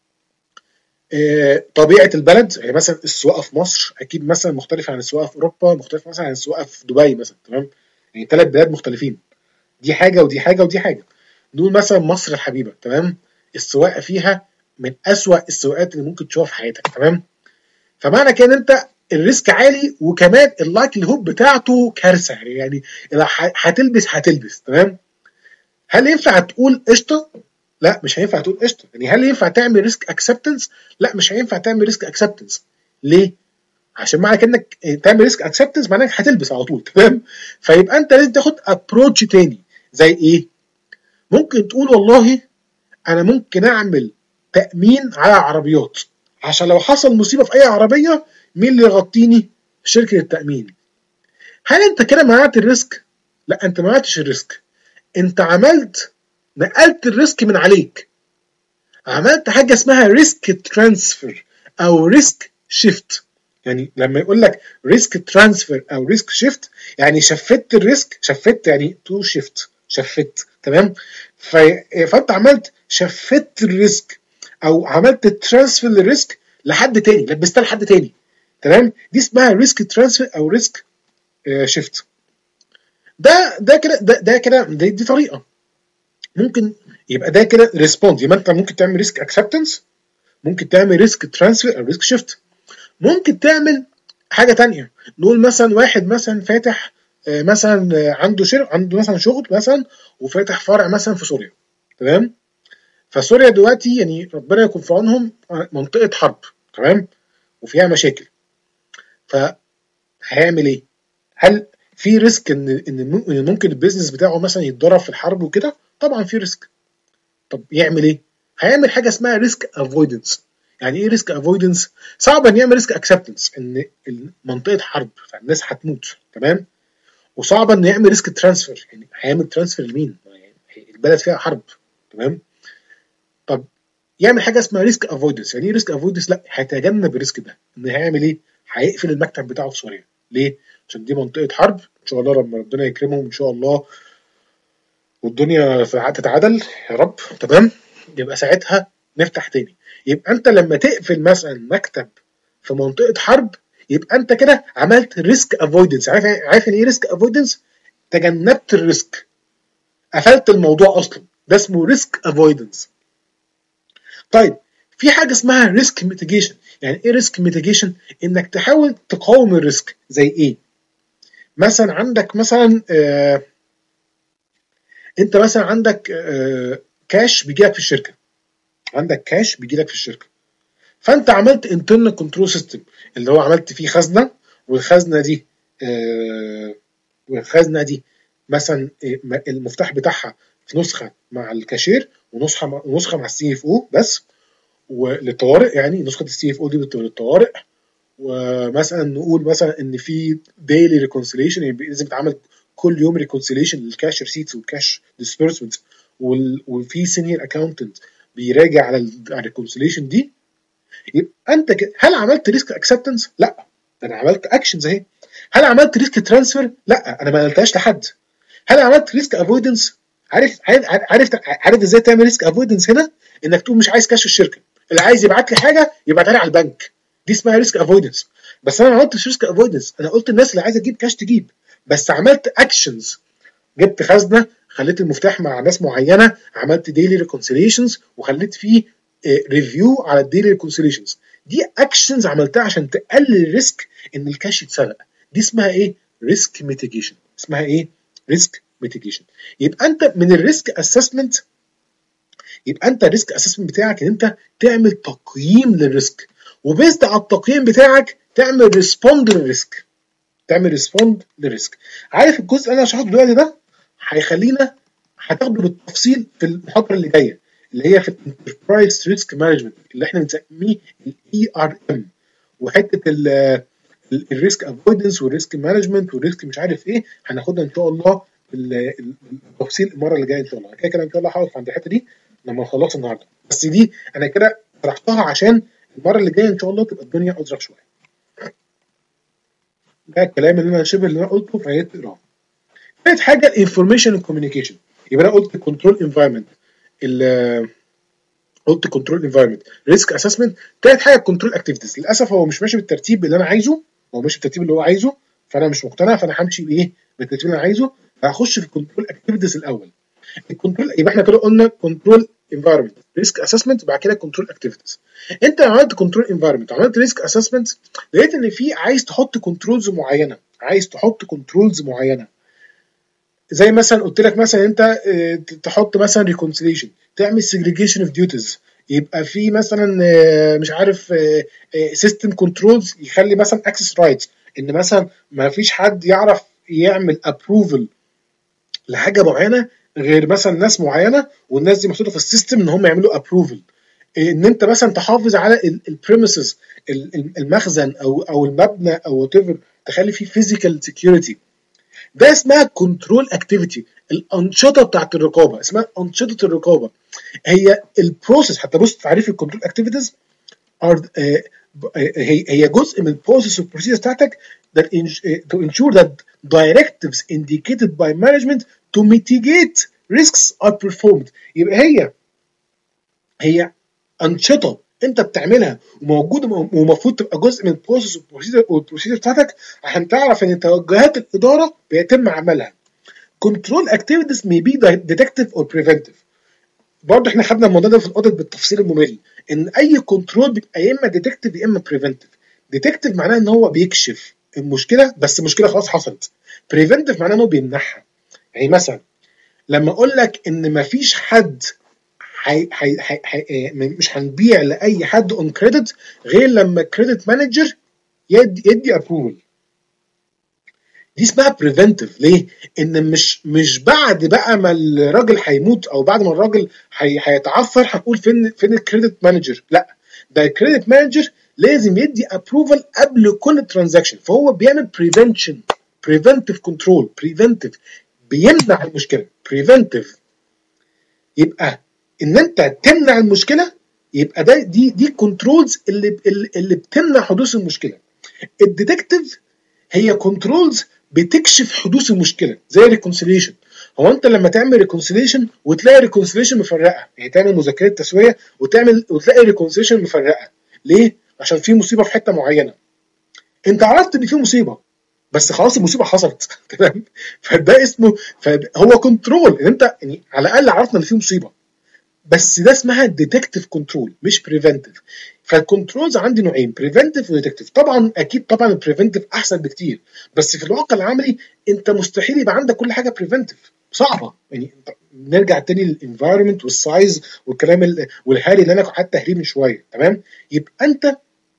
طبيعه البلد. يعني مثلا السواقه في مصر اكيد مثلا مختلفه عن السواقه في اوروبا، مختلفه مثلا عن السواقه في دبي مثلا. تمام. يعني ثلاث بلاد مختلفين. دي حاجه ودي حاجه ودي حاجه. نقول مثلا مصر الحبيبه. تمام. السواقه فيها من اسوأ السواقات اللي ممكن تشوفها في حياتك. تمام. فمعنى كده انت الريسك عالي، وكمان اللايكليهود بتاعته كارثه. يعني هتلبس هتلبس. تمام. هل ينفع تقول قشطه؟ لا، مش هينفع تقول قشطه. يعني هل ينفع تعمل ريسك اكسبتنس؟ لا، مش هينفع تعمل ريسك اكسبتنس. ليه؟ عشان معنى انك تعمل ريسك اكسبتنس معناك هتلبس على طول. تمام. فيبقى انت لازم تاخد ابروتش تاني. زي ايه؟ ممكن تقول والله انا ممكن اعمل تامين على عربيات، عشان لو حصل مصيبه في اي عربيه مين اللي يغطيني؟ شركه التامين. هل انت كده منعت الريسك؟ لا، انت ما منعتش الريسك. انت عملت نقلت الريسك من عليك. عملت حاجه اسمها ريسك ترانسفير او ريسك شيفت. يعني لما يقول لك ريسك ترانسفير او ريسك شيفت يعني شفت الريسك. شفت يعني تو شيفت. شفت. تمام. فانت عملت شفت الريسك او عملت ترانسفير للريسك لحد تاني، لبستها لحد تاني. تمام. دي اسمها ريسك ترانسفير او ريسك شيفت. ده ده كده ده, ده كده دي, دي طريقه ممكن يبقى ده كده ريسبوند. يبقى انت ممكن تعمل ريسك اكسبتنس، ممكن تعمل ريسك ترانسفير او ريسك شيفت. ممكن تعمل حاجه تانية. نقول مثلا واحد مثلا فاتح مثلا عنده شغل عنده مثلا شغل مثلا وفاتح فرع مثلا في سوريا. تمام. فسوريا دلوقتي يعني ربنا يكون في عونهم منطقه حرب. تمام. وفيها مشاكل. فهيعمل ايه؟ هل في ريسك ان ان ممكن البيزنس بتاعه مثلا يتضرر في الحرب وكده؟ طبعا في ريسك. طب يعمل ايه؟ هيعمل حاجه اسمها ريسك افويدنس. يعني ايه ريسك افويدنس؟ صعب ان يعمل ريسك اكسبتنس ان منطقه حرب فالناس هتموت. تمام. وصعب ان يعمل ريسك ترانسفير. يعني هيعمل ترانسفير لمين؟ يعني البلد فيها حرب. تمام. طب يعمل حاجه اسمها ريسك افويدنس. يعني ايه ريسك افويدنس؟ لا، هيتجنب الريسك ده. ان هيعمل ايه؟ هيقفل المكتب بتاعه في سوريا. ليه؟ عشان دي منطقه حرب. ان شاء الله لما ربنا يكرمهم ان شاء الله والدنيا تتعدل يا رب، تمام، يبقى ساعتها نفتح تاني. يبقى انت لما تقفل مثلا مكتب في منطقه حرب يبقى انت كده عملت ريسك افويدنس. عارف عارف يعني ايه ريسك افويدنس؟ تجنبت الريسك، قفلت الموضوع اصلا، ده اسمه ريسك افويدنس. طيب في حاجه اسمها ريسك ميتيجيشن. يعني ايه ريسك ميتيجيشن؟ انك تحاول تقاوم الريسك. زي ايه؟ مثلا عندك مثلا آه انت مثلا عندك آه كاش بيجيلك في الشركه، عندك كاش بيجيلك في الشركه، فانت عملت انترنال كنترول سيستم اللي هو عملت فيه خزنه، والخزنه دي آه والخزنه دي مثلا المفتاح بتاعها في نسخه مع الكاشير ونسخه ونسخه مع السي اف او بس، وللطوارئ، يعني نسخه السي اف او دي للطوارئ. ومثلا نقول مثلا ان في ديلي ريكونسيليشن، يعني لازم يتعمل كل يوم ريكونسيليشن للكاش ريسيتس والكاش ديسبيرسمنت، وفي سينيور اكاونتنت بيراجع على الريكونسيليشن دي. يبقى انت كده هل عملت ريسك اكسبتنس؟ لا، انا عملت اكشنز اهي. هل عملت ريسك ترانسفير؟ لا، انا ما قلتهاش لحد. هل عملت ريسك افويدنس؟ عارف عارف عارف عارف ازاي تعمل ريسك افويدنس هنا؟ انك تقول مش عايز كاش الشركه، اللي عايز يبعت لي حاجه يبعتها لي على البنك، دي اسمها ريسك افويدنس. بس انا ما عملتش ريسك افويدنس، انا قلت الناس اللي عايزه تجيب كاش تجيب، بس عملت اكشنز. جبت خزنه، خليت المفتاح مع ناس معينه، عملت ديلي ريكونسيليشنز، وخليت فيه ريفيو على الديلي ريكونسيليشنز. دي اكشنز عملتها عشان تقلل الريسك ان الكاش يتسرق. دي اسمها ايه؟ ريسك ميتيجيشن. اسمها ايه؟ ريسك ميتيجيشن. يبقى انت من الريسك اسسمنت، يبقى انت الريسك اسسمنت بتاعك ان انت تعمل تقييم للريسك، وبيزد على التقييم بتاعك تعمل ريسبوند للريسك، تعمل ريسبوند للريسك. عارف الجزء اللي انا شرحته دلوقتي ده هيخلينا هتاخده بالتفصيل في المحاضره اللي جايه، اللي هي في الانتربرايز ريسك مانجمنت اللي احنا بنسميه الاي ار ام، وحته الريسك افويدنس والريسك مانجمنت والريسك مش عارف ايه، هناخدها ان شاء الله بالتفصيل المره اللي جايه ان شاء الله. كده كده ان شاء الله هقف عند الحته دي لما نخلص النهارده، بس دي انا كده شرحتها عشان المره اللي جايه ان شاء الله تبقى الدنيا ازرق شويه. ده الكلام اللي انا شبه اللي انا قلته في عيادة اقراه. ثالث حاجه الانفورميشن كوميونيكيشن. يبقى انا قلت كنترول انفايرمنت، قلت كنترول انفايرمنت، ريسك اسسمنت. ثالث حاجه كنترول اكتيفيتيز. للاسف هو مش ماشي بالترتيب اللي انا عايزه، هو ماشي بالترتيب اللي هو عايزه، فانا مش مقتنع، فانا همشي بايه؟ بالترتيب اللي انا عايزه. هخش في الكنترول اكتيفيتيز الاول. الكنترول يبقى احنا كده قلنا كنترول انفايرمنت، ريسك اسسمنت، وبعد كده كنترول اكتيفيتيز. انت عملت كنترول انفايرمنت وعملت ريسك اسسمنت، لقيت ان في عايز تحط كنترولز معينه، عايز تحط كنترولز معينه. زي مثلا قلت لك مثلا انت تحط مثلا ريكونسيليشن، تعمل سيجريجيشن اوف ديوتيز، يبقى في مثلا مش عارف سيستم كنترولز يخلي مثلا اكسس رايتس، ان مثلا ما فيش حد يعرف يعمل ابروفل لحاجه معينه غير مثلا ناس معينه، والناس دي محطوطه في السيستم ان هم يعملوا ابروفل. ان انت مثلا تحافظ على البريمسز، المخزن او او المبنى او وات ايفر، تخلي فيه فيزيكال سكيورتي. ده اسمها كنترول اكتيفيتي. الانشطه بتاعت الرقابه اسمها انشطه الرقابه. هي البروسيس، حتى بص تعريف الكنترول اكتيفيتيز هي هي جزء من البروسيس والبروسيس بتاعتك that to ensure that directives indicated by management to mitigate risks are performed. يبقى هي هي انشطه انت بتعملها وموجوده ومفروض تبقى جزء من البروسيس والبروسيجر بتاعتك عشان تعرف ان توجهات الاداره بيتم عملها. Control activities may be detective or preventive. برضه احنا خدنا الموضوع ده في الاوديت بالتفصيل الممل، ان اي كنترول بيبقى يا اما ديتكتيف يا اما بريفنتيف. ديتكتيف معناه ان هو بيكشف المشكله، بس المشكله خلاص حصلت. بريفنتيف معناه انه بيمنعها. يعني مثلا لما اقول لك ان مفيش حد حي حي حي حي مش هنبيع لاي حد اون كريدت غير لما الكريدت مانجر يدي يدي ابروفل، دي اسمها بريفنتيف. ليه؟ ان مش مش بعد بقى ما الراجل هيموت او بعد ما الراجل هيتعثر هنقول فين فين الكريدت مانجر، لا، ده الكريدت مانجر لازم يدي ابروفل قبل كل ترانزاكشن، فهو بيعمل بريفنشن، بريفنتيف كنترول، بريفنتيف بيمنع المشكله، بريفنتيف. يبقى ان انت تمنع المشكله، يبقى ده دي دي كنترولز اللي اللي بتمنع حدوث المشكله. الديتكتيف هي كنترولز بتكشف حدوث المشكله زي ريكونسيليشن. هو انت لما تعمل ريكونسيليشن وتلاقي ريكونسيليشن مفرقه، يعني تعمل مذكره تسويه وتعمل وتلاقي ريكونسيليشن مفرقه، ليه؟ عشان في مصيبه في حته معينه. انت عرفت ان في مصيبه بس خلاص المصيبه حصلت تمام. فده اسمه فهو كنترول، ان انت يعني على الاقل عرفنا ان في مصيبه، بس ده اسمها ديتكتيف كنترول مش بريفنتيف. فالكنترولز عندي نوعين، بريفنتيف وديتكتيف. طبعا اكيد طبعا البريفنتيف احسن بكتير، بس في الواقع العملي انت مستحيل يبقى عندك كل حاجه بريفنتيف، صعبه. يعني نرجع تاني للانفايرمنت والسايز والكلام والهاري اللي انا قعدت اهريه من شويه، تمام؟ يبقى انت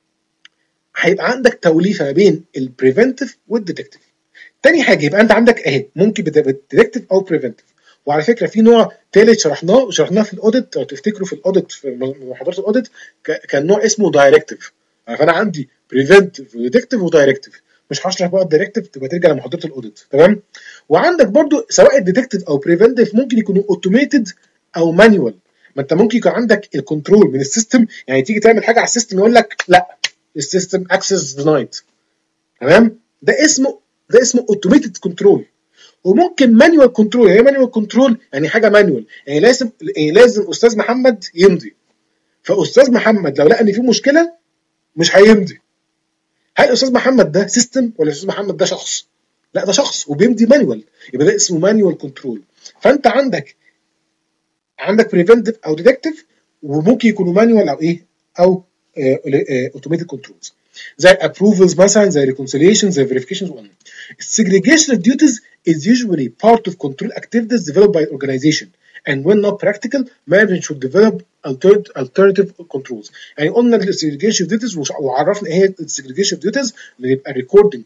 هيبقى عندك توليفه ما بين البريفنتيف والديتكتيف. تاني حاجه يبقى انت عندك اهي ممكن ديتكتيف او بريفنتيف. وعلى فكره في نوع ثالث شرحناه وشرحناه في الاوديت، لو تفتكروا في الاوديت في محاضرات الاوديت كان نوع اسمه دايركتيف. فانا عندي بريفنتيف وديتكتيف ودايركتيف، مش هشرح بقى الدايركتيف، تبقى ترجع لمحاضره الاوديت، تمام؟ وعندك برضو سواء الديتكتيف او بريفنتيف ممكن يكونوا اوتوميتد او مانيوال. ما انت ممكن يكون عندك الكنترول من السيستم، يعني تيجي تعمل حاجه على السيستم يقول لك لا السيستم اكسس دينايد، تمام؟ ده اسمه ده اسمه اوتوميتد كنترول. وممكن مانيوال كنترول. يعني مانيوال كنترول يعني حاجه مانيوال، يعني لازم يعني لازم استاذ محمد يمضي، فاستاذ محمد لو لقى ان في مشكله مش هيمضي. هل استاذ محمد ده سيستم ولا استاذ محمد ده شخص؟ لا ده شخص وبيمضي مانيوال، يبقى ده اسمه مانيوال كنترول. فانت عندك عندك بريفنتيف او ديتكتيف، وممكن يكونوا مانيوال او ايه او اوتوميتد كنترولز زي approvals مثلا، زي reconciliation، زي verifications. segregation of duties is usually part of control activities developed by organization, and when not practical management should develop alternative controls. يعني قلنا ال segregation of duties وعرفنا ايه هي segregation of duties، اللي يبقى recording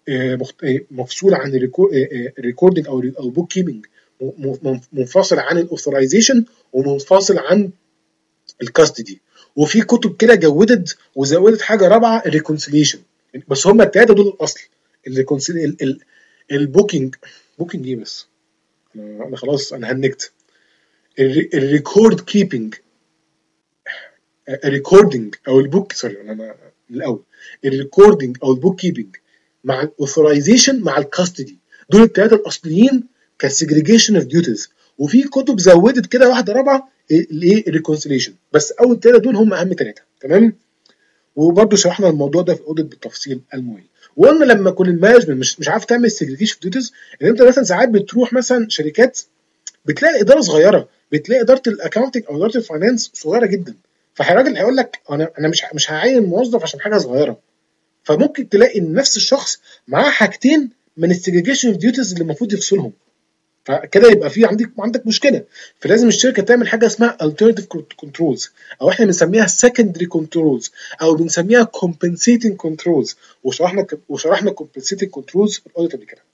مفصول عن الريكوردنج او او book keeping، منفصل عن الاوثرايزيشن ومنفصل عن الكاستدي. وفي كتب كده جودت وزودت حاجه رابعه الريكونسيليشن، بس هم الثلاثه دول الاصل. الريكونسيل البوكينج بوكينج ايه بس انا خلاص انا هنكت. الريكورد كيبنج الريكوردنج او البوك سوري انا الاول الريكوردنج او البوك كيبنج مع الاوثرايزيشن مع الكاستدي، دول الثلاثه الاصليين كسيجريجيشن اوف ديوتيز. وفي كتب زودت كده واحده رابعه الايه الريكونسيليشن، بس اول ثلاثه دول هم اهم ثلاثه، تمام؟ وبرده شرحنا الموضوع ده في الاوديت بالتفصيل المهم. وقلنا لما يكون المانجمنت مش مش عارف تعمل سيجريجيشن اوف ديوتيز، ان انت مثلا ساعات بتروح مثلا شركات بتلاقي اداره صغيره، بتلاقي اداره الاكونتنج او اداره الفاينانس صغيره جدا، فالراجل هيقول لك انا انا مش مش هعين موظف عشان حاجه صغيره. فممكن تلاقي ان نفس الشخص معاه حاجتين من السيجريجيشن اوف ديوتيز اللي المفروض يفصلهم، فكده يبقى في عندك عندك مشكله. فلازم الشركه تعمل حاجه اسمها alternative controls، او احنا بنسميها secondary controls، او بنسميها compensating controls. وشرحنا وشرحنا compensating controls في الاوديت قبل كده.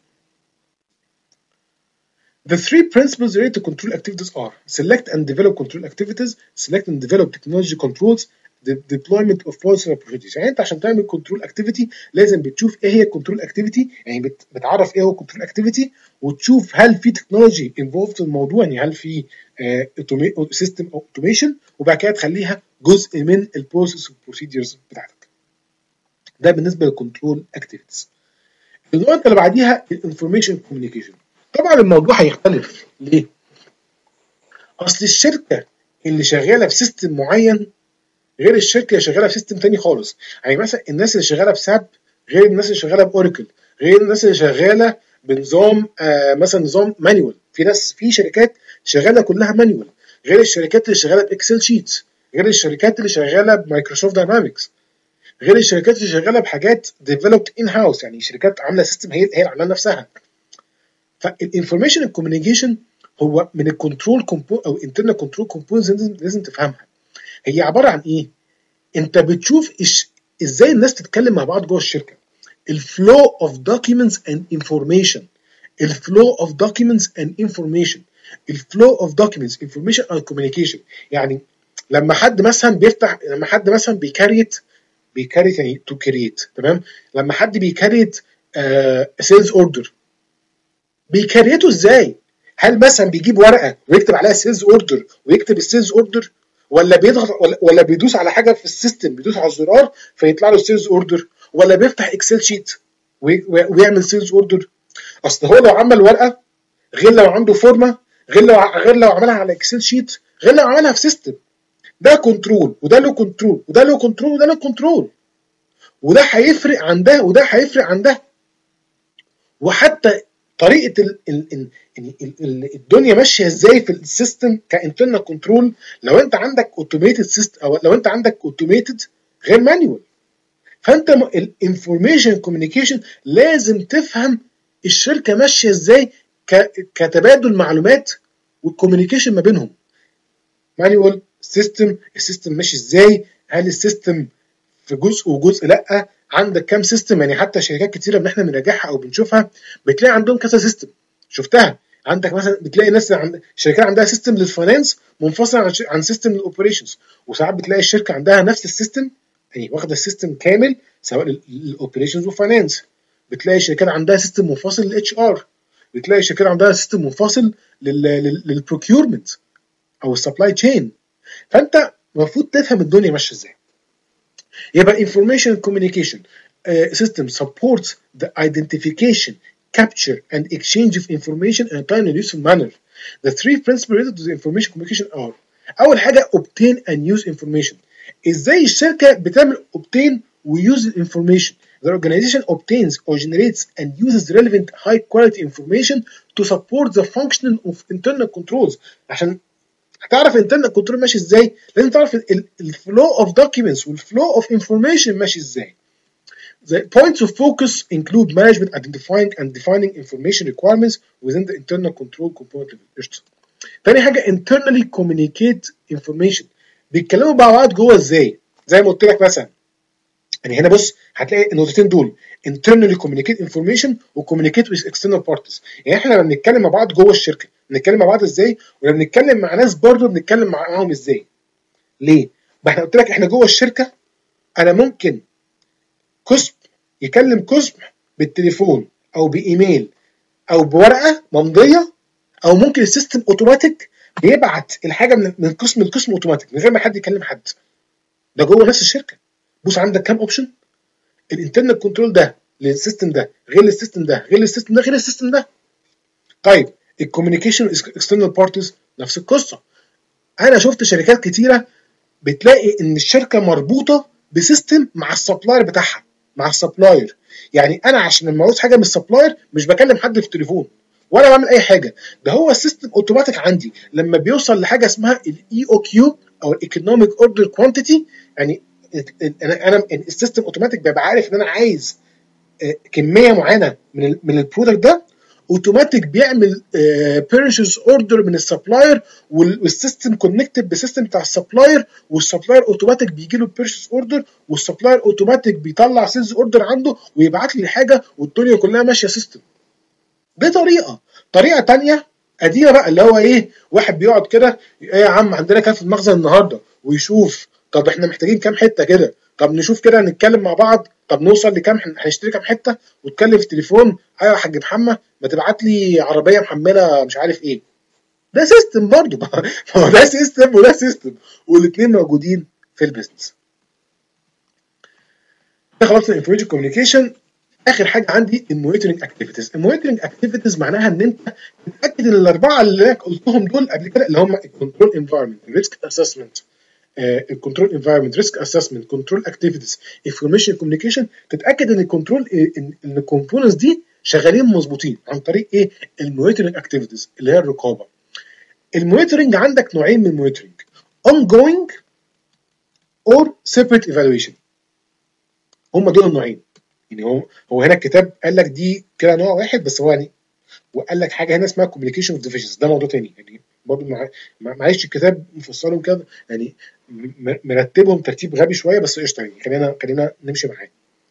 The three principles related to control activities are select and develop control activities, select and develop technology controls, the deployment of policy procedures. يعني انت عشان تعمل كنترول اكتيفيتي لازم بتشوف ايه هي الكنترول اكتيفيتي، يعني بت... بتعرف ايه هو الكنترول اكتيفيتي، وتشوف هل في تكنولوجي انفولد في الموضوع، يعني هل في سيستم اوتوميشن، وبعد كده تخليها جزء من البروسيس والبروسيدرز بتاعتك. ده بالنسبه للكنترول اكتيفيتيز. النقطه اللي بعديها الانفورميشن كوميونيكيشن. طبعا الموضوع هيختلف ليه؟ اصل الشركه اللي شغاله في سيستم معين غير الشركه اللي شغاله في سيستم تاني خالص. يعني مثلا الناس اللي شغاله بساب غير الناس اللي شغاله باوراكل، غير الناس اللي شغاله بنظام آه مثلا نظام مانيوال. في ناس في شركات شغاله كلها مانيوال، غير الشركات اللي شغاله باكسل شيتس، غير الشركات اللي شغاله بمايكروسوفت داينامكس، غير الشركات اللي شغاله بحاجات ديفلوبد ان هاوس، يعني شركات عامله سيستم هي هي اللي عاملاها نفسها. فالانفورميشن كوميونيكيشن هو من الكنترول كومبو او انترنال كنترول كومبوننتس لازم تفهمها. هي عباره عن ايه؟ انت بتشوف إش... ازاي الناس تتكلم مع بعض جوه الشركه. الفلو اوف دوكيومنتس اند انفورميشن الفلو اوف دوكيومنتس اند انفورميشن الفلو اوف دوكيومنتس انفورميشن اند كوميونيكيشن. يعني لما حد مثلا بيفتح لما حد مثلا بيكريت بيكريت يعني تو كريت، تمام؟ لما حد بيكريت سيلز اوردر بيكريته ازاي؟ هل مثلا بيجيب ورقه ويكتب عليها سيلز اوردر ويكتب السيلز اوردر، ولا بيضغط ولا, ولا بيدوس على حاجه في السيستم، بيدوس على الزرار فيطلع له السيلز اوردر، ولا بيفتح اكسل شيت ويعمل سيلز اوردر؟ اصل هو لو عمل ورقه غير لو عنده فورمه، غير لو غير لو عملها على اكسل شيت، غير لو عملها في سيستم. ده كنترول وده له كنترول وده له كنترول وده له كنترول، وده هيفرق عن ده وده هيفرق عن ده. وحتى طريقه ال ال ال ال الدنيا ماشيه ازاي في السيستم كانترنال كنترول، لو انت عندك اوتوميتد سيستم او لو انت عندك اوتوميتد غير مانيوال. فانت الانفورميشن كوميونيكيشن لازم تفهم الشركه ماشيه ازاي كتبادل معلومات والكوميونيكيشن ما بينهم. مانيوال سيستم، السيستم ماشي ازاي، هل السيستم في جزء وجزء لا، عندك كام سيستم؟ يعني حتى شركات كتيره اللي احنا بنراجعها او بنشوفها بتلاقي عندهم كذا سيستم. شفتها عندك مثلا، بتلاقي ناس عند شركات عندها سيستم للفاينانس منفصل عن عن سيستم للاوبريشنز، وساعات بتلاقي الشركه عندها نفس السيستم، يعني واخده السيستم كامل سواء للاوبريشنز والفاينانس. بتلاقي شركات عندها سيستم منفصل للاتش ار، بتلاقي شركات عندها سيستم منفصل للبروكيورمنت او السبلاي تشين. فانت المفروض تفهم الدنيا ماشيه ازاي. يبقى information communication uh, system supports the identification, capture and exchange of information in a timely and useful manner. The three principles related to the information communication are: أول حاجة obtain and use information. إزاي الشركة بتعمل obtain و use information. The organization obtains or generates and uses relevant high quality information to support the functioning of internal controls. عشان هتعرف internal control ماشي ازاي، لازم تعرف الفلو of documents والفلو of information ماشي ازاي. The points of focus include management identifying and defining information requirements within the internal control component level. تاني حاجة internally communicate information. بيتكلموا مع بعض جوه ازاي؟ زي ما قلت لك مثلا، يعني هنا بص هتلاقي النقطتين دول internally communicate information و communicate with external parties. يعني احنا لما بنتكلم مع بعض جوه الشركه بنتكلم مع بعض ازاي، ولما بنتكلم مع ناس برضه بنتكلم معاهم ازاي. ليه؟ ما احنا قلت لك احنا جوه الشركه انا ممكن قسم يكلم قسم بالتليفون او بايميل او بورقه ممضيه، او ممكن السيستم اوتوماتيك بيبعت الحاجه من من قسم لقسم اوتوماتيك من غير ما حد يكلم حد. ده جوه نفس الشركه. بص عندك كام اوبشن. الانترنال كنترول ده للسيستم ده غير السيستم ده غير السيستم ده غير السيستم ده. طيب الكوميونيكيشن اكسترنال بارتيز نفس القصه. انا شفت شركات كتيره بتلاقي ان الشركه مربوطه بسيستم مع السبلاير بتاعها، مع السبلاير. يعني انا عشان لما عاوز حاجه من السبلاير مش بكلم حد في التليفون ولا بعمل اي حاجه، ده هو السيستم اوتوماتيك عندي لما بيوصل لحاجه اسمها الاي او كيو او الايكونوميك اوردر كوانتيتي. يعني انا انا السيستم اوتوماتيك بيبقى عارف ان انا عايز كميه معينه من من البرودكت ده، اوتوماتيك بيعمل بيرشيز اوردر من السبلاير، والسيستم كونكتد بالسيستم بتاع السبلاير، والسبلاير اوتوماتيك بيجي له بيرشيز اوردر، والسبلاير اوتوماتيك بيطلع سيلز اوردر عنده ويبعت لي الحاجه، والدنيا كلها ماشيه سيستم. دي طريقه. طريقه ثانيه قديمه بقى اللي هو ايه، واحد بيقعد كده ايه يا عم عندنا كام في المخزن النهارده، ويشوف طب احنا محتاجين كام حته كده، طب نشوف كده نتكلم مع بعض، طب نوصل لكام، هنشتري كام حته، وتكلم في التليفون ايوه يا حاج محمد ما تبعت لي عربيه محمله مش عارف ايه. ده سيستم برضه. ما هو ده سيستم وده سيستم، والاثنين موجودين في البيزنس. ده خلاص الانفورميشن كوميونيكيشن. اخر حاجه عندي المونيتورنج اكتيفيتيز. المونيتورنج اكتيفيتيز معناها ان انت تتاكد ان الاربعه اللي انا قلتهم دول قبل كده اللي هم الكنترول انفايرمنت، الريسك اسسمنت، الكنترول انفايرمنت، ريسك اسسمنت، كنترول اكتيفيتيز، انفورميشن كوميونيكيشن، تتاكد ان الكنترول ان الكومبوننتس دي شغالين مظبوطين عن طريق ايه؟ المونيتورنج اكتيفيتيز اللي هي الرقابه. المونيتورنج عندك نوعين من المونيتورنج، ongoing or separate evaluation. هم دول النوعين. يعني هو هو هنا الكتاب قال لك دي كده نوع واحد بس، هو يعني وقال لك حاجه هنا اسمها كوميونيكيشن اوف ديفيجنز، ده موضوع تاني يعني برضه. معلش الكتاب مفصلهم كده يعني مرتبهم ترتيب غبي شويه بس قشطه يعني، خلينا خلينا نمشي معاه.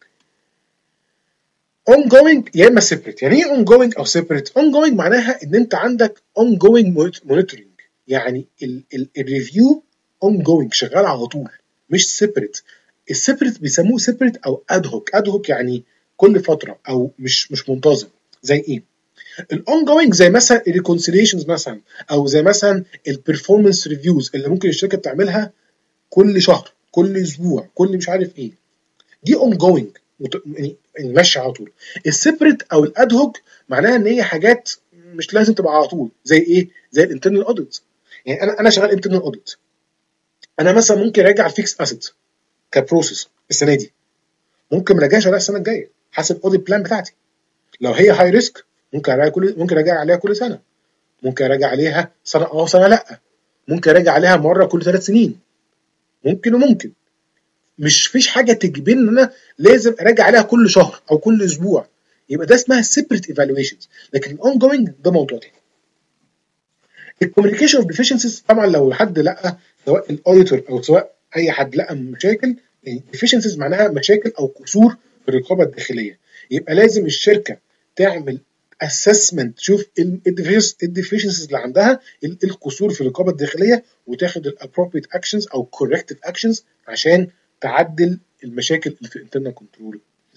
ongoing يا اما separate. يعني ايه ongoing او separate؟ ongoing معناها ان انت عندك ongoing monitoring، يعني الريفيو ongoing شغال على طول مش separate. السيبريت بيسموه separate او ad hoc. ad hoc يعني كل فتره او مش مش منتظم. زي ايه؟ الاونجوينج زي مثلا الريكونسيليشنز مثلا، او زي مثلا البرفورمانس ريفيوز اللي ممكن الشركه بتعملها كل شهر كل اسبوع كل مش عارف ايه. دي اونجوينج ماشيه على طول. السيبريت او الادهوك معناها ان هي حاجات مش لازم تبقى على طول، زي ايه؟ زي الانترنال اوديت. يعني انا انا شغال انترنال اوديت، انا مثلا ممكن اراجع الفيكس اسيت كبروسيس السنه دي، ممكن ما اراجعش عليها السنه الجايه حسب الاوديت بلان بتاعتي. لو هي هاي ريسك ممكن اراجع كل ممكن اراجع عليها كل سنه، ممكن اراجع عليها سنه اه سنه لا، ممكن اراجع عليها مره كل ثلاث سنين، ممكن وممكن. مش فيش حاجه تجبرني ان انا لازم اراجع عليها كل شهر او كل اسبوع، يبقى ده اسمها سيبريت ايفالويشنز. لكن الاون جوينج ده موضوع تاني. الكوميونيكيشن اوف ديفيشنسيز طبعا لو حد لقى، سواء الاوديتور او سواء اي حد لقى مشاكل، ديفيشنسيز معناها مشاكل او قصور في الرقابه الداخليه، يبقى لازم الشركه تعمل اسسمنت، تشوف الديفيشنسيز اللي عندها، القصور في الرقابه الداخليه، وتاخد الابروبريت اكشنز او كوركتيف اكشنز عشان تعدل المشاكل اللي في الانترنال كنترول.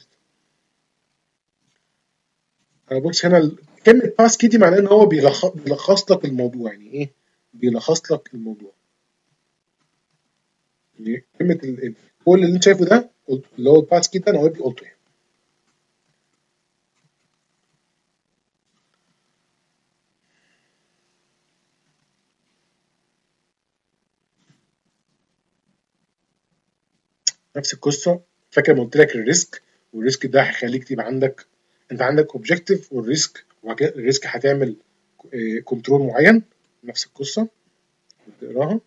بص هنا كلمه باس كي دي معناه ان هو بيلخص بيلخص لك الموضوع. يعني ايه بيلخص لك الموضوع؟ يعني كلمه ال- كل اللي انت شايفه ده اللي هو الباس كي ده انا اوريدي قلته يعني. نفس القصه. فاكر ما قلت لك الريسك، والريسك ده هيخليك تبقى عندك، انت عندك اوبجيكتيف والريسك، وبعد كده الريسك هتعمل كنترول معين. نفس القصه بتقراها.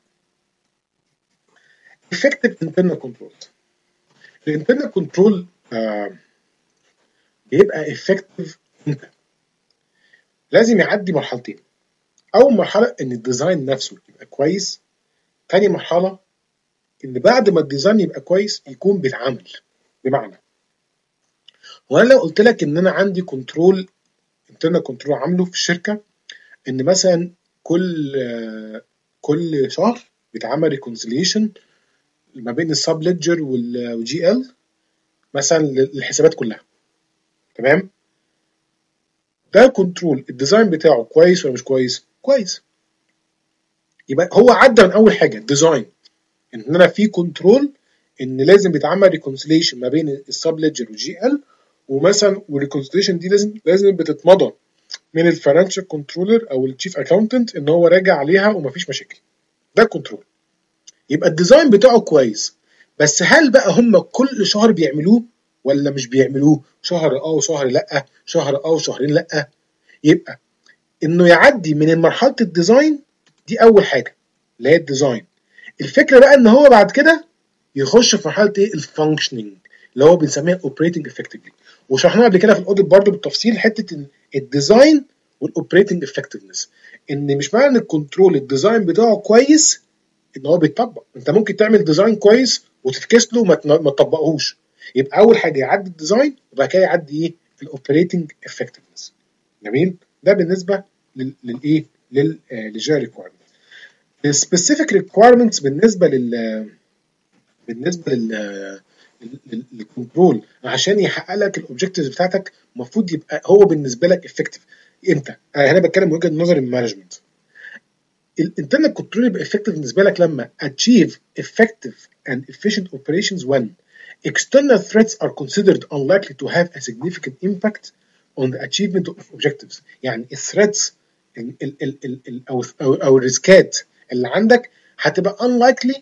effective internal control. الانترنال كنترول آه بيبقى effective امتى؟ لازم يعدي مرحلتين. اول مرحله ان الديزاين نفسه يبقى كويس، تاني مرحله ان بعد ما الديزاين يبقى كويس يكون بيتعمل. بمعنى، وانا لو قلت لك ان انا عندي كنترول، انترنال كنترول عامله في الشركه، ان مثلا كل آه كل شهر بيتعمل ريكونسيليشن ما بين السب ليدجر والجي ال مثلا للحسابات كلها، تمام؟ ده كنترول الديزاين بتاعه كويس ولا مش كويس؟ كويس. يبقى هو عدى من اول حاجه الديزاين، ان انا في كنترول ان لازم بيتعمل ريكونسيليشن ما بين السب ليدجر والجي ال، ومثلا والريكونسيليشن دي لازم لازم بتتمضى من الفاينانشال كنترولر او الشيف اكاونتنت ان هو راجع عليها ومفيش مشاكل. ده كنترول. يبقى الديزاين بتاعه كويس، بس هل بقى هم كل شهر بيعملوه ولا مش بيعملوه؟ شهر اه وشهر لا، شهر اه وشهرين لا. يبقى انه يعدي من مرحله الديزاين دي اول حاجه اللي هي الديزاين. الفكره بقى ان هو بعد كده يخش في مرحله ايه؟ الفانكشننج، اللي هو بنسميها اوبريتنج افكتفلي. وشرحناها قبل كده في الاوديت برضو بالتفصيل، حته الديزاين والاوبريتنج افكتفنس، ان مش معنى ان الكنترول الديزاين بتاعه كويس ان هو بيتطبق. انت ممكن تعمل ديزاين كويس وتفكس له ما ما تطبقهوش. يبقى اول حاجه يعدي الديزاين، وبعد كده يعدي ايه؟ الاوبريتنج افكتفنس. جميل. ده بالنسبه للايه؟ للجي ريكويرمنت. السبيسيفيك ريكويرمنتس بالنسبه لل بالنسبه لل للكنترول عشان يحقق لك الاوبجكتيفز بتاعتك، المفروض يبقى هو بالنسبه لك افكتيف امتى؟ انا هنا بتكلم من وجهه نظر المانجمنت. الانترنال كنترول يبقى افكتيف بالنسبه لك لما achieve effective and efficient operations when external threats are considered unlikely to have a significant impact on the achievement of objectives. يعني الثريتس ال ال ال ال ال او او, أو الريسكات اللي عندك هتبقى unlikely،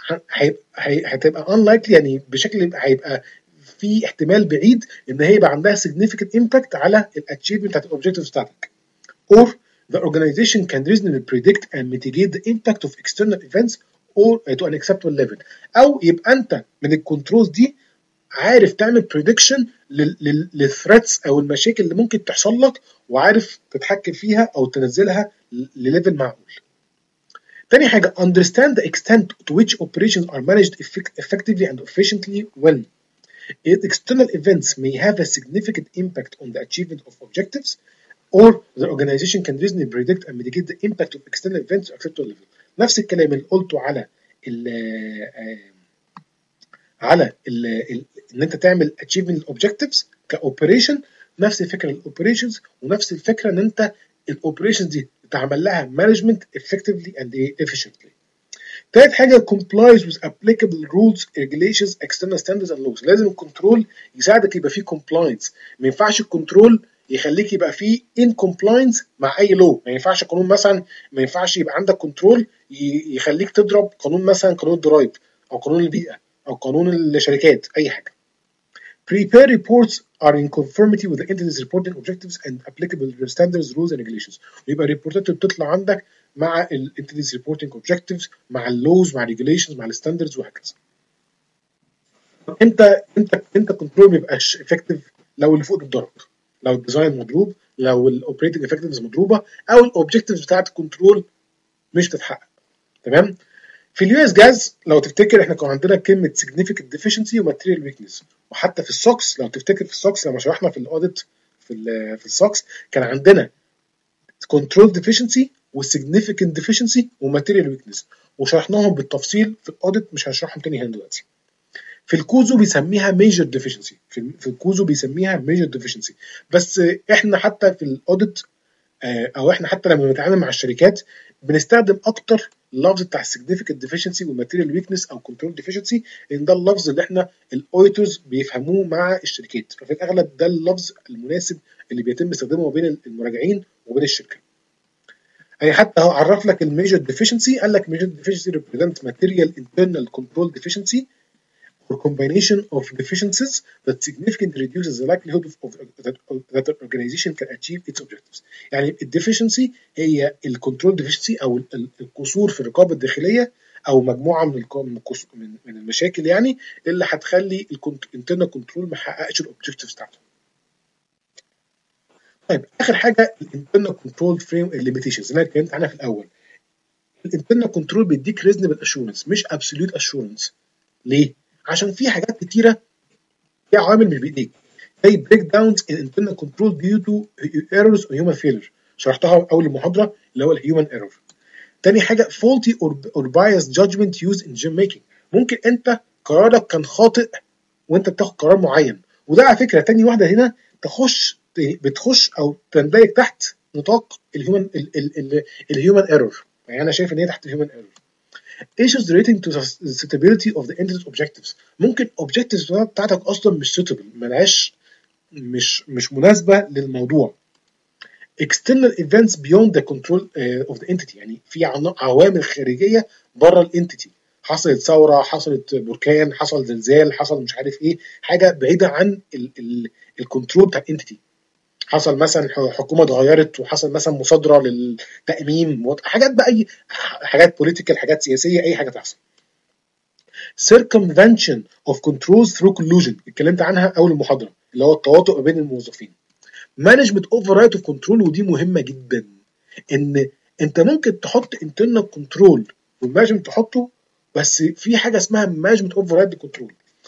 هتبقى unlikely يعني بشكل هيبقى في احتمال بعيد ان هي يبقى عندها significant impact على الاتشيفمنت بتاعت الاوبجكتيفز بتاعتك. or the organization can reasonably predict and mitigate the impact of external events or to an acceptable level. او يبقى انت من الكنترولز دي عارف تعمل prediction للثريتس او المشاكل اللي ممكن تحصل لك، وعارف تتحكم فيها او تنزلها لليفل معقول. تاني حاجة understand the extent to which operations are managed effectively and efficiently when external events may have a significant impact on the achievement of objectives, or the organization can reasonably predict and mitigate the impact of external events to acceptable level. نفس الكلام اللي قلته على ال على ال ان انت تعمل achievement objectives كاوبريشن، نفس الفكره للاوبريشنز، ونفس الفكره ان انت الاوبريشنز دي تعمل لها مانجمنت effectively and efficiently. تالت حاجه complies with applicable rules regulations external standards and laws. لازم الكنترول يساعدك يبقى فيه compliance. ما ينفعش الكنترول يخليك يبقى فيه in compliance مع اي لو. ما ينفعش قانون مثلا، ما ينفعش يبقى عندك كنترول يخليك تضرب قانون مثلا قانون الضرائب او قانون البيئه او قانون الشركات، اي حاجه. Prepare reports are in conformity with the entity's reporting objectives and applicable standards, rules and regulations. يبقى الريبورتات اللي بتطلع عندك مع ال entity's reporting objectives، مع اللوز، مع regulations، مع الستاندردز وهكذا. انت انت انت كنترول ما يبقاش effective لو اللي فوق اتضرب، لو الديزاين مضروب، لو الاوبريتنج افكتفنس مضروبه، او الاوبجكتيفز بتاعت الكنترول مش تتحقق. تمام. في اليو اس جاز لو تفتكر احنا كان عندنا كلمه significant deficiency وماتيريال ويكنس، وحتى في السوكس لو تفتكر في السوكس لما شرحنا في الاوديت في ال في السوكس كان عندنا control deficiency وsignificant deficiency وماتيريال ويكنس، وشرحناهم بالتفصيل في الاوديت، مش هشرحهم تاني هنا دلوقتي. في الكوزو بيسميها major deficiency، في في الكوزو بيسميها major deficiency. بس احنا حتى في الاوديت او احنا حتى لما بنتعامل مع الشركات بنستخدم اكتر اللفظ بتاع significant deficiency والماتيريال ويكنس او control deficiency، لان ده اللفظ اللي احنا الاوديتورز بيفهموه مع الشركات، ففي الاغلب ده اللفظ المناسب اللي بيتم استخدامه بين المراجعين وبين الشركه. يعني حتى هو عرف لك الميجر deficiency، قال لك major deficiency represent material internal control deficiency or combination of deficiencies that significantly reduces the likelihood of, of that, of, that an organization can achieve its objectives. يعني الديفيشنسي هي الكنترول ديفيشنسي او القصور في الرقابه الداخليه، او مجموعه من من من المشاكل يعني اللي هتخلي الانترنال كنترول ما يحققش الاوبجكتيفز بتاعته. طيب اخر حاجه الانترنال كنترول فريم ليميتيشنز اللي انا اتكلمت عنها في الاول. الانترنال كنترول بيديك ريزونبل اشورنس مش ابسوليوت اشورنس. ليه؟ عشان في حاجات كتيره في عوامل مش بايديك، زي بريك داونز ان انترنال كنترول ديو تو ايرورز او هيومن فيلر، شرحتها اول المحاضره اللي هو الهيومن ايرور. تاني حاجه فولتي اور بايس جادجمنت يوز ان ديسيجن ميكنج، ممكن انت قرارك كان خاطئ وانت بتاخد قرار معين، وده على فكره تاني واحده هنا تخش بتخش او تندرج تحت نطاق الهيومن الهيومن ايرور. يعني انا شايف ان هي تحت الهيومن ايرور. issues relating to the suitability of the entity's objectives، ممكن objectives بتاعتك اصلا مش suitable، ملهاش مش مش مناسبه للموضوع. external events beyond the control uh, of the entity، يعني في عوامل خارجيه بره الانتيتي، حصلت ثوره، حصلت بركان، حصل زلزال، حصل مش عارف ايه، حاجه بعيده عن الكنترول بتاع الانتيتي. حصل مثلا حكومه اتغيرت، وحصل مثلا مصادره للتامين، حاجات بقى اي حاجات بوليتيكال، حاجات سياسيه، اي حاجه تحصل. circumvention of controls through collusion، اتكلمت عنها اول المحاضره اللي هو التواطؤ بين الموظفين. management override of control، ودي مهمه جدا، ان انت ممكن تحط internal control والمانجمنت تحطه، بس في حاجه اسمها management override control.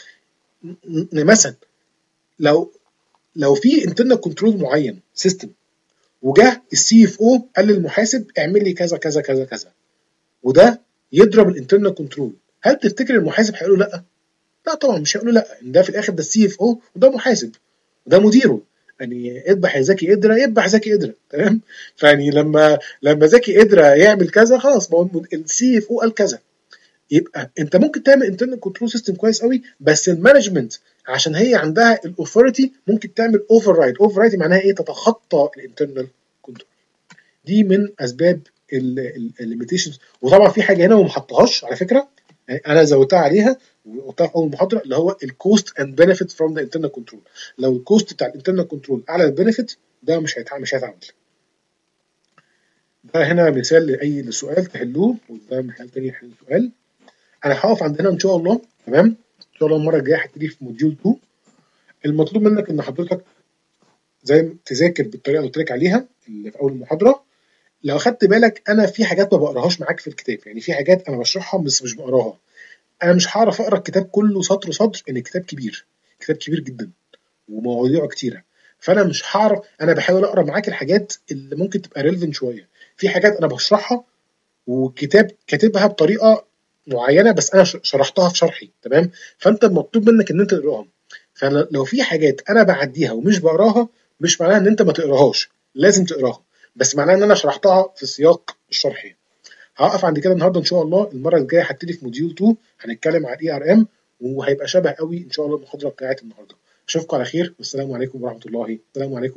مثلا لو لو في انترنال كنترول معين سيستم، وجه السي اف او قال للمحاسب اعمل لي كذا كذا كذا كذا، وده يضرب الانترنال كنترول، هل تفتكر المحاسب هيقول له لا؟ لا طبعا مش هيقول له لا، ان ده في الاخر ده السي اف او وده محاسب وده مديره، يعني اذبح يا زكي قدره، يذبح زكي قدره، تمام؟ فيعني لما لما زكي قدره يعمل كذا خلاص، ما هو السي اف او قال كذا. يبقى انت ممكن تعمل انترنال كنترول سيستم كويس قوي، بس المانجمنت عشان هي عندها الاوثوريتي ممكن تعمل اوفر رايد. اوفر رايد معناها ايه؟ تتخطى الانترنال كنترول. دي من اسباب الليميتيشنز. وطبعا في حاجه هنا وما حطهاش على فكره، يعني انا زودتها عليها وقلتها في اول محاضره، اللي هو الكوست اند بنفيت فروم ذا انترنال كنترول. لو الكوست بتاع الانترنال كنترول اعلى من البنفيت، ده مش هيتعمل مش هيتعمل. ده هنا مثال لاي سؤال تحلوه، وده مثال تاني يحل سؤال. انا هقف عندنا ان شاء الله، تمام؟ ان شاء الله المره الجايه هبتدي في موديول اتنين. المطلوب منك ان حضرتك زي ما تذاكر بالطريقه اللي قلت لك عليها اللي في اول المحاضره. لو خدت بالك انا في حاجات ما بقراهاش معاك في الكتاب، يعني في حاجات انا بشرحها بس مش بقراها. انا مش هعرف اقرا الكتاب كله سطر سطر، ان الكتاب كبير، كتاب كبير جدا ومواضيعه كتيره، فانا مش هعرف. انا بحاول اقرا معاك الحاجات اللي ممكن تبقى ريليفنت شويه. في حاجات انا بشرحها والكتاب كاتبها بطريقه معينه، بس انا شرحتها في شرحي، تمام؟ فانت مطلوب منك ان انت تقراها. فلو في حاجات انا بعديها ومش بقراها، مش معناها ان انت ما تقراهاش، لازم تقراها، بس معناها ان انا شرحتها في سياق الشرحي. هوقف عند كده النهارده ان شاء الله. المره الجايه هبتدي في موديول اتنين هنتكلم عن اي ار ام، وهيبقى شبه قوي ان شاء الله المحاضره بتاعت النهارده. اشوفكم على خير، والسلام عليكم ورحمه الله. السلام عليكم.